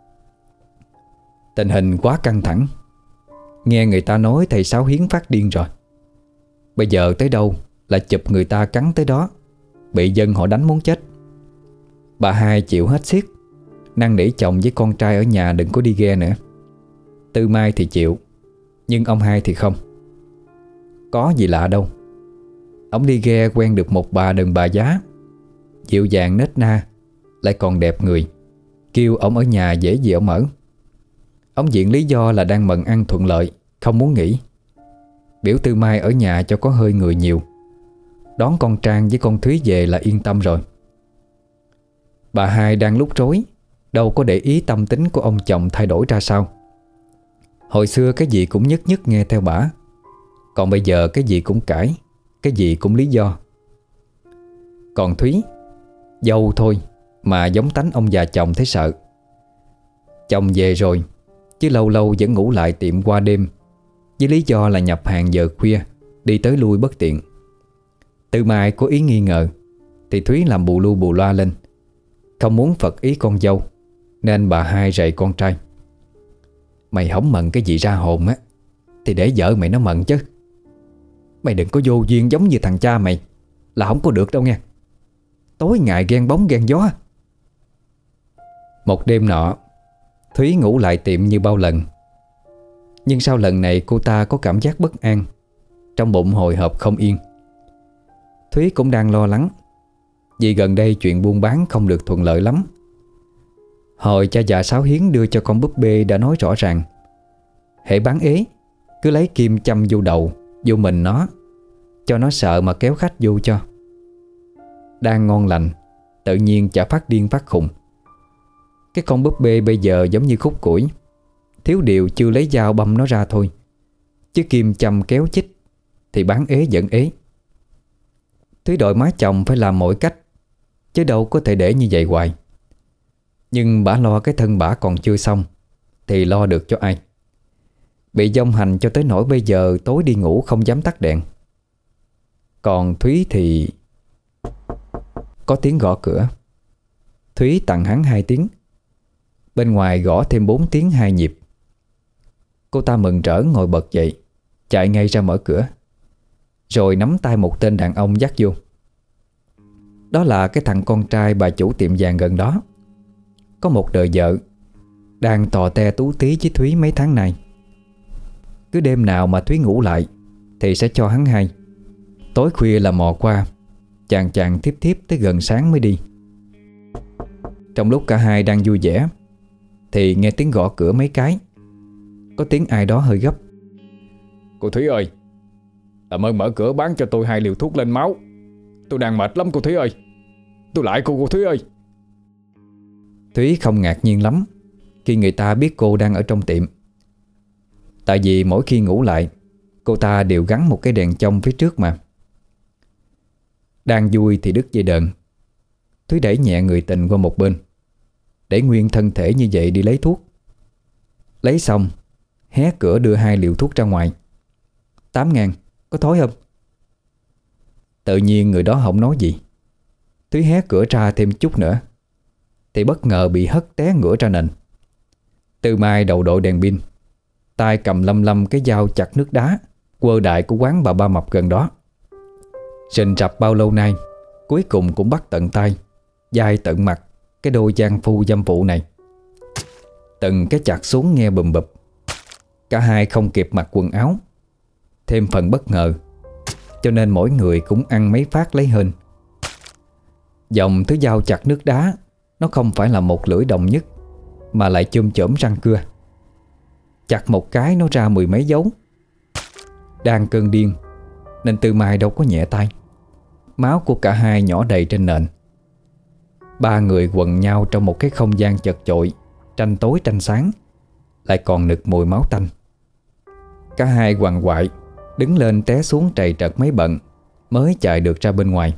A: Tình hình quá căng thẳng. Nghe người ta nói thầy Sáu Hiến phát điên rồi. Bây giờ tới đâu là chụp người ta cắn tới đó, bị dân họ đánh muốn chết. Bà hai chịu hết xiết, năn nỉ chồng với con trai ở nhà đừng có đi ghe nữa. Tư Mai thì chịu, nhưng ông hai thì không. Có gì lạ đâu. Ông đi ghe quen được một bà đàn bà giá, dịu dàng nết na, lại còn đẹp người. Kêu ông ở nhà dễ gì ông ở. Ông diện lý do là đang mần ăn thuận lợi, không muốn nghỉ. Biểu Tư Mai ở nhà cho có hơi người nhiều, đón con Trang với con Thúy về là yên tâm rồi. Bà hai đang lúc rối, đâu có để ý tâm tính của ông chồng thay đổi ra sao. Hồi xưa cái gì cũng nhất nhất nghe theo bả, còn bây giờ cái gì cũng cãi, cái gì cũng lý do. Còn Thúy, dâu thôi mà giống tánh ông già chồng thấy sợ. Chồng về rồi, chứ lâu lâu vẫn ngủ lại tiệm qua đêm, với lý do là nhập hàng giờ khuya, đi tới lui bất tiện. Tư Mai có ý nghi ngờ thì Thúy làm bù lu bù loa lên, không muốn phật ý con dâu, nên bà hai rầy con trai. Mày không mận cái gì ra hồn á thì để vợ mày nó mận chứ. Mày đừng có vô duyên giống như thằng cha mày, là không có được đâu nha. Tối ngày ghen bóng ghen gió. Một đêm nọ, Thúy ngủ lại tiệm như bao lần. Nhưng sau lần này cô ta có cảm giác bất an, trong bụng hồi hộp không yên. Thúy cũng đang lo lắng, vì gần đây chuyện buôn bán không được thuận lợi lắm. Hồi cha già Sáu Hiến đưa cho con búp bê đã nói rõ ràng, hễ bán ế cứ lấy kim châm vô đầu, vô mình nó, cho nó sợ mà kéo khách vô cho. Đang ngon lành, tự nhiên chả phát điên phát khùng. Cái con búp bê bây giờ giống như khúc củi, thiếu điều chưa lấy dao băm nó ra thôi, chứ kim châm kéo chích thì bán ế vẫn ế. Thúy đội má chồng phải làm mọi cách, chứ đâu có thể để như vậy hoài. Nhưng bả lo cái thân bả còn chưa xong thì lo được cho ai. Bị dông hành cho tới nỗi bây giờ tối đi ngủ không dám tắt đèn. Còn Thúy thì... Có tiếng gõ cửa. Thúy tặng hắn 2 tiếng. Bên ngoài gõ thêm 4 tiếng 2 nhịp. Cô ta mừng rỡ ngồi bật dậy, chạy ngay ra mở cửa, rồi nắm tay một tên đàn ông dắt vô. Đó là cái thằng con trai bà chủ tiệm vàng gần đó, có một đời vợ, đang tò te tú tí với Thúy mấy tháng nay. Cứ đêm nào mà Thúy ngủ lại thì sẽ cho hắn hay. Tối khuya là mò qua, chàng chàng thiếp thiếp tới gần sáng mới đi. Trong lúc cả hai đang vui vẻ thì nghe tiếng gõ cửa mấy cái. Có tiếng ai đó hơi gấp.
C: Cô Thúy ơi, làm ơn mở cửa bán cho tôi 2 liều thuốc lên máu. Tôi đang mệt lắm cô Thúy ơi. Tôi lại cô Thúy ơi.
A: Thúy không ngạc nhiên lắm khi người ta biết cô đang ở trong tiệm. Tại vì mỗi khi ngủ lại, cô ta đều gắn một cái đèn trong phía trước mà. Đang vui thì đứt dây đờn, Thúy đẩy nhẹ người tình qua một bên, để nguyên thân thể như vậy đi lấy thuốc. Lấy xong, hé cửa đưa 2 liều thuốc ra ngoài. 8.000, có thối không? Tự nhiên người đó không nói gì. Thúy hé cửa ra thêm chút nữa thì bất ngờ bị hất té ngửa ra nền. Tư Mai đầu đội đèn pin, tay cầm lăm lăm cái dao chặt nước đá quơ đại của quán bà Ba Mập gần đó. Rình rập bao lâu nay, cuối cùng cũng bắt tận tay, dai tận mặt cái đôi gian phu dâm phụ này. Từng cái chặt xuống nghe bùm bụp. Cả hai không kịp mặc quần áo. Thêm phần bất ngờ, cho nên mỗi người cũng ăn mấy phát lấy hên. Dòng thứ dao chặt nước đá, nó không phải là một lưỡi đồng nhất, mà lại chôm chổm răng cưa. Chặt một cái nó ra 10 mấy dấu. Đang cơn điên nên Tư Mai đâu có nhẹ tay. Máu của cả hai nhỏ đầy trên nền. 3 người quần nhau trong một cái không gian chật chội, tranh tối tranh sáng, lại còn nực mùi máu tanh. Cả hai quằn quại đứng lên té xuống trầy trật mấy bận mới chạy được ra bên ngoài.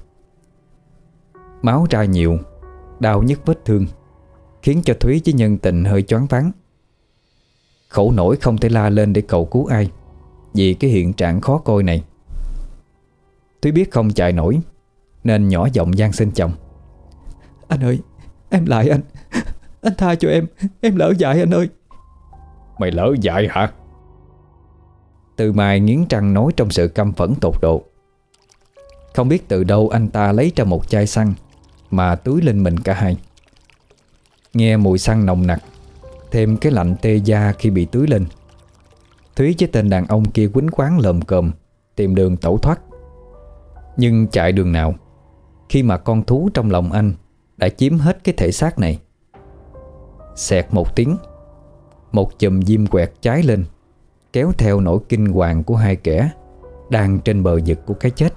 A: Máu ra nhiều, đau nhức vết thương, khiến cho Thúy với nhân tình hơi choáng váng. Khổ nổi không thể la lên để cầu cứu ai vì cái hiện trạng khó coi này. Thúy biết không chạy nổi nên nhỏ giọng van xin chồng:
B: Anh ơi, em lại anh. Anh tha cho em lỡ dại anh ơi.
C: Mày lỡ dại hả?
A: Tư Mai nghiến răng nói trong sự căm phẫn tột độ. Không biết từ đâu anh ta lấy ra một chai xăng mà tưới lên mình cả hai. Nghe mùi xăng nồng nặc, thêm cái lạnh tê da khi bị tưới lên, Thúy với tên đàn ông kia quýnh quáng lồm cồm tìm đường tẩu thoát. Nhưng chạy đường nào khi mà con thú trong lòng anh đã chiếm hết cái thể xác này. Xẹt một tiếng, một chùm diêm quẹt cháy lên, kéo theo nỗi kinh hoàng của hai kẻ đang trên bờ vực của cái chết.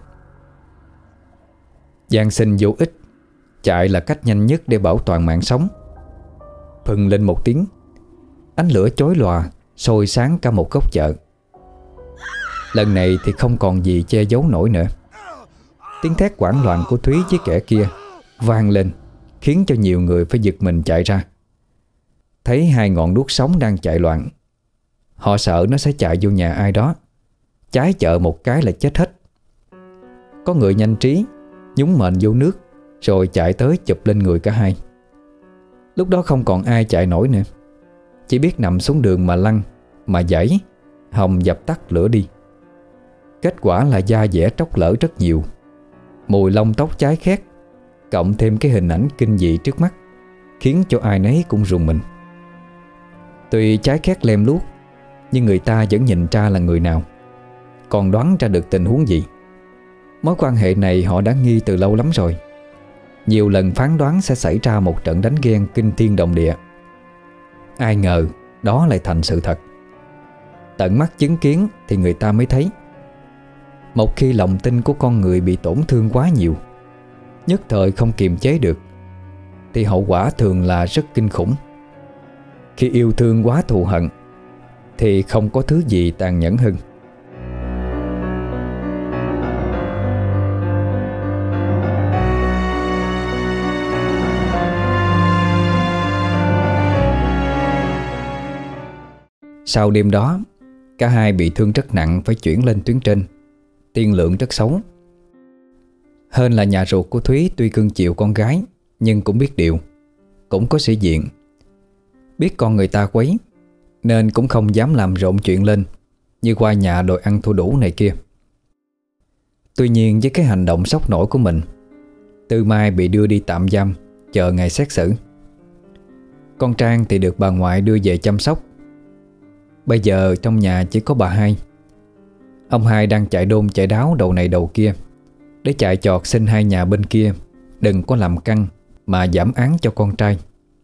A: Gian sinh vô ích, chạy là cách nhanh nhất để bảo toàn mạng sống. Phừng lên một tiếng, ánh lửa chói lòa sôi sáng cả một góc chợ. Lần này thì không còn gì che giấu nổi nữa. Tiếng thét hoảng loạn của Thúy với kẻ kia vang lên, khiến cho nhiều người phải giật mình chạy ra. Thấy 2 ngọn đuốc sống đang chạy loạn, họ sợ nó sẽ chạy vô nhà ai đó, cháy chợ một cái là chết hết. Có người nhanh trí nhúng mền vô nước rồi chạy tới chụp lên người cả hai. Lúc đó không còn ai chạy nổi nữa, chỉ biết nằm xuống đường mà lăn, mà giãy, hòng dập tắt lửa đi. Kết quả là da dẻ tróc lở rất nhiều, mùi lông tóc cháy khét, cộng thêm cái hình ảnh kinh dị trước mắt, khiến cho ai nấy cũng rùng mình. Tuy cháy khét lem luốc, nhưng người ta vẫn nhìn ra là người nào, còn đoán ra được tình huống gì. Mối quan hệ này họ đã nghi từ lâu lắm rồi. Nhiều lần phán đoán sẽ xảy ra một trận đánh ghen kinh thiên động địa. Ai ngờ đó lại thành sự thật. Tận mắt chứng kiến thì người ta mới thấy, một khi lòng tin của con người bị tổn thương quá nhiều, nhất thời không kiềm chế được, thì hậu quả thường là rất kinh khủng. Khi yêu thương quá thù hận thì không có thứ gì tàn nhẫn hơn. Sau đêm đó, cả hai bị thương rất nặng phải chuyển lên tuyến trên. Tiên lượng rất xấu. Hên là nhà ruột của Thúy tuy cưng chiều con gái, nhưng cũng biết điều, cũng có sĩ diện. Biết con người ta quấy nên cũng không dám làm rộn chuyện lên, như qua nhà đòi ăn thua đủ này kia. Tuy nhiên với cái hành động sốc nổi của mình, Tư Mai bị đưa đi tạm giam, chờ ngày xét xử. Con Trang thì được bà ngoại đưa về chăm sóc. Bây giờ trong nhà chỉ có bà Hai. Ông Hai đang chạy đôn chạy đáo đầu này đầu kia để chạy chọt xin hai nhà bên kia đừng có làm căng mà giảm án cho con trai.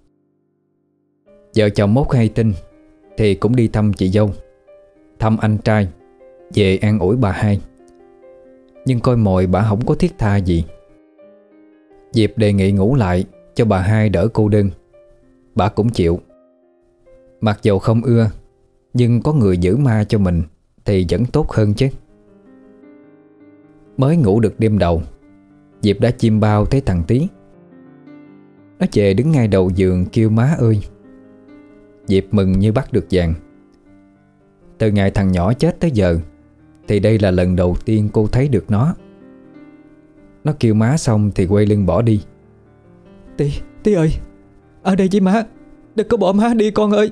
A: Vợ chồng Mốt hay tin thì cũng đi thăm chị dâu, thăm anh trai, về an ủi bà Hai. Nhưng coi mồi bà không có thiết tha gì. Diệp đề nghị ngủ lại cho bà Hai đỡ cô đơn. Bà cũng chịu. Mặc dầu không ưa, nhưng có người giữ ma cho mình thì vẫn tốt hơn chứ. Mới ngủ được đêm đầu, Diệp đã chim bao thấy thằng Tí. Nó về đứng ngay đầu giường kêu má ơi. Diệp mừng như bắt được vàng. Từ ngày thằng nhỏ chết tới giờ thì đây là lần đầu tiên cô thấy được nó. Nó kêu má xong thì quay lưng bỏ đi.
B: Tí ơi, ở đây với má, đừng có bỏ má đi con ơi.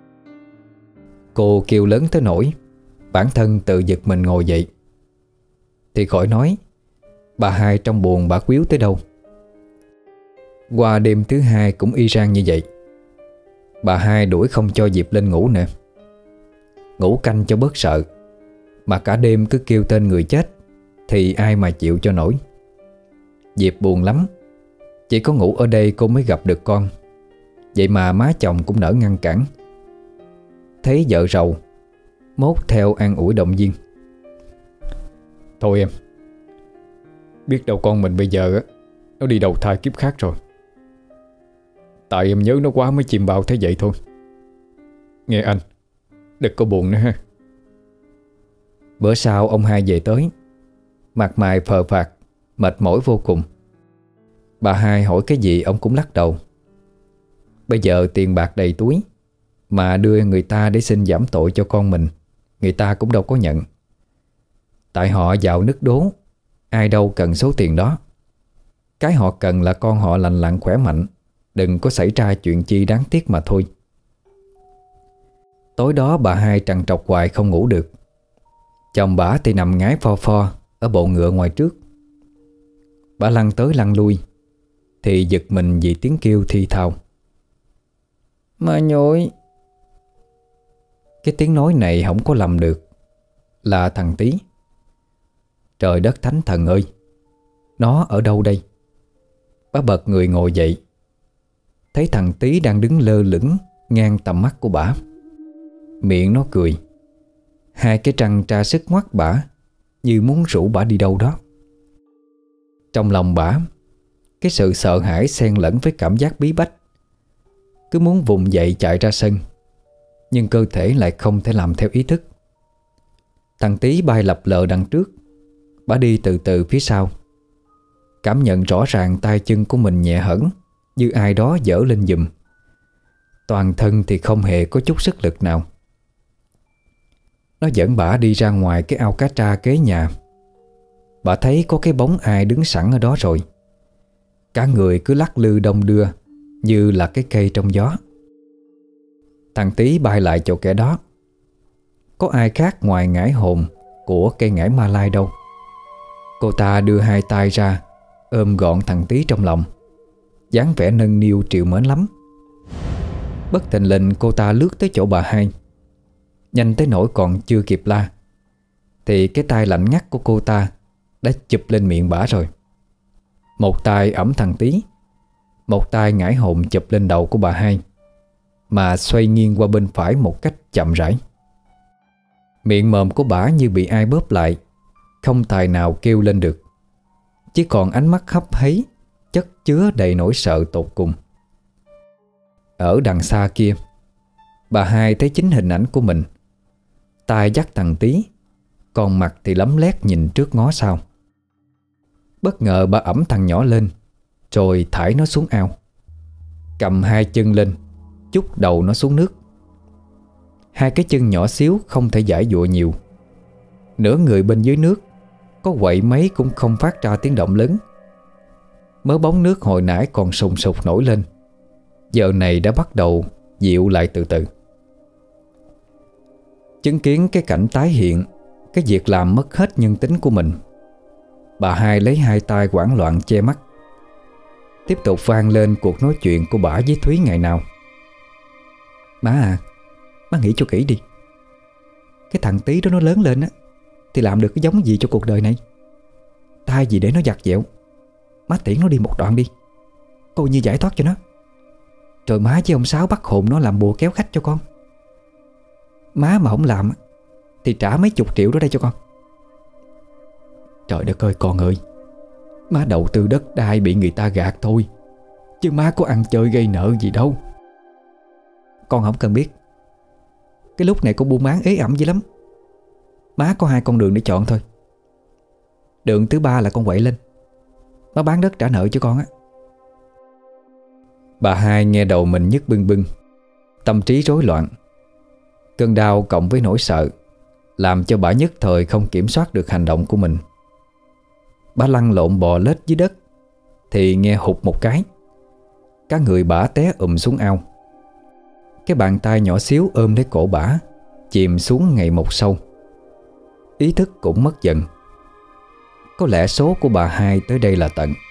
A: Cô kêu lớn tới nỗi bản thân tự giật mình ngồi dậy. Thì khỏi nói, bà hai trong buồn bà quýu tới đâu. Qua đêm thứ hai cũng y chang như vậy. Bà hai đuổi không cho Diệp lên ngủ nữa. Ngủ canh cho bớt sợ, mà cả đêm cứ kêu tên người chết thì ai mà chịu cho nổi. Diệp buồn lắm. Chỉ có ngủ ở đây cô mới gặp được con. Vậy mà má chồng cũng nỡ ngăn cản. Thấy vợ rầu, mốt theo an ủi động viên.
C: Thôi em, biết đâu con mình bây giờ á, nó đi đầu thai kiếp khác rồi. Tại em nhớ nó quá mới chìm bao thế vậy thôi. Nghe anh, đừng có buồn nữa ha.
A: Bữa sau ông hai về tới, mặt mày phờ phạc, mệt mỏi vô cùng. Bà hai hỏi cái gì ông cũng lắc đầu. Bây giờ tiền bạc đầy túi, mà đưa người ta để xin giảm tội cho con mình, người ta cũng đâu có nhận. Tại họ giàu nứt đố, ai đâu cần số tiền đó. Cái họ cần là con họ lành lặn khỏe mạnh, đừng có xảy ra chuyện chi đáng tiếc mà thôi. Tối đó bà hai trằn trọc hoài không ngủ được. Chồng bả thì nằm ngái pho pho ở bộ ngựa ngoài trước. Bà lăn tới lăn lui thì giật mình vì tiếng kêu thi thào. Mà nhội. Cái tiếng nói này không có lầm được, là thằng Tí. Trời đất thánh thần ơi, nó ở đâu đây? Bà bật người ngồi dậy, thấy thằng Tí đang đứng lơ lửng ngang tầm mắt của bả. Miệng nó cười, hai cái răng tra sức ngoắt bả, như muốn rủ bả đi đâu đó. Trong lòng bả, cái sự sợ hãi xen lẫn với cảm giác bí bách. Cứ muốn vùng dậy chạy ra sân, nhưng cơ thể lại không thể làm theo ý thức. Thằng Tí bay lập lờ đằng trước, bả đi từ từ phía sau. Cảm nhận rõ ràng tay chân của mình nhẹ hẫng, như ai đó dỡ lên giùm. Toàn thân thì không hề có chút sức lực nào. Nó dẫn bả đi ra ngoài cái ao cá tra kế nhà. Bà thấy có cái bóng ai đứng sẵn ở đó rồi. Cả người cứ lắc lư đong đưa, như là cái cây trong gió. Thằng Tí bay lại chỗ kẻ đó. Có ai khác ngoài ngải hồn của cây ngải ma lai đâu. Cô ta đưa hai tay ra, ôm gọn thằng Tí trong lòng, dáng vẻ nâng niu trìu mến lắm. Bất thình lình cô ta lướt tới chỗ bà hai. Nhanh tới nỗi còn chưa kịp la thì cái tay lạnh ngắt của cô ta đã chụp lên miệng bả rồi. Một tay ẵm thằng Tí, một tay ngải hồn chụp lên đầu của bà hai, mà xoay nghiêng qua bên phải một cách chậm rãi. Miệng mồm của bả như bị ai bóp lại, không tài nào kêu lên được. Chỉ còn ánh mắt hấp háy, chất chứa đầy nỗi sợ tột cùng. Ở đằng xa kia, bà hai thấy chính hình ảnh của mình. tay dắt thằng Tí, còn mặt thì lấm lét nhìn trước ngó sau. Bất ngờ bà ẵm thằng nhỏ lên, rồi thải nó xuống ao, cầm hai chân lên, chúc đầu nó xuống nước. Hai cái chân nhỏ xíu không thể giải dụa nhiều. Nửa người bên dưới nước, có quậy mấy cũng không phát ra tiếng động lớn. Mớ bóng nước hồi nãy còn sùng sục nổi lên, giờ này đã bắt đầu dịu lại từ từ. Chứng kiến cái cảnh tái hiện, cái việc làm mất hết nhân tính của mình, bà hai lấy hai tay hoảng loạn che mắt. Tiếp tục vang lên cuộc nói chuyện của bả với Thúy ngày nào. Má à, má nghĩ cho kỹ đi. Cái thằng Tí đó nó lớn lên á thì làm được cái giống gì cho cuộc đời này? Tai gì để nó vặt vẹo. Má tiễn nó đi một đoạn đi, coi như giải thoát cho nó. Rồi má với ông Sáu bắt hồn nó làm bùa kéo khách cho con. Má mà không làm thì trả mấy chục triệu đó đây cho con. Trời đất ơi con ơi, má đầu tư đất đai bị người ta gạt thôi, chứ má có ăn chơi gây nợ gì đâu. Con không cần biết. Cái lúc này con buôn bán ế ẩm dữ lắm. Má có hai con đường để chọn thôi. Đường thứ ba là con quậy lên, má bán đất trả nợ cho con á. Bà hai nghe đầu mình nhức bưng bưng, tâm trí rối loạn. Cơn đau cộng với nỗi sợ làm cho bà nhất thời không kiểm soát được hành động của mình. Bà lăn lộn bò lết dưới đất thì nghe hụt một cái, cả người bả té xuống ao. Cái bàn tay nhỏ xíu ôm lấy cổ bả chìm xuống ngày một sâu. Ý thức cũng mất dần. Có lẽ số của bà hai tới đây là tận.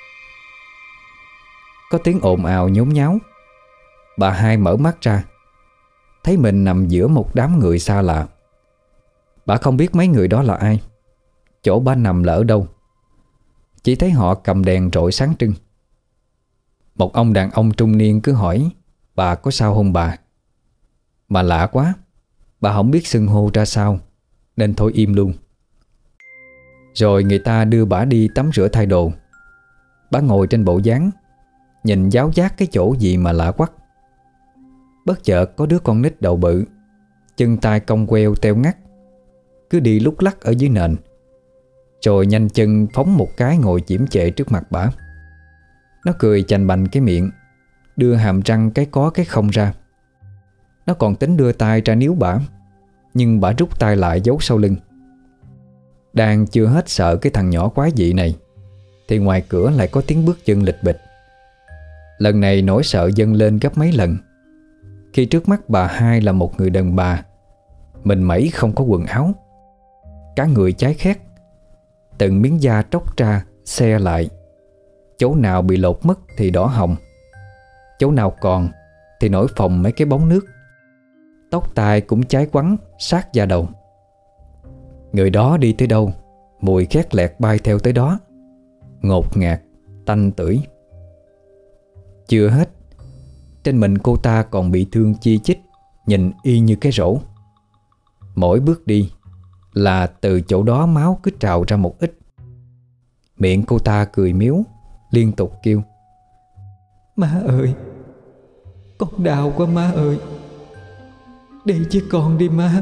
A: Có tiếng ồn ào nhốn nháo. Bà hai mở mắt ra, thấy mình nằm giữa một đám người xa lạ. Bà không biết mấy người đó là ai, chỗ bà nằm là ở đâu. Chỉ thấy họ cầm đèn rọi sáng trưng. Một ông đàn ông trung niên cứ hỏi bà có sao không bà. Mà lạ quá, bà không biết xưng hô ra sao nên thôi im luôn. Rồi người ta đưa bà đi tắm rửa thay đồ. Bà ngồi trên bộ dáng, nhìn giáo giác cái chỗ gì mà lạ quắc. Bất chợt có đứa con nít đầu bự, chân tay cong queo teo ngắt, cứ đi lúc lắc ở dưới nền, rồi nhanh chân phóng một cái ngồi chiếm chệ trước mặt bả. Nó cười chành bành cái miệng, đưa hàm răng cái có cái không ra. Nó còn tính đưa tay ra níu bả, nhưng bả rút tay lại giấu sau lưng. Đang chưa hết sợ cái thằng nhỏ quái dị này thì ngoài cửa lại có tiếng bước chân lịch bịch. Lần này nỗi sợ dâng lên gấp mấy lần, khi trước mắt bà hai là một người đàn bà, mình mẩy không có quần áo, cả người cháy khét, từng miếng da tróc ra xe lại. Chỗ nào bị lột mất thì đỏ hồng, chỗ nào còn thì nổi phồng mấy cái bóng nước. Tóc tai cũng cháy quắn sát da đầu. Người đó đi tới đâu, mùi khét lẹt bay theo tới đó, ngột ngạt, tanh tưởi. Chưa hết, trên mình cô ta còn bị thương chi chít, nhìn y như cái rổ. Mỗi bước đi là từ chỗ đó máu cứ trào ra một ít. Miệng cô ta cười miếu, liên tục kêu: "Má ơi, con đau quá má ơi, đi chứ con đi má."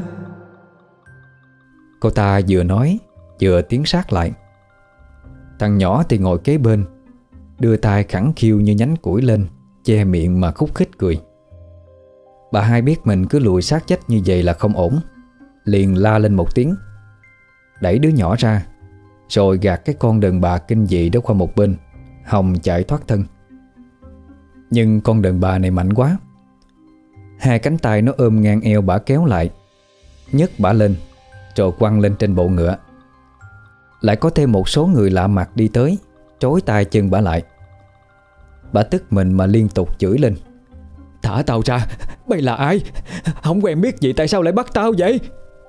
A: Cô ta vừa nói vừa tiến sát lại. Thằng nhỏ thì ngồi kế bên, đưa tay khẳng khiu như nhánh củi lên, che miệng mà khúc khích cười. Bà hai biết mình cứ lùi sát chết như vậy là không ổn, liền la lên một tiếng, đẩy đứa nhỏ ra, rồi gạt cái con đàn bà kinh dị đó qua một bên, hòng chạy thoát thân. Nhưng con đàn bà này mạnh quá, hai cánh tay nó ôm ngang eo bả kéo lại, nhấc bả lên rồi quăng lên trên bộ ngựa. Lại có thêm một số người lạ mặt đi tới, trói tay chân bả lại. Bả tức mình mà liên tục chửi lên: "Thả tao ra, mày là ai? Không quen biết gì tại sao lại bắt tao vậy?"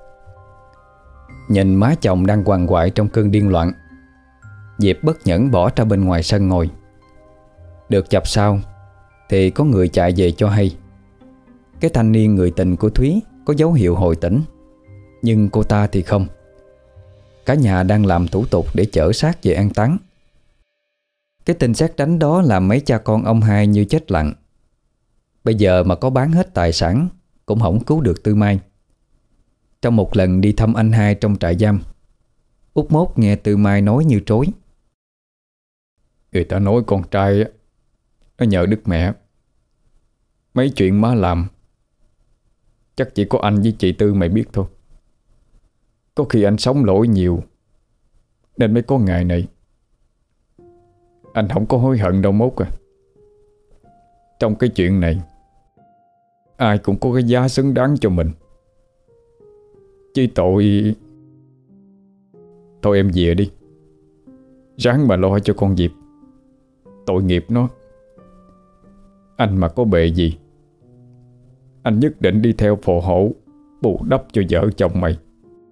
A: Nhìn má chồng đang quằn quại trong cơn điên loạn, Diệp bất nhẫn bỏ ra bên ngoài sân ngồi. Được chập sau thì có người chạy về cho hay cái thanh niên người tình của Thúy có dấu hiệu hồi tỉnh, nhưng cô ta thì không. Cả nhà đang làm thủ tục để chở xác về an táng. Cái tin sét đánh đó làm mấy cha con ông hai như chết lặng. Bây giờ mà có bán hết tài sản cũng không cứu được Tư Mai. Trong một lần đi thăm anh hai trong trại giam, Út Mốt nghe Tư Mai nói như trối:
C: "Người ta nói con trai nó nhờ đức mẹ. Mấy chuyện má làm chắc chỉ có anh với chị Tư mày biết thôi. Có khi anh sống lỗi nhiều nên mới có ngày này. Anh không có hối hận đâu Mốt à. Trong cái chuyện này ai cũng có cái giá xứng đáng cho mình. Chứ tội... Thôi em về đi, ráng mà lo cho con Diệp. Tội nghiệp nó. Anh mà có bề gì, anh nhất định đi theo phò hộ bù đắp cho vợ chồng mày."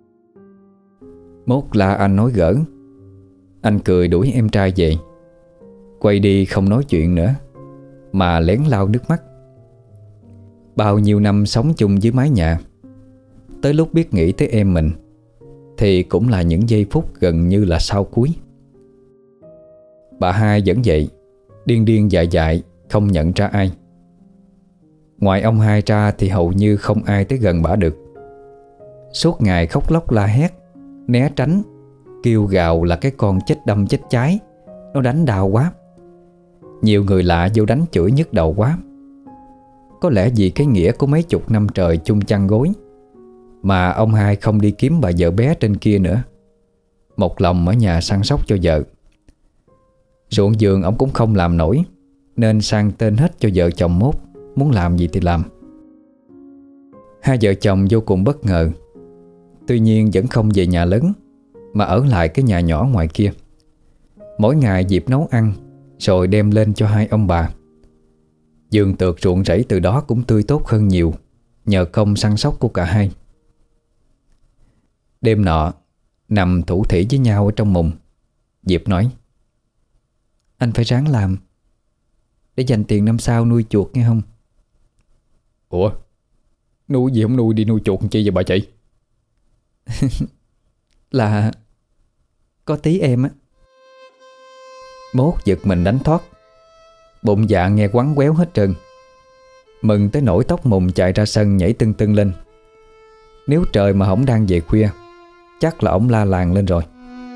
A: Mốt la anh nói gỡ. Anh cười đuổi em trai về, quay đi không nói chuyện nữa mà lén lau nước mắt. Bao nhiêu năm sống chung dưới mái nhà, tới lúc biết nghĩ tới em mình thì cũng là những giây phút gần như là sau cuối. Bà hai vẫn vậy, điên điên dại dại, không nhận ra ai. Ngoài ông hai ra thì hầu như không ai tới gần bả được. Suốt ngày khóc lóc la hét, né tránh, kêu gào là cái con chết đâm chết cháy, nó đánh đau quá. Nhiều người lạ vô đánh chửi nhức đầu quá. Có lẽ vì cái nghĩa của mấy chục năm trời chung chăn gối mà ông hai không đi kiếm bà vợ bé trên kia nữa, một lòng ở nhà săn sóc cho vợ. Ruộng vườn ông cũng không làm nổi, nên sang tên hết cho vợ chồng Mốt, muốn làm gì thì làm. Hai vợ chồng vô cùng bất ngờ. Tuy nhiên vẫn không về nhà lớn, mà ở lại cái nhà nhỏ ngoài kia. Mỗi ngày Diệp nấu ăn rồi đem lên cho hai ông bà. Vườn tược ruộng rẫy từ đó cũng tươi tốt hơn nhiều, nhờ công săn sóc của cả hai. Đêm nọ, nằm thủ thỉ với nhau ở trong mùng, Diệp nói: "Anh phải ráng làm để dành tiền năm sau nuôi chuột nghe không?"
C: Ủa, nuôi gì không nuôi, đi nuôi chuột chi vậy bà chị?
B: Là có tí em á.
A: Mốt giật mình đánh thoát. Bụng dạ nghe quắn quéo hết trơn. Mừng tới nỗi tóc mùng chạy ra sân nhảy tưng tưng lên. Nếu trời mà không đang về khuya, chắc là ổng la làng lên rồi.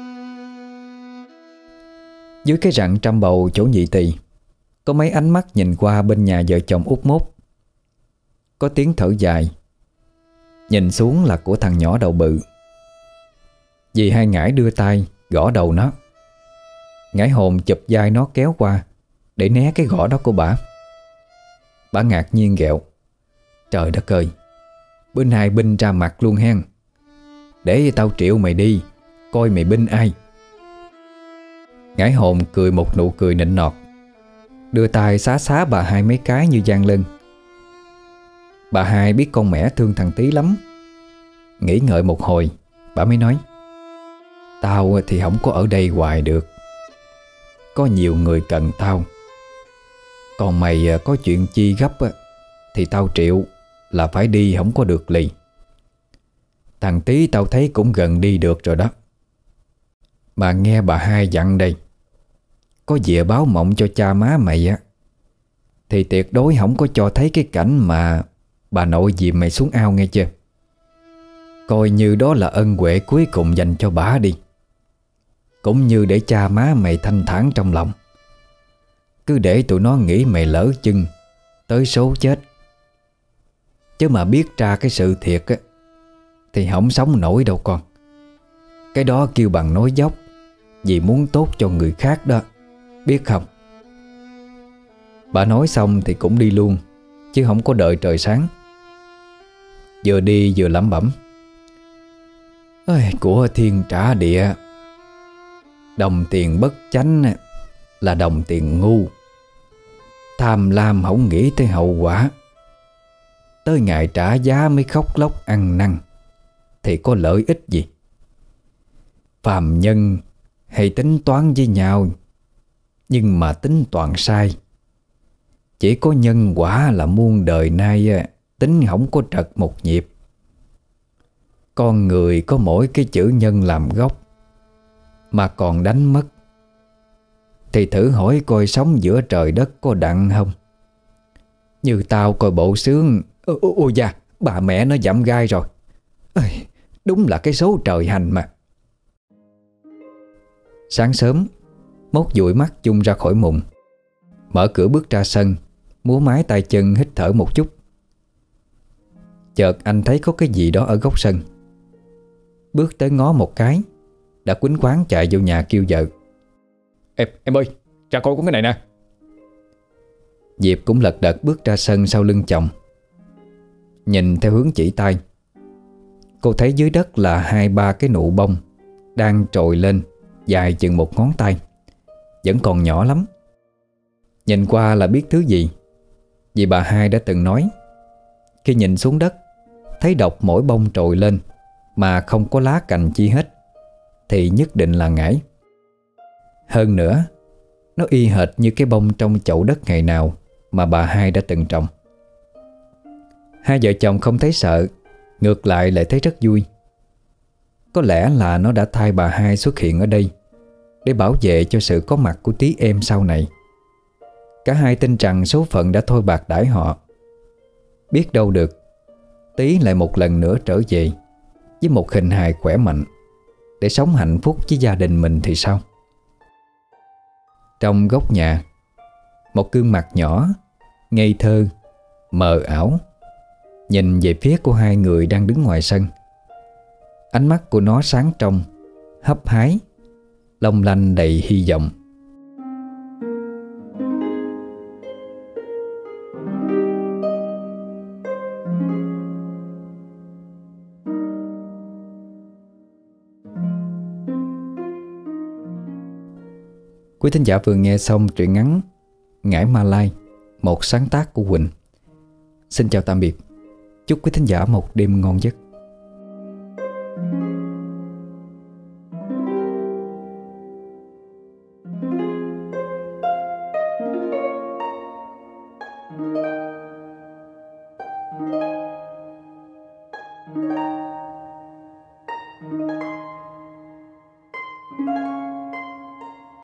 A: Dưới cái rặng trăm bầu chỗ nhị tỳ, có mấy ánh mắt nhìn qua bên nhà vợ chồng út Mốt. Có tiếng thở dài. Nhìn xuống là của thằng nhỏ đầu bự. Dì hai Ngải đưa tay gõ đầu nó. Ngải hồn chụp vai nó kéo qua để né cái gõ đó của bà. Bà ngạc nhiên ghẹo: "Trời đất ơi, bữa nay binh ra mặt luôn hen. Để tao triệu mày đi, coi mày binh ai." Ngải hồn cười một nụ cười nịnh nọt, đưa tay xá xá bà hai mấy cái như giang lưng. Bà hai biết con mẻ thương thằng Tí lắm. Nghĩ ngợi một hồi, bà mới nói: "Tao thì không có ở đây hoài được. Có nhiều người cần tao. Còn mày có chuyện chi gấp thì tao triệu là phải đi, không có được lì. Thằng Tí tao thấy cũng gần đi được rồi đó. Mà nghe bà hai dặn đây, có về báo mộng cho cha má mày á, thì tuyệt đối không có cho thấy cái cảnh mà bà nội dìm mày xuống ao nghe chưa. Coi như đó là ân huệ cuối cùng dành cho bả đi, cũng như để cha má mày thanh thản trong lòng. Cứ để tụi nó nghĩ mày lỡ chừng tới số chết. Chứ mà biết ra cái sự thiệt á thì không sống nổi đâu con. Cái đó kêu bằng nói dốc, vì muốn tốt cho người khác đó, biết không?" Bà nói xong thì cũng đi luôn, chứ không có đợi trời sáng. Vừa đi vừa lẩm bẩm: "Ôi, của thiên trả địa. Đồng tiền bất chánh là đồng tiền ngu. Tham lam không nghĩ tới hậu quả. Tới ngày trả giá mới khóc lóc ăn năn, thì có lợi ích gì. Phàm nhân hay tính toán với nhau, nhưng mà tính toàn sai. Chỉ có nhân quả là muôn đời nay tính không có trật một nhịp. Con người có mỗi cái chữ nhân làm gốc mà còn đánh mất, thì thử hỏi coi sống giữa trời đất có đặng không. Như tao coi bộ sướng. Ôi da, bà mẹ nó dặm gai rồi. Đúng là cái số trời hành mà." Sáng sớm, Mốt dụi mắt chung ra khỏi mùng, mở cửa bước ra sân, múa mái tay chân hít thở một chút. Chợt anh thấy có cái gì đó ở góc sân. Bước tới ngó một cái, đã quýnh quáng chạy vô nhà kêu vợ:
C: Em ơi, ra coi có cái này nè."
A: Diệp cũng lật đật bước ra sân sau lưng chồng. Nhìn theo hướng chỉ tay, cô thấy dưới đất là 2-3 cái nụ bông đang trồi lên, dài chừng một ngón tay, vẫn còn nhỏ lắm. Nhìn qua là biết thứ gì, vì bà hai đã từng nói, khi nhìn xuống đất thấy độc mỗi bông trồi lên mà không có lá cành chi hết thì nhất định là ngải. Hơn nữa, nó y hệt như cái bông trong chậu đất ngày nào mà bà hai đã từng trồng. Hai vợ chồng không thấy sợ, ngược lại thấy rất vui. Có lẽ là nó đã thay bà hai xuất hiện ở đây để bảo vệ cho sự có mặt của Tí em sau này. Cả hai tin rằng số phận đã thôi bạc đãi họ. Biết đâu được Tí lại một lần nữa trở về với một hình hài khỏe mạnh để sống hạnh phúc với gia đình mình thì sao. Trong góc nhà, một gương mặt nhỏ, ngây thơ, mờ ảo, nhìn về phía của hai người đang đứng ngoài sân. Ánh mắt của nó sáng trong, hấp hái, long lanh đầy hy vọng. Quý thính giả vừa nghe xong truyện ngắn Ngải Ma Lai, một sáng tác của Quỳnh. Xin chào tạm biệt. Chúc quý thính giả một đêm ngon giấc.